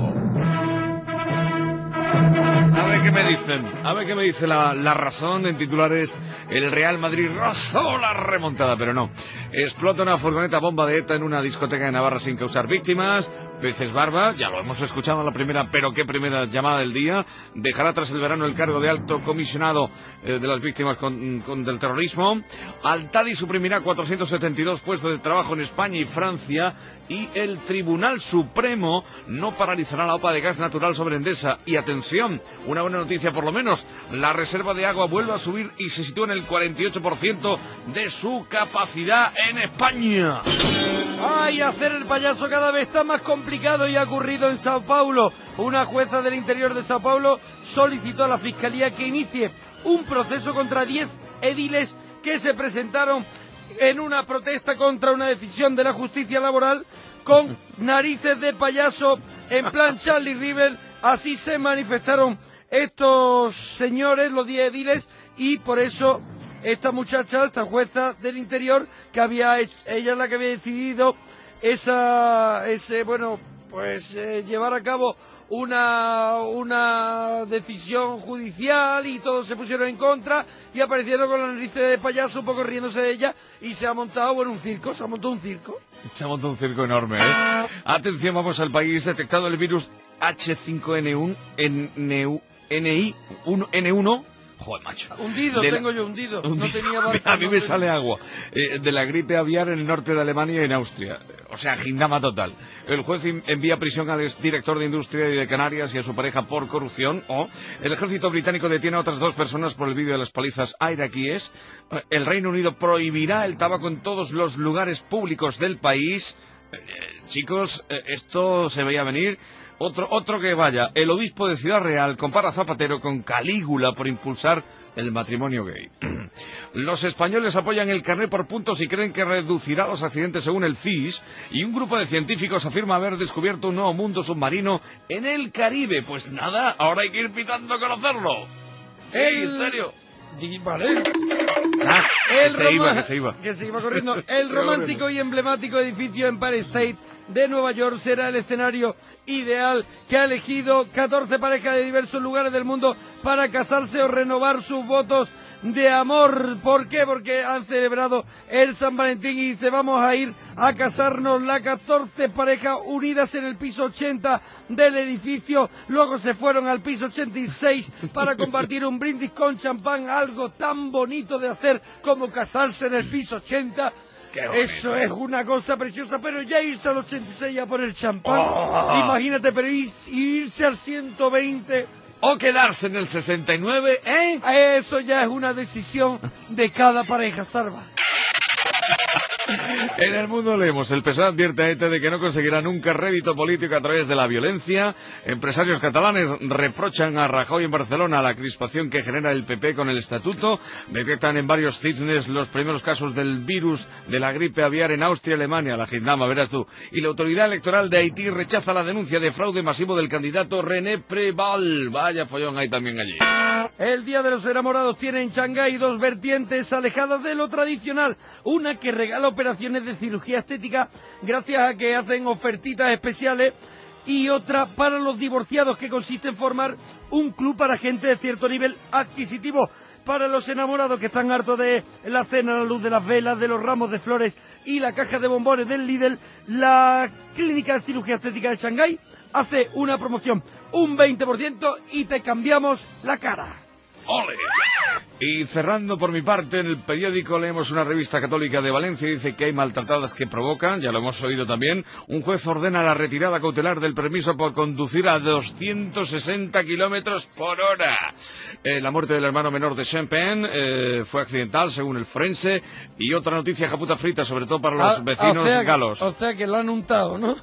A ver qué me dicen, a ver qué me dice la, la razón en titulares. El Real Madrid rozó la remontada, pero no. Explota una furgoneta bomba de ETA en una discoteca de Navarra sin causar víctimas. Peces Barba, ya lo hemos escuchado en la primera, pero qué primera llamada del día. Dejará tras el verano el cargo de alto comisionado eh, de las víctimas con, con, del terrorismo. Altadi suprimirá cuatrocientos setenta y dos puestos de trabajo en España y Francia. Y el Tribunal Supremo no paralizará la OPA de gas natural sobre Endesa. Y atención, una buena noticia por lo menos, la reserva de agua vuelve a subir y se sitúa en el cuarenta y ocho por ciento de su capacidad en España. Ay, hacer el payaso cada vez está más complicado y ha ocurrido en Sao Paulo. Una jueza del interior de Sao Paulo solicitó a la Fiscalía que inicie un proceso contra diez ediles que se presentaron en una protesta contra una decisión de la justicia laboral con narices de payaso en plan Charlie River. Así se manifestaron estos señores, los diez ediles, y por eso esta muchacha, esta jueza del interior, que había hecho, ella es la que había decidido esa, ese, bueno, pues eh, llevar a cabo una, una decisión judicial, y todos se pusieron en contra y aparecieron con la nariz de payaso un poco riéndose de ella, y se ha montado, bueno, un circo, se ha montado un circo. Se ha montado un circo enorme, ¿eh? Atención, vamos al país. Detectado el virus H cinco N uno, N I uno. Joder, macho. Hundido, De la- tengo yo hundido. No Hundido. tenía barca, A mí no me tenía- sale agua. Eh, de la gripe aviar en el norte de Alemania y en Austria. O sea, gindama total. El juez en- envía a prisión al exdirector de Industria y de Canarias y a su pareja por corrupción. O el ejército británico detiene a otras dos personas por el vídeo de las palizas iraquíes. Eh, El Reino Unido prohibirá el tabaco en todos los lugares públicos del país. Eh, chicos, eh, esto se veía venir. Otro, otro que vaya. El obispo de Ciudad Real compara a Zapatero con Calígula por impulsar el matrimonio gay. Los españoles apoyan el carné por puntos y creen que reducirá los accidentes según el C I S. Y un grupo de científicos afirma haber descubierto un nuevo mundo submarino en el Caribe. Pues nada, ahora hay que ir pitando a conocerlo. Sí, El- en serio. Y vale. Ah, que El se iba, roma- que se iba. que se iba corriendo. El romántico y emblemático edificio Empire State de Nueva York será el escenario ideal que ha elegido catorce parejas de diversos lugares del mundo para casarse o renovar sus votos de amor. ¿Por qué? Porque han celebrado el San Valentín y dice, vamos a ir a casarnos las catorce parejas unidas en el piso ochenta del edificio. Luego se fueron al piso ochenta y seis para compartir un brindis con champán, algo tan bonito de hacer como casarse en el piso ochenta. Eso es una cosa preciosa, pero ya irse al ochenta y seis a poner champán, oh. Imagínate, pero ir, irse al ciento veinte... O quedarse en el sesenta y nueve, ¿eh? Eso ya es una decisión de cada pareja, Sarva. En El Mundo leemos, el P S O E advierte a E T A de que no conseguirá nunca rédito político a través de la violencia. Empresarios catalanes reprochan a Rajoy en Barcelona la crispación que genera el P P con el estatuto. Detectan en varios cisnes los primeros casos del virus de la gripe aviar en Austria y Alemania, la Gindama, verás tú. Y la autoridad electoral de Haití rechaza la denuncia de fraude masivo del candidato René Preval. Vaya follón hay también allí. El Día de los Enamorados tiene en Shanghái dos vertientes alejadas de lo tradicional. Una que regala operaciones de cirugía estética gracias a que hacen ofertitas especiales, y otra para los divorciados que consiste en formar un club para gente de cierto nivel adquisitivo. Para los enamorados que están hartos de la cena a la luz de las velas, de los ramos de flores y la caja de bombones del Lidl, la clínica de cirugía estética de Shanghái hace una promoción, un veinte por ciento y te cambiamos la cara. ¡Ole! Y cerrando por mi parte, en el periódico leemos una revista católica de Valencia y dice que hay maltratadas que provocan, ya lo hemos oído también. Un juez ordena la retirada cautelar del permiso por conducir a doscientos sesenta kilómetros por hora. Eh, la muerte del hermano menor de Champagne eh, fue accidental, según el forense. Y otra noticia japuta frita, sobre todo para los a, vecinos o sea, galos. O sea que lo han untado, ¿no?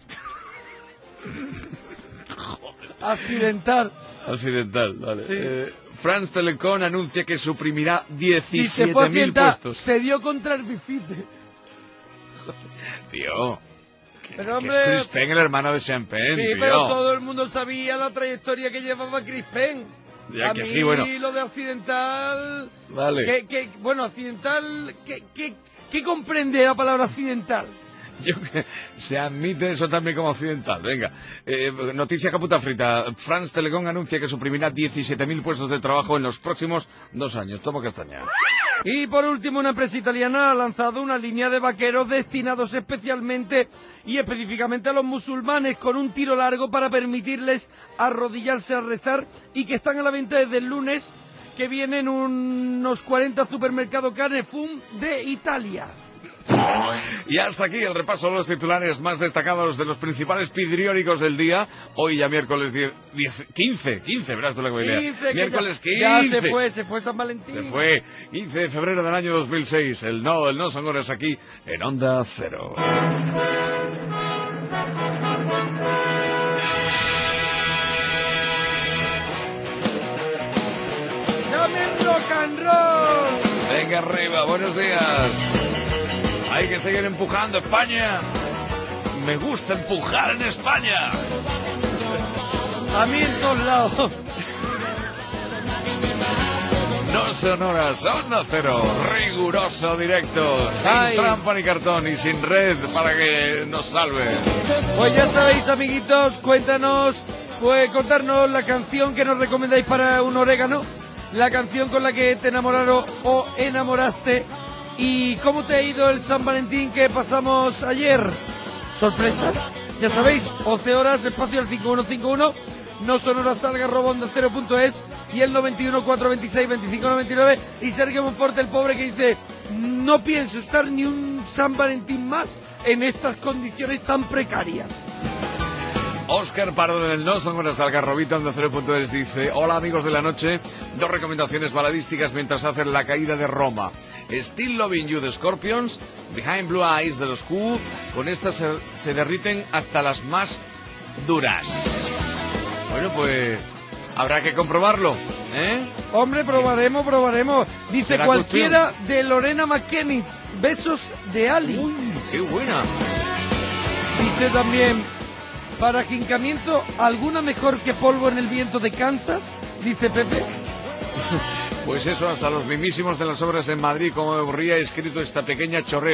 Accidental. Accidental, vale. Sí. Eh, France Telecom anuncia que suprimirá diecisiete mil puestos. Se dio contra el bifite. Tío, que, pero, hombre, que es Chris Penn, el hermano de Champagne, sí, tío. pero todo el mundo sabía la trayectoria que llevaba Chris Penn. Ya a que mí, sí, bueno. lo de accidental... Vale. Que, que, bueno, accidental... ¿Qué que, que comprende la palabra accidental? Yo, se admite eso también como accidental. Venga, eh, noticia caputa frita. France Telecom anuncia que suprimirá diecisiete mil puestos de trabajo en los próximos dos años. Toma castaña. Y por último, una empresa italiana ha lanzado una línea de vaqueros destinados especialmente y específicamente a los musulmanes, con un tiro largo para permitirles arrodillarse a rezar, y que están a la venta desde el lunes, que vienen unos cuarenta supermercados Carrefour de Italia. Y hasta aquí el repaso de los titulares más destacados de los principales periódicos del día. Hoy ya miércoles diez, diez, quince, quince, verás tú la que quince, miércoles que ya, quince. Ya se fue, se fue San Valentín. Se fue, quince de febrero del año dos mil seis. El no, el no son horas aquí en Onda Cero. ¡Dame rock and roll! Venga arriba, buenos días. Hay que seguir empujando España. Me gusta empujar en España. A mí en todos lados. No sonoras, Onda Cero, riguroso directo, sin Ay. trampa ni cartón y sin red para que nos salve. Pues ya sabéis, amiguitos, cuéntanos, pues contarnos la canción que nos recomendáis para un orégano, la canción con la que te enamoraron o enamoraste. ¿Y cómo te ha ido el San Valentín que pasamos ayer? ¿Sorpresas? Ya sabéis, once horas, espacio al cinco uno cinco uno, no sonoras salga, arroba onda cero punto es, y el noventa y uno, cuatrocientos veintiséis, veinticinco noventa y nueve, y Sergio Monforte, el pobre, que dice, no pienso estar ni un San Valentín más en estas condiciones tan precarias. Óscar Pardo en el No son horas algarrobita, onda cero punto es, dice, hola amigos de la noche, dos recomendaciones baladísticas mientras hacen la caída de Roma. Still Loving You de Scorpions, Behind Blue Eyes de los Who, con estas se, se derriten hasta las más duras. Bueno, pues habrá que comprobarlo, ¿eh? Hombre, probaremos, probaremos. Dice cualquiera cuestión de Lorena McKennitt, besos de Ali. Uy, qué buena. Dice también, para quincamiento, ¿alguna mejor que Polvo en el viento de Kansas? Dice Pepe. Pues eso, hasta los mismísimos de las obras en Madrid, como habría escrito esta pequeña chorrez.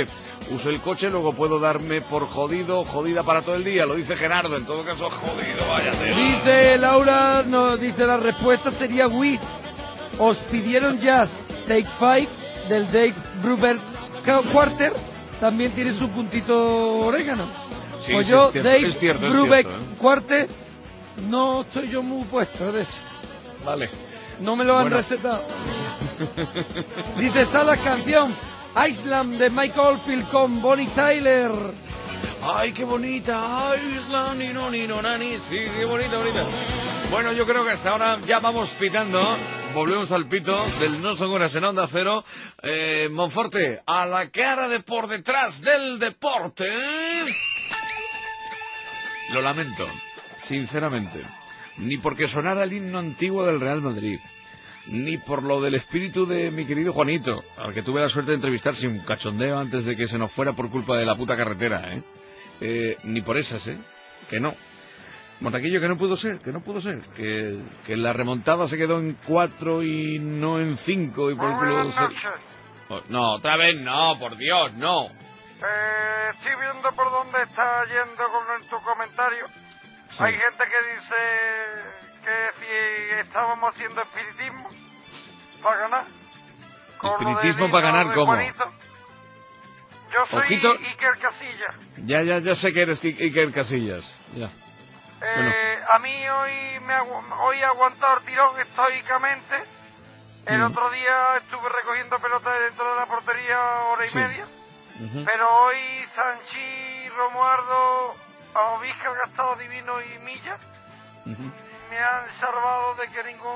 uso el coche, luego puedo darme por jodido, jodida para todo el día. Lo dice Gerardo, en todo caso, jodido, váyate. Dice Laura, nos dice la respuesta sería Wii. Os pidieron Jazz, Take Five, del Dave Brubeck Quartet, también tiene su puntito orégano. Sí, pues sí, yo, es cierto, Dave es cierto, es Brubeck cierto, ¿eh? Quartet, no estoy yo muy puesto de eso. Vale. No me lo han Bueno. recetado. Dice Salas, canción Island de Michael Oldfield con Bonnie Tyler. Ay, qué bonita, Island, ni no, ni no, nani. Sí, qué bonita, bonita. Bueno, yo creo que hasta ahora ya vamos pitando. Volvemos al pito del No Son Horas en Onda Cero. Eh, Monforte, a la cara de por detrás del deporte. Lo lamento, sinceramente. Ni porque sonara el himno antiguo del Real Madrid, ni por lo del espíritu de mi querido Juanito, al que tuve la suerte de entrevistar sin cachondeo antes de que se nos fuera por culpa de la puta carretera, ¿eh? Eh, ni por esas, ¿eh? Que no. Montaquillo, que no pudo ser, que no pudo ser. Que, que la remontada se quedó en cuatro y no en cinco. Y por el culo se... Oh, no, otra vez no, por Dios, no. Eh, estoy viendo por dónde está yendo con tu comentario. Sí. Hay gente que dice que si estábamos haciendo espiritismo para ganar. Con lo Espiritismo del para himno ganar, de ¿cómo? Juanito. Yo soy Ojito. Iker Casillas. Ya, ya, ya sé que eres I- Iker Casillas. Ya. Eh, Bueno. A mí hoy me agu hoy he aguantado el tirón estoicamente. El Sí. otro día estuve recogiendo pelotas dentro de la portería hora y Sí. media. Ujú. Pero hoy Sanchi, Romualdo, Vizca, Gastado Divino y Milla Ujú. me han salvado de que ninguna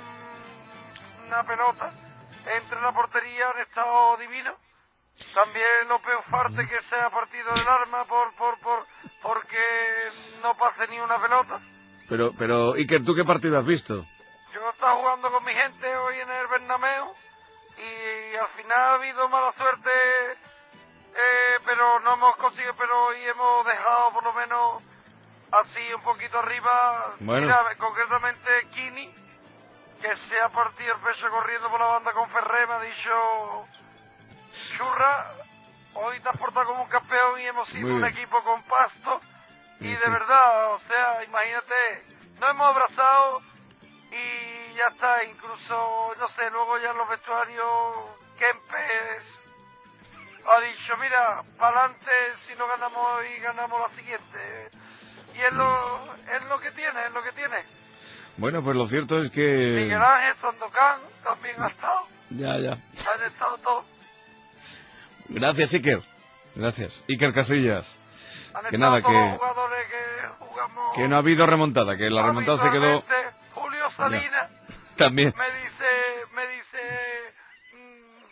pelota entre la portería han estado divino. También López Ufarte que se ha partido del arma por, por, por, porque no pase ni una pelota. Pero, pero, Iker, ¿tú qué partido has visto? Yo estaba jugando con mi gente hoy en el Bernabéu y al final ha habido mala suerte, eh, pero no hemos conseguido, pero hoy hemos dejado por lo menos así un poquito arriba. Bueno. Mira, concretamente Kini, que se ha partido el pecho corriendo por la banda con Ferré, me ha dicho: Churra, hoy te has portado como un campeón y hemos sido Muy un bien. equipo compacto. Y Sí, de sí. verdad, o sea, imagínate, nos hemos abrazado y ya está, incluso, no sé, luego ya en los vestuarios, Kempes ha dicho: mira, para adelante, si no ganamos hoy, ganamos la siguiente. Y es lo, es lo que tiene, es lo que tiene. Bueno, pues lo cierto es que... Miguel Ángel Sandokan también ha estado, Ya, ya. han estado todos. Gracias, Iker. Gracias. Iker Casillas. Han Que estado nada, todos los que, jugadores que jugamos. que no ha habido remontada, que la remontada se quedó... Habitualmente, Julio Salinas También. me dice, me dice, mm,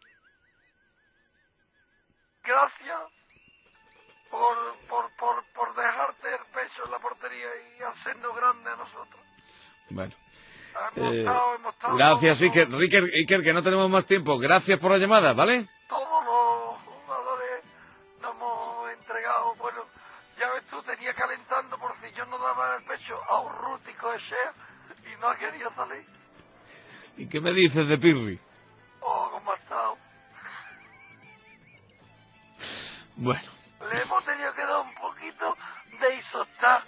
gracias por, por, por, por dejarte el pecho en la portería y hacernos grande a nosotros. Bueno. Hemos Eh, estado, hemos estado gracias, todos, Iker. Iker, Iker, que no tenemos más tiempo. Gracias por la llamada, ¿vale? todos los jugadores nos hemos entregado. Bueno, ya ves tú, tenía calentando por si yo no daba el pecho a un rústico de Shea y no quería salir. ¿Y qué me dices de Pirri? Oh, cómo ha estado. Bueno. Le hemos tenido que dar un poquito de isostar.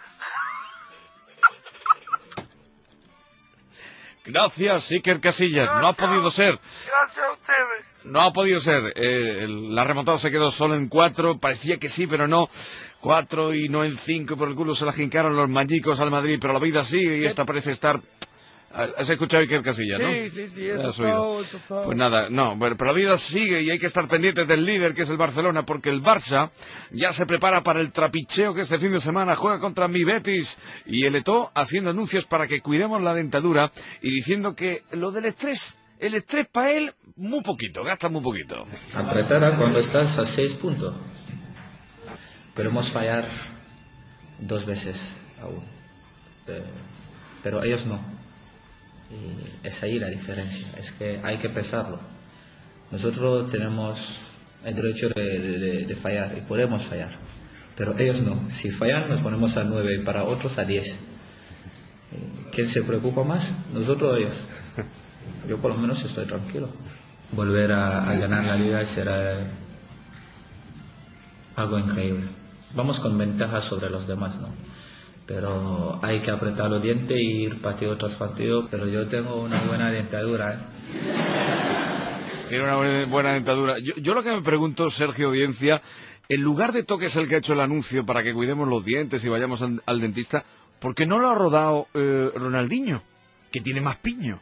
Gracias, Iker Casillas. No ha podido ser. Gracias a ustedes. No ha podido ser. Eh, el- la remontada se quedó solo en cuatro. Parecía que sí, pero no. Cuatro y no en cinco. Por el culo se la jincaron los mañicos al Madrid. Pero la vida sigue y esta parece estar... ¿Has escuchado a Iker Casillas, no? Sí, sí, sí, eso Has oído. todo, eso todo. Pues nada, no, bueno, pero la vida sigue y hay que estar pendientes del líder, que es el Barcelona, porque el Barça ya se prepara para el trapicheo que este fin de semana juega contra mi Betis, y el Eto'o haciendo anuncios para que cuidemos la dentadura y diciendo que lo del estrés, el estrés para él, muy poquito, gasta muy poquito. Apretar cuando estás a seis puntos. Podemos fallar dos veces aún. Eh, pero ellos no. Y es ahí la diferencia. Es que hay que pensarlo. Nosotros tenemos el derecho de, de- de fallar y podemos fallar. Pero ellos no. Si fallan nos ponemos a nueve y para otros a diez. Eh, ¿Quién se preocupa más? Nosotros o ellos. Yo por lo menos estoy tranquilo. Volver a, a ganar la liga será algo increíble. Vamos con ventaja sobre los demás, ¿no? Pero hay que apretar los dientes y ir partido tras partido, pero yo tengo una buena dentadura, ¿eh? Tiene una buena, buena dentadura. Yo, yo lo que me pregunto, Sergio Audiencia, en lugar de Toques el que ha hecho el anuncio para que cuidemos los dientes y vayamos al, al dentista, ¿por qué no lo ha rodado eh, Ronaldinho, que tiene más piño?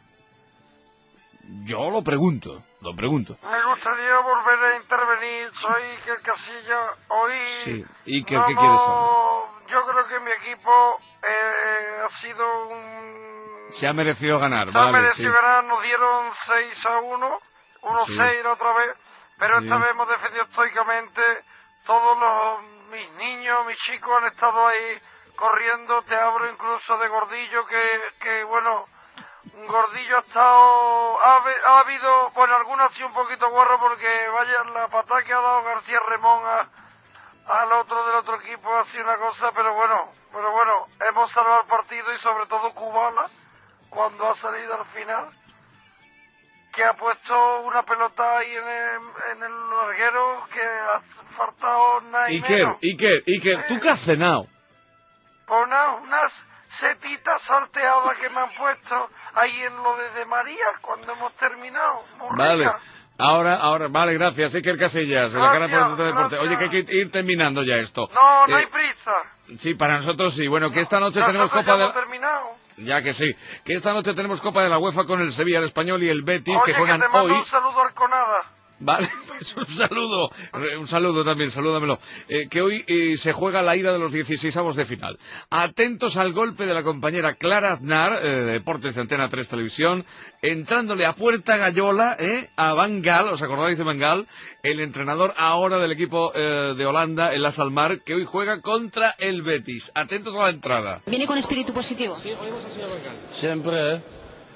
Yo lo pregunto, lo pregunto. Me gustaría volver a intervenir, soy Iker Casilla, hoy... Sí, Iker, no, ¿qué quieres hablar? Yo creo que mi equipo eh, ha sido un... Se ha merecido ganar, Se ha vale, merecido sí. ganar, nos dieron seis a uno, uno seis Sí. la otra vez, pero Sí. esta vez hemos defendido estoicamente, todos los, mis niños, mis chicos han estado ahí corriendo, te hablo incluso de Gordillo, que, que bueno... Gordillo ha estado, ha, ha habido, bueno, algunos ha sido un poquito guarro porque vaya, la patada que ha dado García Remón a, al otro del otro equipo ha sido una cosa, pero bueno, pero bueno, hemos salvado el partido y sobre todo Kubala, cuando ha salido al final, que ha puesto una pelota ahí en el, en el larguero que ha faltado nada y Iker, menos. Iker, Iker, ¿tú qué has cenado? Pues nada, unas setitas salteadas que me han puesto ahí en lo de, de María cuando hemos terminado. Muy Vale. rica. Ahora, ahora, vale, gracias, Iker Casillas, en la cara por el deporte. Oye, que hay que ir terminando ya esto. No, no Eh, hay prisa. Sí, para nosotros sí. Bueno, que esta noche tenemos Nosotros Copa ya de hemos la... terminado. Ya que sí. Que esta noche tenemos Copa de la UEFA con el Sevilla, el Español y el Betis, Oye, que juegan que te mando hoy. un saludo al Conada. Vale, pues un saludo, un saludo también, salúdamelo. Eh, que hoy eh, se juega la ida de los dieciseisavos de final. Atentos al golpe de la compañera Clara Aznar, eh, de Deportes de Antena tres Televisión, entrándole a puerta gallola eh, a Van Gaal, ¿os acordáis de Van Gaal? El entrenador ahora del equipo eh, de Holanda, el Las Almar, que hoy juega contra el Betis. Atentos a la entrada. ¿Viene con espíritu positivo? Sí, oímos al señor Van Gaal. Siempre, ¿eh?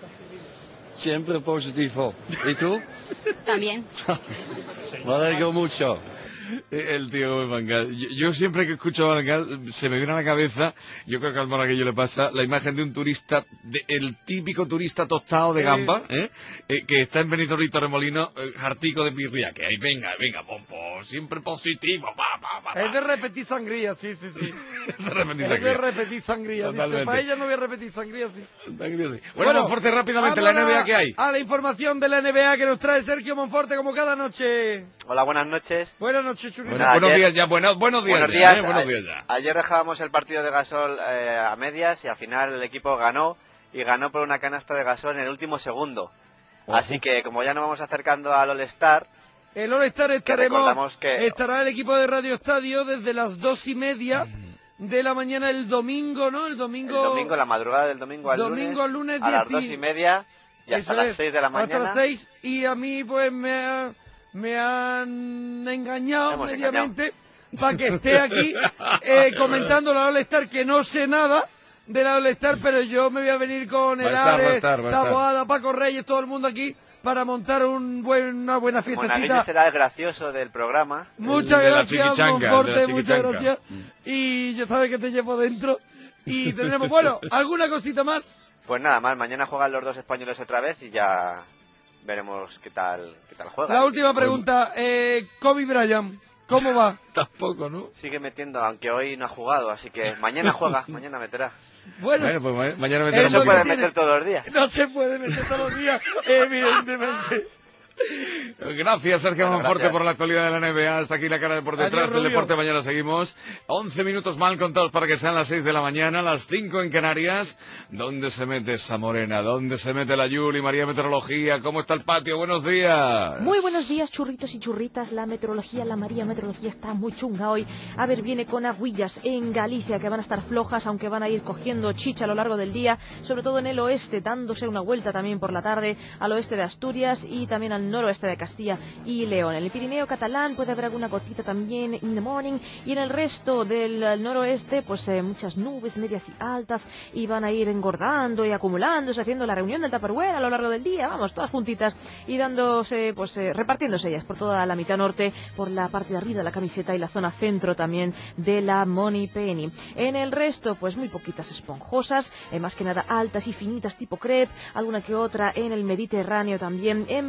Siempre positivo. ¿Y tú? También. Me alegro mucho. El tío Van Gaal. Yo, yo siempre que escucho a Van Gaal se me viene a la cabeza, yo creo que al monaguillo le pasa, la imagen de un turista, de, el típico turista tostado de gamba, ¿eh? Eh, que está en Benito Remolino, eh, hartico de pirria, que ahí venga, venga, pompo, siempre positivo, pa, pa, pa, pa. Es de repetir sangría, sí, sí, sí. De repetir Es de sangría. repetir sangría. Dice, Totalmente. para ella no voy a repetir sangría, sí. Sangría, sí. Bueno, Monforte, rápidamente, la N B A que hay. A la información de la N B A que nos trae Sergio Monforte como cada noche. Hola, buenas noches. Buenas noches, Churri. Bueno, buenos días ya, buenos, buenos días. Buenos ya, días. ¿eh? Buenos A- días ya. Ayer dejábamos el partido de Gasol eh, a medias y al final el equipo ganó y ganó por una canasta de Gasol en el último segundo. Ojo. Así que como ya nos vamos acercando al All-Star, El All-Star que estaremos, recordamos que estará el equipo de Radio Estadio desde las dos y media de la mañana el domingo, ¿no? El domingo. el domingo, la madrugada del domingo al Domingo al lunes, lunes, a las diez y- dos y media y hasta Eso las es, seis de la Hasta mañana. las seis, y a mí pues me, ha- me han engañado Hemos mediamente para que esté aquí eh, comentando la All-Star, que no sé nada de la All-Star, pero yo me voy a venir con Va el a estar, va a Ares, estar, va a estar. Taboada, Paco Reyes, todo el mundo aquí para montar un buen, una buena Monaguillo fiestecita. será el gracioso del programa. Muchas de la gracias, chiquichanga, de la Monforte, muchas chiquichanca. gracias. Y yo sabes que te llevo dentro. Y tendremos, bueno, ¿alguna cosita más? Pues nada más, mañana juegan los dos españoles otra vez y ya veremos qué tal, qué tal juega. La última pregunta, eh, Kobe Bryant, ¿cómo va? Tampoco, ¿no? Sigue metiendo, aunque hoy no ha jugado, así que mañana juega, mañana meterá. Bueno, Bueno, pues ma- mañana meterá No un se puede poquito. meter todos los días. No se puede meter todos los días, evidentemente. Gracias, Sergio Bueno, Monforte, gracias. por la actualidad de la N B A. Hasta aquí la cara de por detrás Adiós, del Rubio. deporte. Mañana seguimos. once minutos mal contados para que sean las seis de la mañana, las cinco en Canarias. ¿Dónde se mete esa morena? ¿Dónde se mete la Yuli? María Meteorología. ¿Cómo está el patio? Buenos días. Muy buenos días, churritos y churritas. La meteorología, la María Meteorología está muy chunga hoy. A ver, viene con agüillas en Galicia que van a estar flojas, aunque van a ir cogiendo chicha a lo largo del día, sobre todo en el oeste, dándose una vuelta también por la tarde al oeste de Asturias y también al noroeste de Castilla y León. En el Pirineo catalán puede haber alguna gotita también in the morning, y en el resto del eh, noroeste pues eh, muchas nubes medias y altas, y van a ir engordando y acumulándose, haciendo la reunión del Tupperware a lo largo del día, vamos, todas juntitas y dándose, pues eh, repartiéndose ellas por toda la mitad norte, por la parte de arriba de la camiseta y la zona centro también de la Money Penny. En el resto pues muy poquitas esponjosas, eh, más que nada altas y finitas tipo crepe, alguna que otra en el Mediterráneo también. En Baleares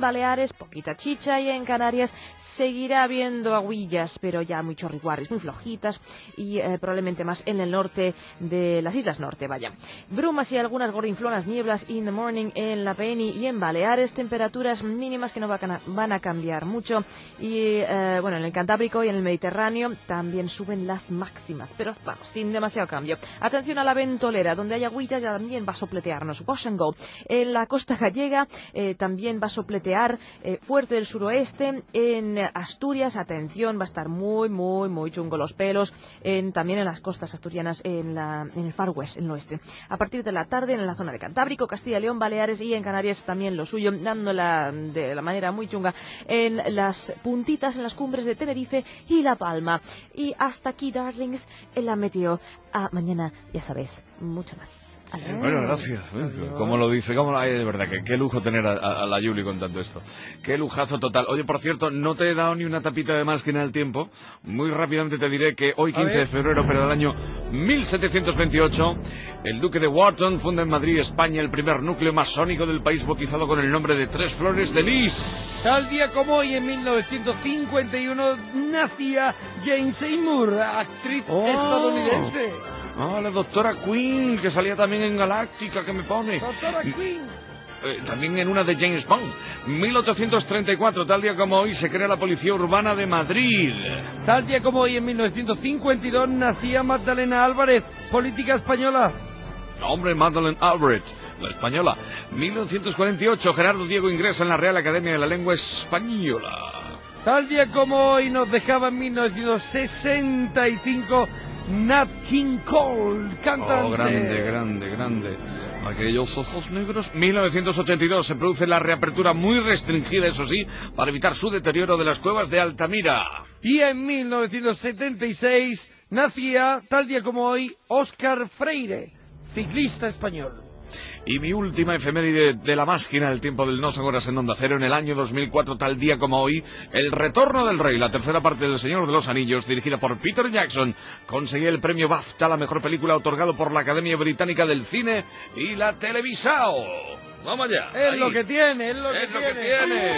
Baleares, poquita chicha, y en Canarias seguirá habiendo agüillas, pero ya muy chorriguares, muy flojitas, y eh, probablemente más en el norte de las Islas Norte, vaya. Brumas y algunas gordinflonas nieblas in the morning en la Peñi y en Baleares, temperaturas mínimas que no van a cambiar mucho, y eh, bueno, en el Cantábrico y en el Mediterráneo también suben las máximas, pero vamos, sin demasiado cambio. Atención a la ventolera, donde hay agüillas ya también va a sopletearnos, wash and go. En la costa gallega eh, también va a sopletear eh, fuerte del suroeste. En Asturias, atención, va a estar muy, muy, muy chungo los pelos, en, también en las costas asturianas, en, la, en el Far West, en el oeste. A partir de la tarde, en la zona de Cantábrico, Castilla y León, Baleares y en Canarias también lo suyo, dándola de la manera muy chunga en las puntitas, en las cumbres de Tenerife y La Palma. Y hasta aquí, darlings, en la meteo. A mañana, ya sabéis, mucho más. Adiós. Bueno, gracias. Como lo dice, como ay, de verdad, que qué lujo tener a, a, a la Yuli con tanto esto. Qué lujazo total. Oye, por cierto, no te he dado ni una tapita de máquina del tiempo. Muy rápidamente te diré que hoy, quince de febrero, pero del año mil setecientos veintiocho, el duque de Wharton funda en Madrid, España, el primer núcleo masónico del país, bautizado con el nombre de Tres Flores de Lis. Tal día como hoy, en mil novecientos cincuenta y uno, nacía Jane Seymour, actriz Oh. estadounidense. Ah, la doctora Queen, que salía también en Galáctica, que me pone. Doctora Queen. Eh, también en una de James Bond. mil ochocientos treinta y cuatro, tal día como hoy, se crea la Policía Urbana de Madrid. Tal día como hoy, en mil novecientos cincuenta y dos, nacía Magdalena Álvarez, política española. Hombre, Madeleine Albright, la española. mil novecientos cuarenta y ocho, Gerardo Diego ingresa en la Real Academia de la Lengua Española. Tal día como hoy nos dejaba en mil novecientos sesenta y cinco Nat King Cole, cantante. Oh, grande, grande, grande. Aquellos ojos negros. mil novecientos ochenta y dos, se produce la reapertura muy restringida, eso sí, para evitar su deterioro de las cuevas de Altamira. Y en mil novecientos setenta y seis nacía, tal día como hoy, Óscar Freire, ciclista español. Y mi última efeméride de la máquina del tiempo del No Son Horas en Onda Cero, en el año dos mil cuatro, tal día como hoy, El Retorno del Rey, la tercera parte del Señor de los Anillos, dirigida por Peter Jackson, conseguía el premio BAFTA, la mejor película, otorgado por la Academia Británica del Cine y la Televisao. Vamos allá. Es ahí. lo que tiene, es lo, Es que, lo que tiene. tiene.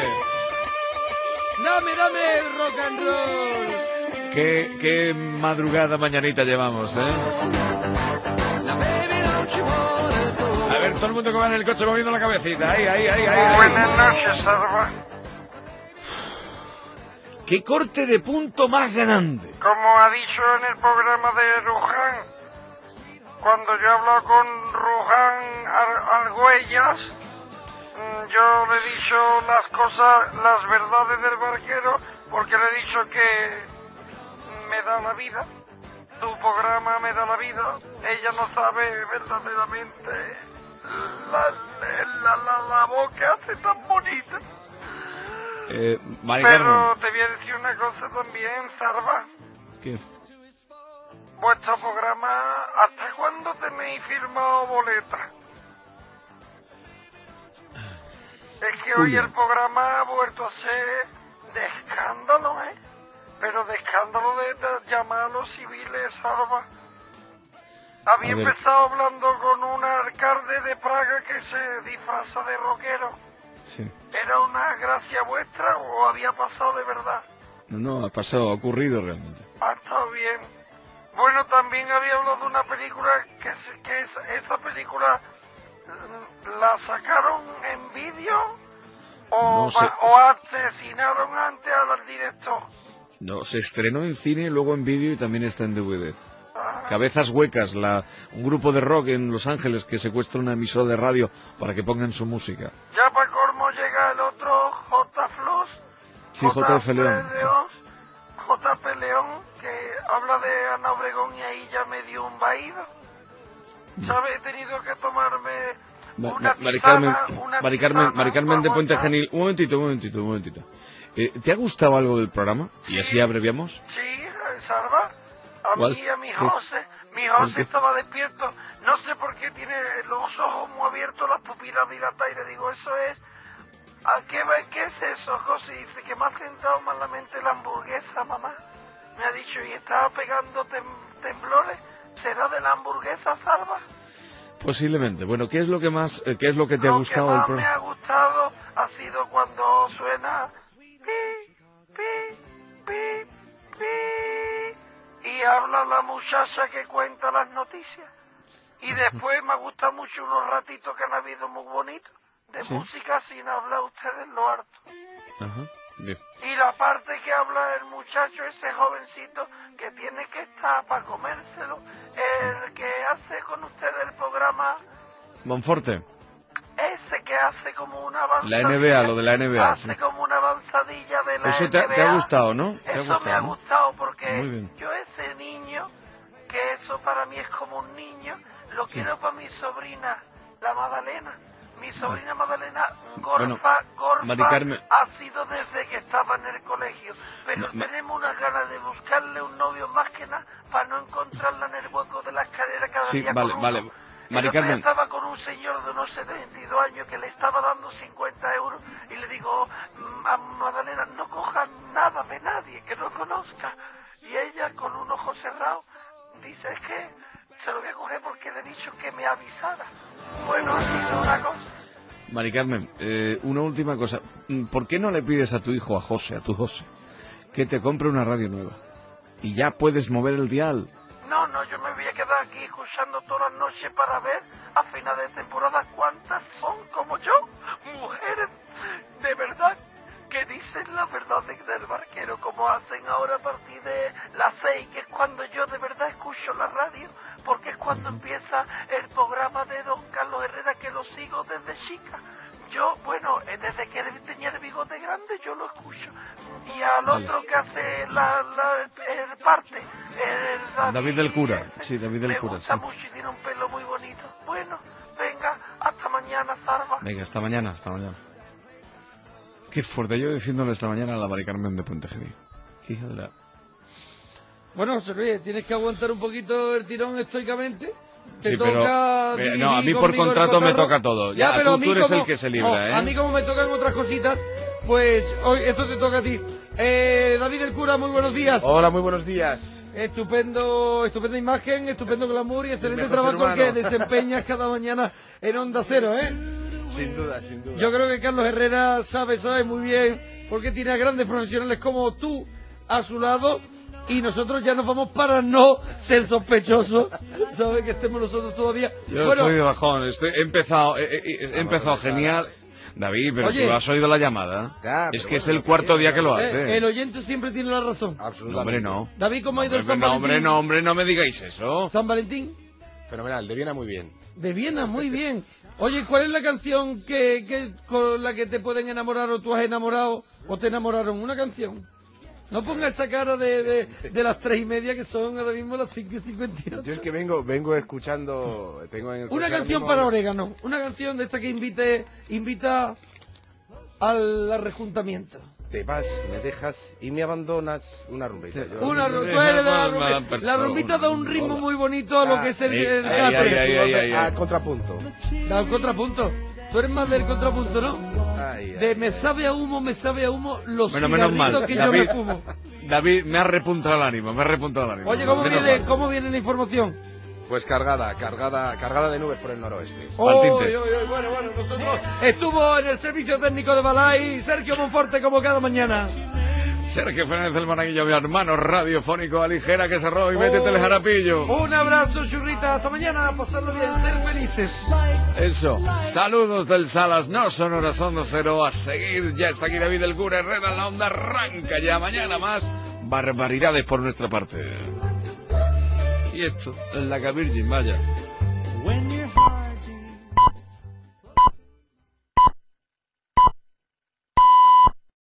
Dame, dame el rock and roll. Qué, qué madrugada mañanita llevamos, ¿eh? A ver, todo el mundo que va en el coche moviendo la cabecita. Ahí, ahí, ahí, ahí. ahí. Buenas noches, Salva. ¡Qué corte de punto más grande! Como ha dicho en el programa de Ruján, cuando yo he hablado con Ruján Ar- Argüellas, mm, yo le he dicho las cosas, las verdades del barquero, porque le he dicho que me da la vida. Tu programa me da la vida. Ella no sabe verdaderamente la, la, la, la voz que hace tan bonita. Eh, Mari Pero Carmen. te voy a decir una cosa también, Sarva. ¿Qué? Vuestro programa, ¿hasta cuándo tenéis firmado boleta? Es que hoy Uy. el programa ha vuelto a ser de escándalo, ¿eh? Pero de escándalo de, de llamar a los civiles, Sarva. Había A ver. empezado hablando con un alcalde de Praga que se disfraza de rockero. Sí. ¿Era una gracia vuestra o había pasado de verdad? No, no, ha pasado, ha ocurrido realmente. Ha estado bien. Bueno, también había hablado de una película que, se- que es- esa película mm, la sacaron en vídeo o, No sé. va- o asesinaron antes al director. No, se estrenó en cine, luego en vídeo y también está en D V D. Cabezas Huecas, la, un grupo de rock en Los Ángeles que secuestra una emisora de radio para que pongan su música. Ya para colmo llega el otro J. Flus, Sí, J F León. León, J P León, que habla de Ana Obregón y ahí ya me dio un vaído. ¿Sabes? He tenido que tomarme Ma- una ma- Mari tisana, Carmen, una Mari Carmen, tisana Mari Carmen de para Puente aguantar. Genil. Un momentito, un momentito, un momentito. Eh, ¿Te ha gustado algo del programa? Y así abreviamos. Sí, Salva. A ¿Cuál? mí y a mi ¿Qué? José. Mi ¿El José qué? estaba despierto. No sé por qué tiene los ojos muy abiertos, las pupilas dilatadas. Y le digo, eso es... ¿A qué, va- qué es eso, José? Dice que me ha sentado malamente la hamburguesa, mamá. Me ha dicho, y estaba pegando tem- temblores. ¿Será de la hamburguesa, Salva? Posiblemente. Bueno, ¿qué es lo que más, eh, qué es lo que te ha Lo que gustado del más me programa? ha gustado ha sido cuando suena pi, pi, pi, pi, y habla la muchacha que cuenta las noticias. Y después me gusta mucho unos ratitos que han habido muy bonitos, de Sí. música sin hablar ustedes lo harto. Ajá. Bien. Y la parte que habla el muchacho, ese jovencito, que tiene que estar para comérselo, el que hace con ustedes el programa, Monforte. ese que hace como una avanzadilla. La N B A, lo de la N B A. Hace como una avanzadilla de la Eso te, ha- N B A. te ha gustado, ¿no? Te ha Eso gustado, me ha ¿no? gustado porque Muy bien. yo ese niño, que eso para mí es como un niño, lo Sí. quiero para mi sobrina, la Magdalena. Mi sobrina Magdalena, Bueno, Gorfa, Gorfa, Mari Carmen. ha sido desde que estaba en el colegio. Pero Ma- ma- tenemos unas ganas de buscarle un novio más que nada para no encontrarla en el hueco de la escalera cada Sí, día vale, con uno. vale. El Mari otro día Carmen. estaba con un señor de unos setenta y dos años que le estaba dando cincuenta euros y le digo, "Mm, a Magdalena, no cojas nada de nadie que no conozca". Y ella con un ojo cerrado dice, es que se lo voy a coger porque le he dicho que me avisara. Bueno, ha sido una cosa. Mari Carmen, eh, una última cosa. Mm, ¿Por qué no le pides a tu hijo, a José, a tu José, que te compre una radio nueva? Y ya puedes mover el dial. No, no, yo me voy a quedar aquí escuchando todas las noches para ver a final de temporada cuántas son como yo, mujeres de verdad, que dicen la verdad de- del barquero, como hacen ahora a partir de las seis, que es cuando yo de verdad escucho la radio, porque es cuando empieza el programa de don Carlos Herrera, que lo sigo desde chica. Yo, bueno, eh, desde que él tenía el bigote grande, yo lo escucho. Y al Vale. otro que hace la, la, el parte, el David, David del Cura. Sí, David del me Cura, gusta sí. mucho y tiene un pelo muy bonito. Bueno, venga, hasta mañana, Zarba. Venga, hasta mañana, hasta mañana. Qué fuerte, yo diciéndole esta mañana a la Mari Carmen de Puente Genil. Qué hija de la... Bueno, José Luis, tienes que aguantar un poquito el tirón estoicamente. Te Sí, pero, toca eh, dirigir no, a mí por conmigo el contrato me cotarro. toca todo. Ya, Ya, pero tú- a mí tú eres como- el que se libra, no, ¿eh? A mí como me tocan otras cositas, pues hoy esto te toca a ti. Eh, David del Cura, muy buenos días. Hola, muy buenos días. Estupendo, estupenda imagen, estupendo glamour y excelente mejor trabajo ser humano. que desempeñas cada mañana en Onda Cero, ¿eh? Sin duda, sin duda. Yo creo que Carlos Herrera sabe, sabe muy bien, porque tiene a grandes profesionales como tú a su lado, y nosotros ya nos vamos para no ser sospechosos, ¿sabes? Que estemos nosotros todavía. Yo bueno, estoy de bajón, estoy, he empezado, he, he- he empezado genial. David, pero Oye. tú has oído la llamada. Ya, es pero que es bueno, el cuarto día que lo eh, hace. el oyente siempre tiene la razón. No, hombre, no. David, ¿cómo ha ido el Hombre, San no, Valentín? hombre, no, hombre, no me digáis eso. San Valentín Fenomenal, de Viena muy bien. de Viena, muy bien. Oye, ¿cuál es la canción que, que con la que te pueden enamorar o tú has enamorado o te enamoraron? Una canción. No pongas esa cara de, de, de las tres y media que son ahora mismo las cinco y cincuenta y ocho. Yo es que vengo, vengo escuchando, tengo en el Una coche ahora canción mismo- para Orégano, una canción de esta que invite, invita al arrejuntamiento. Te vas, me dejas y me abandonas. Una rumbita. Yo- Una ru- tú Deja eres de la por mala rumbita. La persona. rumbita da un ritmo muy bonito a lo que es el, Ahí, el ahí, catre. ahí, ahí, ahí, ahí, ahí. A contrapunto. Da un contrapunto. Tú eres más del contrapunto, ¿no? Ay, De me sabe a humo, me sabe a humo los Bueno, menos cigarritos mal. que David, yo me fumo. David, me ha repuntado el ánimo, me ha repuntado el ánimo. Oye, ¿cómo Menos viene, mal. ¿cómo viene la información? Pues cargada, cargada, cargada de nubes por el noroeste. Oy, oy, oy, bueno, bueno, nosotros estuvo en el servicio técnico de Balay Sergio Monforte como cada mañana. Sergio Fernández del Monaguillo, mi hermano radiofónico, aligera que se roba y métete el Oh, jarapillo. Un abrazo, churrita, hasta mañana, pasarlo bien, ser felices. Eso, saludos del Salas, no son horas, son dos cero, a seguir, ya está aquí David del Cura, Herrera en la onda, arranca ya mañana más, barbaridades por nuestra parte. Y esto, en la Virgin, vaya. When your heart